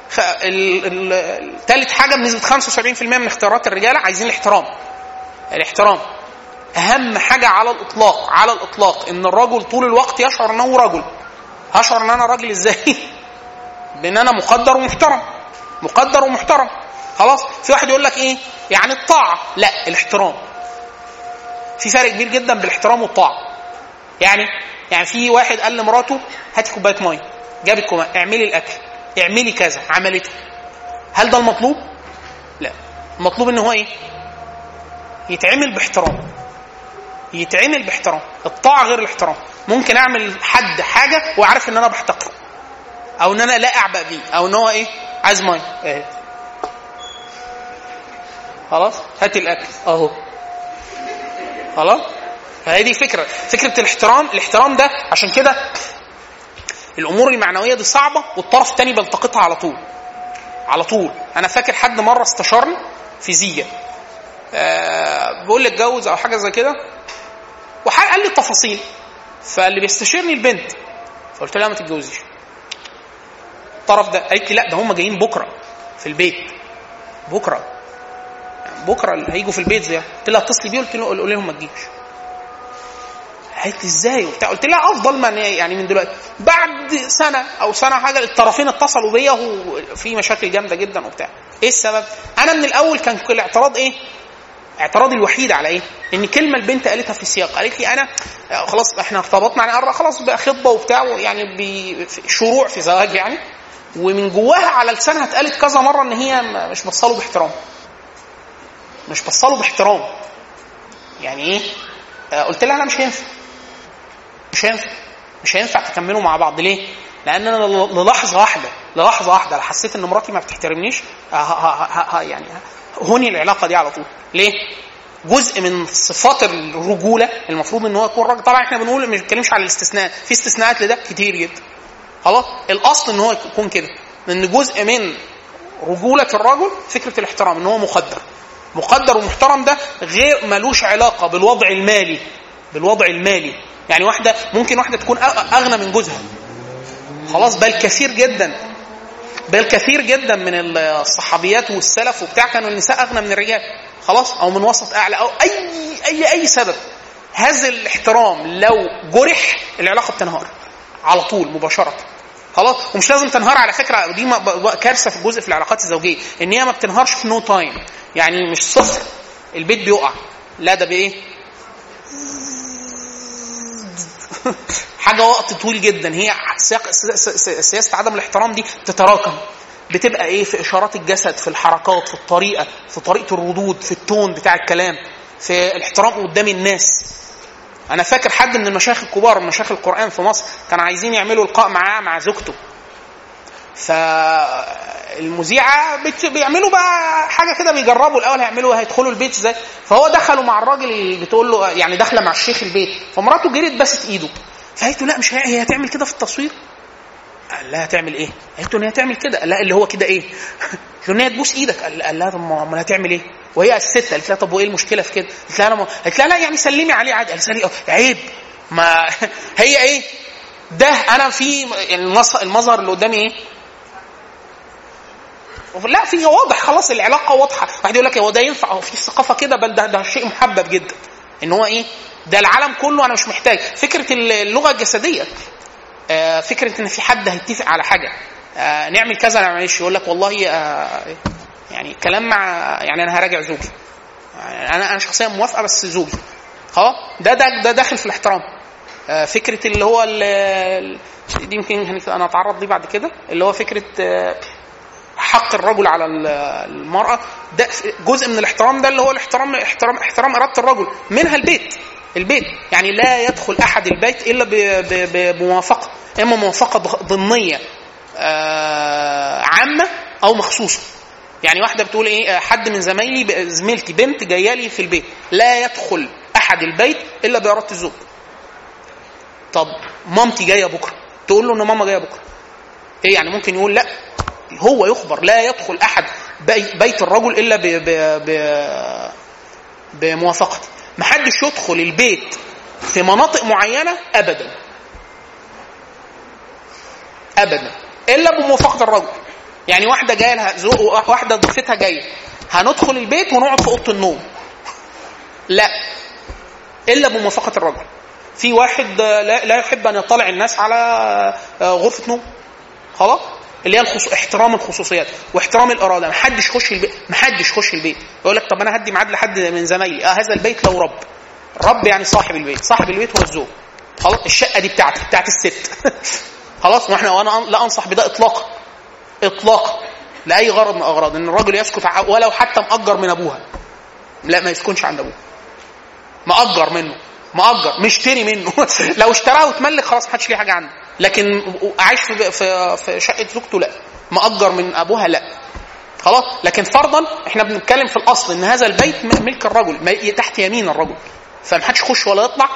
ثالث حاجه بنسبه 75% من اختيارات الرجاله عايزين الاحترام. اهم حاجه على الاطلاق ان الرجل طول الوقت يشعر انه رجل. هشعر ان انا راجل ازاي؟ بان انا مقدر ومحترم. خلاص. في واحد يقول لك ايه يعني الطاعه، لا، الاحترام. في فرق كبير جدا بالاحترام والطاعه. يعني في واحد قال لمراته هاتي كوبايه ميه، جابت كوبايه، اعملي الاكل، اعملي كذا، عملته. هل ده المطلوب؟ لا. المطلوب ان هو ايه، يتعمل باحترام. الطاعه غير الاحترام. ممكن اعمل حد حاجه واعرف ان انا بحتقره، او ان انا لا اعبأ بيه، او ان هو ايه، عايز ميه اهي، خلاص هات الاكل اهو، خلاص. فهي دي فكره الاحترام ده. عشان كده الامور المعنويه دي صعبه، والطرف الثاني بيلتقطها على طول. انا فاكر حد مره استشارني فيزياء، بقول لي اتجوز او حاجه زي كده، وقال لي التفاصيل. فاللي بيستشيرني البنت، فقلت لها ما تتجوزيش. الطرف ده قالت لي لا، ده هم جايين بكره في البيت، بكره اللي هيجوا في البيت زي. قلت لها اتصلي بيه، قول لهم ما تجيش. قالت لي ازاي وبتاع؟ قلت لها افضل ما يعني من دلوقتي. بعد سنه او سنه حاجه الطرفين اتصلوا بيا وفي مشاكل جامده جدا وبتاع. ايه السبب؟ انا من الاول كان كل اعتراض ايه، اعتراضي الوحيد على ايه، ان كلمه البنت قالتها في السياق، قالت لي انا خلاص احنا ارتبطنا يعني خلاص بقى خطبه وبتاع، يعني بشروع في زواج يعني، ومن جواها على لسانها اتقالت كذا مره ان هي مش بتصله باحترام. يعني ايه؟ قلت لها انا مش هينفع تكملوا مع بعض. ليه؟ لان انا للحظه واحده حسيت ان مراتي ما بتحترمنيش، يعني هوني العلاقه دي على طول. ليه؟ جزء من صفات الرجوله المفروض ان هو يكون راجل. طبعا احنا بنقول ما بنتكلمش على الاستثناء، في استثناءات لده كتير جدا، خلاص. الاصل ان هو يكون كده، لان جزء من رجوله الرجل فكره الاحترام، ان هو مقدر ومحترم. ده غير ملوش علاقه بالوضع المالي. يعني ممكن واحده تكون اغنى من جوزها، خلاص. بل كثير جدا من الصحابيات والسلف وبتاع كانوا النساء اغنى من الرجال، خلاص، او من وسط اعلى، او اي سبب. هذا الاحترام لو جرح العلاقه بتنهار على طول مباشره، خلاص. ومش لازم تنهار على فكره، ودي كارثه في الجزء في العلاقات الزوجيه، ان هي ما بتنهارش في نو تايم. يعني مش صفر البيت بيقع، لا، ده بايه، حاجه وقت طويل جدا. هي سياسه عدم الاحترام دي تتراكم، بتبقى ايه، في اشارات الجسد، في الحركات، في طريقه الردود، في التون بتاع الكلام، في الاحترام قدام الناس، انا فاكر حد من المشايخ الكبار، مشايخ القرآن في مصر، كانوا عايزين يعملوا لقاء معاه مع زوجته، فالمذيعه بيعملوا بقى حاجه كده، بيجربوا الاول هيعملوا هيدخلوا البيت ازاي. فهو دخلوا مع الراجل اللي بتقول له يعني داخله مع الشيخ البيت، فمراته جريت بست ايده، فقالت له لا مش هي هتعمل كده في التصوير. قال لها هتعمل ايه؟ قالت له ان هي هتعمل كده. لا اللي هو كده ايه؟ قالت له ان هي تبوس ايدك. قال لها طب ما هتعمل ايه؟ وهي الست قالت لها طب وايه المشكله في كده؟ قالت لها لا يعني سلمي عليه عادي. قال لها عيب، ما هي ايه ده؟ انا في المظهر اللي قدامي ايه؟ لا في واضح خلاص العلاقه واضحه. واحد يقول لك هو ده ينفع في الثقافه كده؟ بل ده شيء محبب جدا ان هو ايه ده العالم كله، انا مش محتاج فكره اللغه الجسديه. فكره ان في حد هيتفق على حاجه نعمل كذا نعملش، يقول لك والله يعني كلام مع يعني انا هراجع زوجي، انا شخصيا موافقه بس زوجي خلاص. ده داخل في الاحترام. فكره اللي هو دي يمكن انا اتعرض ليه بعد كده، اللي هو فكره حق الرجل على المرأة، ده جزء من الاحترام، ده اللي هو احترام إرادة الرجل، منها البيت يعني لا يدخل أحد البيت إلا بموافقة، إما موافقة ضمنية عامة أو مخصوصة. يعني واحدة بتقول إيه، حد من زميلتي بنت جاية لي في البيت، لا يدخل أحد البيت إلا بإرادة الزوج. طب مامتي جاية بكرة، تقول له إن ماما جاية بكرة، إيه يعني؟ ممكن يقول لا، هو يخبر لا يدخل أحد بيت الرجل إلا بموافقته. محدش يدخل البيت في مناطق معينة أبدا إلا بموافقة الرجل. يعني واحدة جاية لها واحدة ضيفتها جاية، هندخل البيت ونقعد في أوضة النوم، لا إلا بموافقة الرجل. في واحد لا يحب أن يطلع الناس على غرفة نوم، خلاص، اللي هي احترام الخصوصيات واحترام الاراده. محدش يخش البيت يقول لك طب انا هدي ميعاد لحد من زمايلي. هذا البيت له رب يعني صاحب البيت هو الزوج، خلاص. الشقه دي بتاعت الست خلاص. وانا لا انصح بده اطلاقا لاي غرض من اغراض ان الرجل يسكت، ولو حتى مأجر من ابوها، لا ما يسكنش عند ابوه، مأجر مشتري منه لو اشتراه وتملك خلاص ما حدش ليه حاجه عنده. لكن عايش في شقه زوجته لا، مأجر من ابوها لا، خلاص. لكن فرضا احنا بنتكلم في الاصل ان هذا البيت ملك الرجل، تحت يمين الرجل، فما حدش يخش ولا يطلع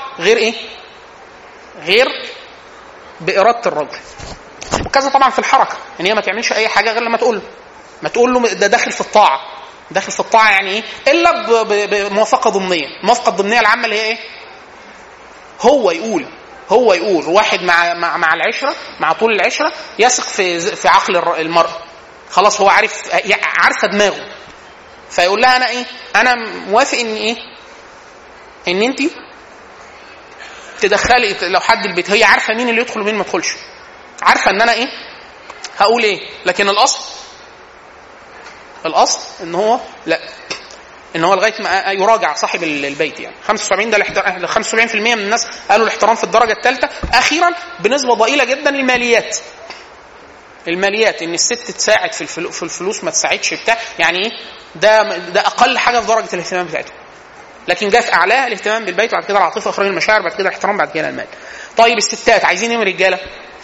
غير بإرادة الرجل. وكذا طبعا في الحركه، ان هي ما تعملش اي حاجه غير لما تقول له ده داخل في الطاعه يعني ايه، الا بموافقه ضمنيه. الموافقه الضمنيه العامه اللي هي ايه؟ هو يقول واحد مع العشره، مع طول العشره، يثق في عقل المرأة، خلاص هو عارفه دماغه، فيقول لها انا ايه، انا موافق ان انت تدخلي لو حد البيت، هي عارفه مين اللي يدخل ومين ما يدخلش، عارفه ان انا هقول ايه. لكن الاصل ان هو لا، ان هو لغايه ما يراجع صاحب البيت. يعني 75 ده 75% من الناس قالوا الاحترام في الدرجه الثالثه. اخيرا بنسبه ضئيله جدا الماليات ان الست تساعد في الفلوس، ما تساعدش بتاع يعني ايه، ده اقل حاجه في درجه الاهتمام بتاعته. لكن جاء في اعلاها الاهتمام بالبيت، بعد كده العاطفه، اخراج المشاعر، بعد كده الاحترام، بعد كده المال. طيب الستات عايزين ايه من الرجاله؟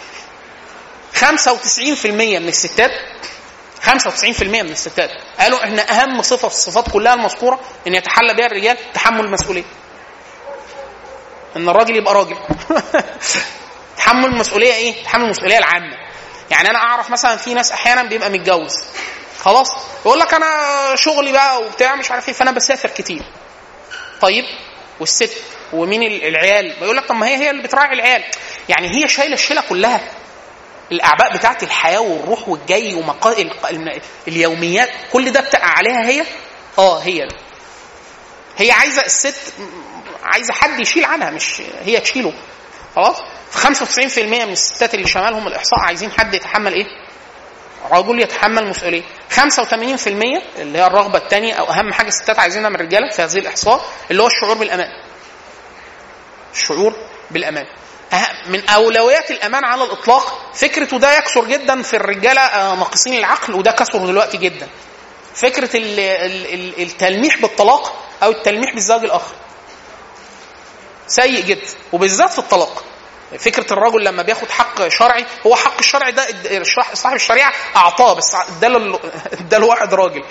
95% من الستات 95% من الستات قالوا ان اهم صفه في الصفات كلها المذكوره ان يتحلى بها الرجال تحمل المسؤوليه. ان الراجل يبقى راجل تحمل المسؤوليه ايه؟ تحمل المسؤوليه العامه. يعني انا اعرف مثلا في ناس احيانا بيبقى متجوز خلاص، يقول لك انا شغلي بقى وبتاع مش عارف ايه، فانا بسافر كتير. طيب والست ومين العيال؟ يقول لك طب ما هي اللي بتراعي العيال. يعني هي شايله الشيله كلها، الاعباء بتاعت الحياه والروح والجاي اليوميات، كل ده بتقع عليها هي. هي عايزه الست، عايزه حد يشيل عنها، مش هي تشيله، خلاص. 95% من الستات اللي شمالهم الاحصاء عايزين حد يتحمل ايه؟ رجل يتحمل مسؤوليه. 85% اللي هي الرغبه الثانيه او اهم حاجه الستات عايزينها من الرجاله في هذه الاحصاء، اللي هو الشعور بالامان. من اولويات الامان على الاطلاق. فكرته ده يكثر جدا في الرجاله ناقصين العقل، وده كثر دلوقتي جدا، فكره التلميح بالطلاق او التلميح بالزواج الاخر. سيء جدا، وبالذات في الطلاق. فكره الرجل لما بياخد حق شرعي، هو حق الشرعي ده صاحب الشريعه اعطاه، بس اداله واحد راجل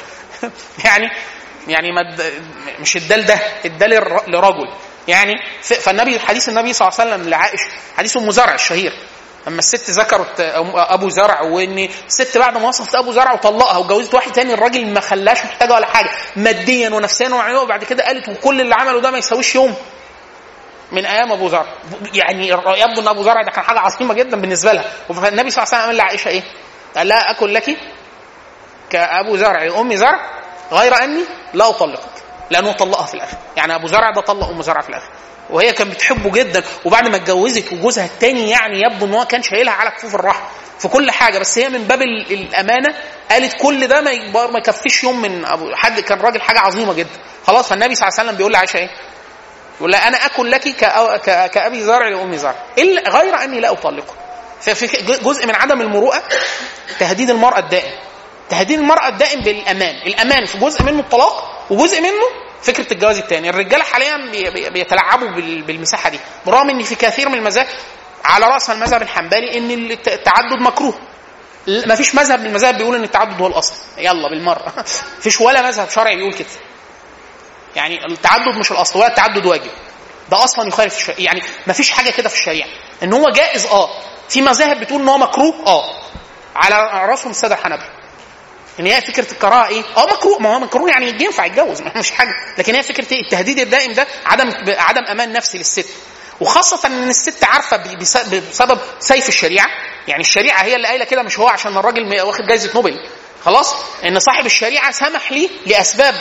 يعني مش ادال ده، ادال لرجل يعني. فالنبي حديث النبي صلى الله عليه وسلم لعائشه، حديث ام زرع الشهير، اما الست ذكرت ابو زرع، وان الست بعد ما وصفت ابو زرع وطلقها وجوزت واحد تاني، الراجل ما خلاش محتاجه ولا حاجه ماديا ونفسيا وعيوب، بعد كده قالت وكل اللي عمله ده ما يساويش يوم من ايام ابو زرع. يعني يبدو ان ابو زرع ده كان حاجه عظيمه جدا بالنسبه لها. فالنبي صلى الله عليه وسلم قال لعائشه ايه؟ قال لها اكن لك كابو زرع ام زرع غير اني لا اطلقك، لانه طلقها في الاخر. يعني ابو زرع ده طلق ام زرع في الاخر، وهي كانت بتحبه جدا، وبعد ما اتجوزت وجوزها الثاني يعني يبدو ان هو كان شايلها على كفوف الرحم في كل حاجه، بس هي من باب الامانه قالت كل ده ما يكفيش يوم من ابو حد، كان راجل حاجه عظيمه جدا. خلاص، فالنبي صلى الله عليه وسلم بيقول لعائشه ايه؟ يقول لها انا اكن لك كابي زرع لام زرع الا غير اني لا اطلقه. ففي جزء من عدم المروءه تهديد المراه الدائم، تهديد المراه الدائم بالامان. الامان في جزء منه الطلاق، وجزء منه فكره الجواز الثاني. الرجاله حاليا بيتلاعبوا بالمساحه دي، برغم ان في كثير من المذاهب على راس المذهب الحنبلي ان التعدد مكروه. ما فيش مذهب من المذاهب بيقول ان التعدد هو الاصل، يلا بالمره فيش ولا مذهب شرعي بيقول كده. يعني التعدد مش الاصل، ولا التعدد واجب، ده اصلا يخالف الشريعه. يعني ما فيش حاجه كده في الشريعه ان هو جائز. في مذاهب بتقول ان هو مكروه، على راسهم الساده الحنابلة، ان هي فكره الكراهه ايه؟ مكروه. ما هو مكروه يعني ينفع يتجوز، مش حاجه. لكن هي فكره ايه؟ التهديد الدائم ده عدم امان نفسي للست، وخاصه ان الست عارفه بسبب سيف الشريعه. يعني الشريعه هي اللي قايله كده، مش هو عشان الراجل واخد جائزه نوبل. خلاص، ان صاحب الشريعه سمح ليه لاسباب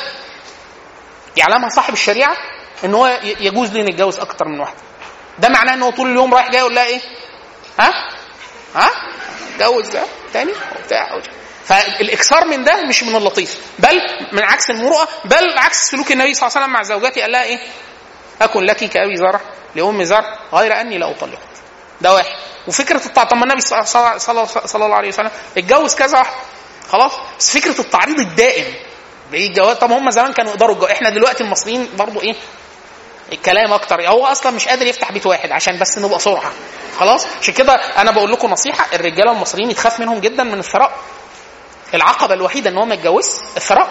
يعلمها صاحب الشريعه ان هو يجوز ليه نتجوز اكتر من واحده. ده معناه ان هو طول اليوم رايح جاي يقول لها ايه؟ اتجوز ده تاني وبتاع. فالاكثار من ده مش من اللطيف، بل من عكس المروءه، بل عكس سلوك النبي صلى الله عليه وسلم مع زوجاته. قال لها ايه؟ اكن لك كابي زرع لام زرع غير اني لا اطلقك. ده واحد. وفكره طب ما النبي صلى الله عليه وسلم اتجوز كذا واحد، خلاص. بس فكره التعريض الدائم بالجواز، طب هم زمان كانوا يقدروا الجواز، احنا دلوقتي المصريين برضو ايه الكلام اكتر. هو اصلا مش قادر يفتح بيت واحد، عشان بس نبقى صراحه. خلاص، عشان كده انا بقول لكم نصيحه، الرجاله المصريين يتخاف منهم جدا من الثراء. العقبه الوحيده ان هو ما يتجوز الثراء.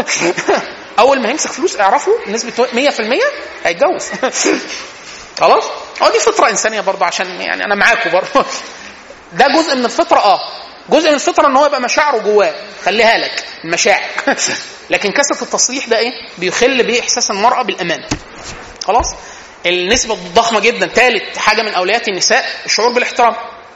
اول ما يمسك فلوس اعرفوا نسبه 100% هيتجوز. خلاص، دي فطره انسانيه برضه، عشان يعني انا معاكم برضه. ده جزء من الفطره. جزء من الفطره ان هو يبقى مشاعره جواه، خليها لك المشاعر. لكن كثره التصريح ده ايه؟ بيخل باحساس المراه بالامان. خلاص، النسبه ضخمه جدا. ثالث حاجه من اولويات النساء الشعور بالاحترام.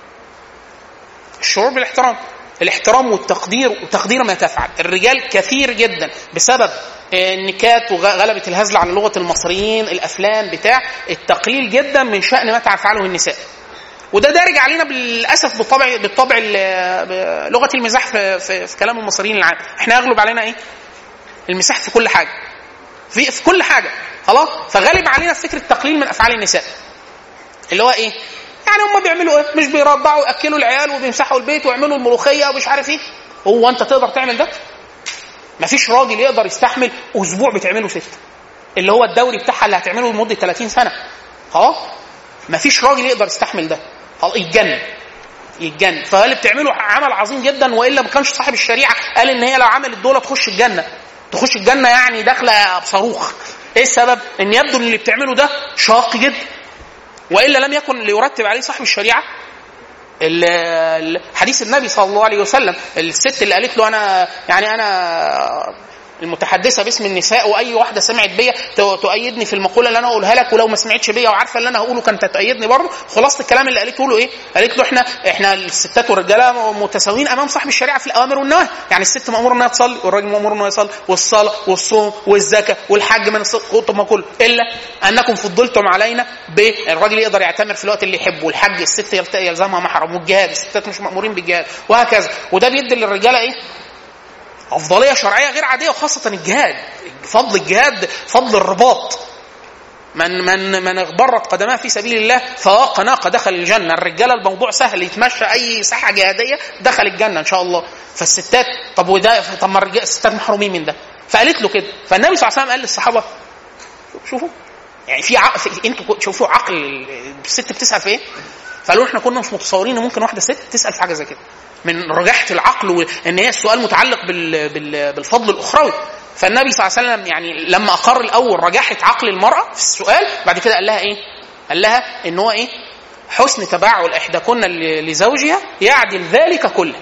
الشعور بالاحترام، الاحترام والتقدير، وتقدير ما تفعل. الرجال كثير جدا بسبب النكات وغلبة الهزل على لغة المصريين، الأفلام بتاع التقليل جدا من شأن ما تفعله النساء. وده دارج علينا بالأسف بالطبع لغة المزاح في كلام المصريين العام. احنا يغلب علينا ايه؟ المزاح في كل حاجة، في كل حاجة. خلاص، فغالب علينا فكرة التقليل من أفعال النساء، اللي هو ايه؟ يعني هم بيعملوا ايه؟ مش بيرضعوا ياكلوا العيال وبيمسحوا البيت ويعملوا الملوخيه ومش عارف ايه. هو انت تقدر تعمل ده؟ مفيش راجل يقدر يستحمل اسبوع بتعمله 6، اللي هو الدوري بتاعها اللي هتعمله لمده 30 سنه. خلاص، مفيش راجل يقدر يستحمل ده. خلاص، يتجن. فاللي بتعمله عمل عظيم جدا، والا ما كانش صاحب الشريعه قال ان هي لو عملت دول تخش الجنه يعني داخله بصاروخ. ايه السبب؟ ان يبدو ان اللي بتعمله ده شاق جدا، والا لم يكن ليرتب عليه صاحب الشريعه حديث النبي صلى الله عليه وسلم. الست اللي قالت له انا المتحدثه باسم النساء، واي واحده سمعت بيا تؤيدني في المقوله اللي انا اقولها لك، ولو ما سمعتش بيا وعارفه اللي انا هقوله كانت تؤيدني برضه. خلاصه الكلام اللي قالته له ايه؟ قالت له احنا الستات والرجاله متساويين امام صاحب الشريعه في الاوامر والنواهي. يعني الست ماموره انها تصلي، والراجل مامور انه يصلي، والصلاه والصوم والزكاه والحج من الصدق ما كله، الا انكم فضلتم علينا بالراجل يقدر يعتمر في الوقت اللي يحبه، والحج الست يلزمها محرم، والجهاد الستات مش مامورين بالجهاد، وهكذا. وده بيدي للرجاله ايه؟ أفضلية شرعية غير عادية، وخاصة الجهاد. فضل الجهاد، فضل الرباط. من اغبرت قدماه في سبيل الله فواق ناقة دخل الجنة. الرجالة الموضوع سهل، يتمشى أي ساحة جهادية دخل الجنة إن شاء الله. فالستات طب ما الستات محرومين من ده. فقالت له كده. فالنبي صلى الله عليه وسلم قال للصحابة شوفوا يعني في انتوا تشوفوا عقل الست بتسال في ايه. فقالوا احنا كنا مش متصورين ان ممكن واحده ست تسال في حاجه زي كده من رجاحه العقل، وان هي السؤال متعلق بالفضل الاخروي. فالنبي صلى الله عليه وسلم يعني لما اقر الاول رجاحه عقل المراه في السؤال، بعد كده قال لها ايه؟ قال لها ان هو ايه؟ حسن تباعل احداكن لزوجها يعدل ذلك كله.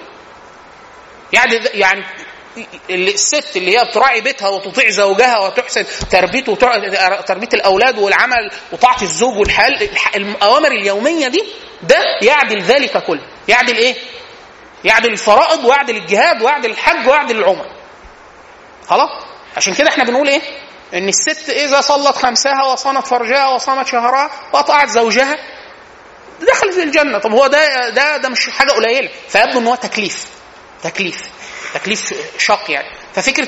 يعني الست اللي هي بتراعي بيتها وتطيع زوجها وتحسن تربيته تربيه الاولاد والعمل وطاعه الزوج والحال الاوامر اليوميه دي، ده يعدل ذلك كله. يعدل ايه؟ يعدل الفرائض ويعدل الجهاد ويعدل الحج ويعدل العمره. خلاص. عشان كده احنا بنقول ايه؟ ان الست اذا صلت خمسها وصامت فرجها وصامت شهرها واطاعت زوجها دخلت الجنه. طب هو ده مش حاجه قليله، فيبدو ان هو تكليف شاق يعني. ففكره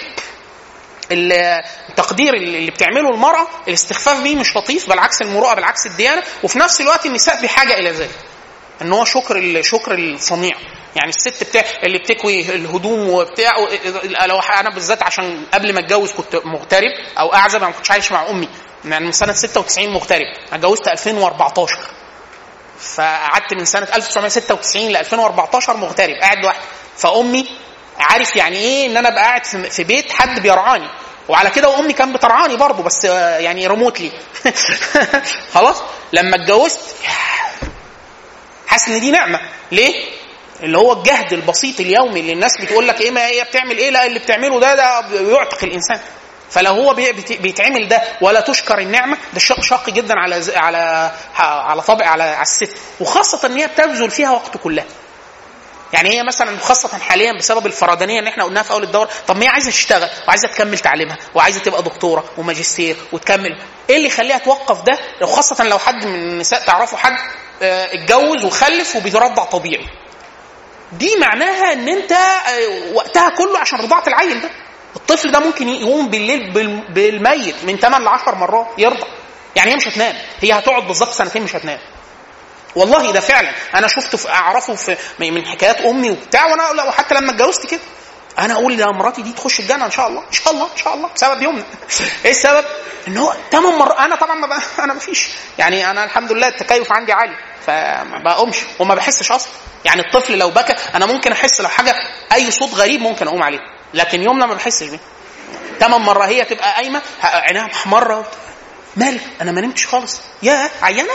التقدير اللي بتعمله المراه الاستخفاف بيه مش لطيف، بالعكس المروءه، بالعكس الديانه. وفي نفس الوقت النساء بحاجه الى ذلك، ان هو شكر الصنيع. يعني الست اللي بتكوي الهدوم وبتاع، لو انا بالذات عشان قبل ما اتجوز كنت مغترب او اعزب، ما كنتش عايش مع امي يعني من سنه 96 مغترب. انا اتجوزت 2014، فقعدت من سنه 1996 ل 2014 مغترب قاعد لوحدي. فامي عارف يعني ايه ان انا ابقى قاعد في بيت حد بيرعاني، وعلى كده وامي كان بترعاني برضه بس يعني ريموتلي. خلاص. لما اتجوزت حاسس ان دي نعمه. ليه؟ اللي هو الجهد البسيط اليومي اللي الناس بتقول لك ايه ما هي بتعمل ايه، لا اللي بتعمله ده يعتق الانسان. فلو هو بيتعمل ده ولا تشكر النعمه، ده شق جدا على طبع على الست، وخاصه ان هي بتبذل فيها وقت كلها. يعني هي مثلا خاصه حاليا بسبب الفردانيه اللي احنا قلناها في اول الدوره، طب ما هي عايزه تشتغل وعايزه تكمل تعليمها وعايزه تبقى دكتوره وماجستير وتكمل، ايه اللي يخليها توقف ده؟ وخاصه لو حد من النساء تعرفوا حد اتجوز وخلف وبيرضع طبيعي، دي معناها ان انت وقتها كله عشان رضاعه العيل ده. الطفل ده ممكن يقوم بالليل بالميت من 8 ل 10 مرات يرضع. يعني هي مش هتنام، هي هتقعد بالظبط سنتين مش هتنام. والله ده فعلا انا شفته اعرفه من حكايات امي وبتاع. وانا وحتى لما اتجوزت كده انا اقول يا مراتي دي تخش الجنه ان شاء الله ان شاء الله ان شاء الله بسبب يومنا. ايه السبب؟ ان هو 8 مرات. انا طبعا انا مفيش يعني، انا الحمد لله التكيف عندي عالي فما بقومش وما بحسش اصلا. يعني الطفل لو بكى انا ممكن احس، لو حاجه اي صوت غريب ممكن اقوم عليه، لكن يومنا ما بحسش بيه. 8 مرات هي تبقى قايمه عينها محمره، مالك انا ما نمتش خالص، يا عيانه.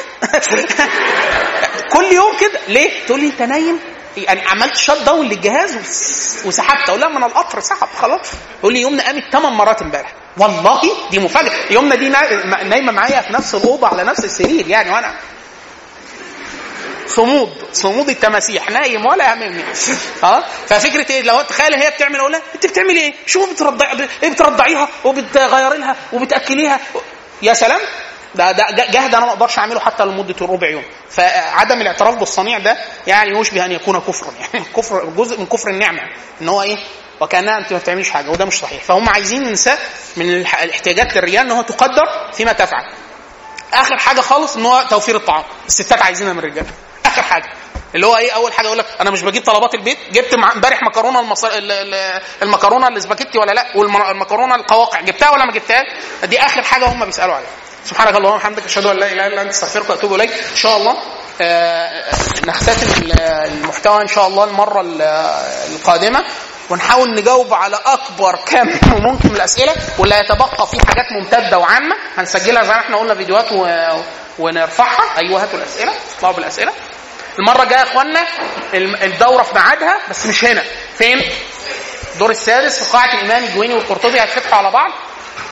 كل يوم كده. ليه؟ تقول لي انت نايم يعني عملت شات داون للجهاز وسحبت. اقول لها من القطر سحب خلاص. يقول لي يومنا قامت 8 مرات امبارح. والله دي مفاجاه. يومنا دي نايمه معايا في نفس الاوضه على نفس السرير يعني، وانا صمود التماسيح نايم ولا هممني. ها. ففكره ايه؟ لو تخيل هي بتعمل، اقول لها انت بتعملي ايه؟ شو بترضعيها وبتغيري لها وبتاكليها. يا سلام. ده جهد انا ما اقدرش اعمله حتى لمده ربع يوم. فعدم الاعتراف بالصنيع ده يعني يشبه ان يكون كفرا، يعني كفر، جزء من كفر النعمه، ان هو ايه؟ وكانها انت ما بتعمليش حاجه، وده مش صحيح. فهم عايزين النساء من الاحتياجات للرجال ان هو تقدر فيما تفعل. اخر حاجه خالص ان هو توفير الطعام. الستات عايزينها من الرجال. اخر حاجه اللي هو ايه؟ اول حاجه يقول لك انا مش بجيب طلبات البيت، جبت امبارح مكرونه المكرونه الاسباجيتي ولا لا، والمكرونه القواقع جبتها ولا ما جبتهاش. دي اخر حاجه هم بيسالوا عليها. سبحانك اللهم وبحمدك اشهد ان لا اله الا انت استغفرك واتوب اليك. ان شاء الله نختتم المحتوى ان شاء الله المره القادمه، ونحاول نجاوب على اكبر كم ممكن من الاسئله، ولا يتبقى في حاجات ممتده وعامه هنسجلها زي ما احنا قلنا فيديوهات ونرفعها. ايوه هاتوا الاسئله، اطلعوا بالاسئله. المره الجايه يا اخوانا الدوره في ميعادها، بس مش هنا. فين؟ الدور السادس في قاعه الامام الجويني والقرطبي، هيتفتحوا على بعض.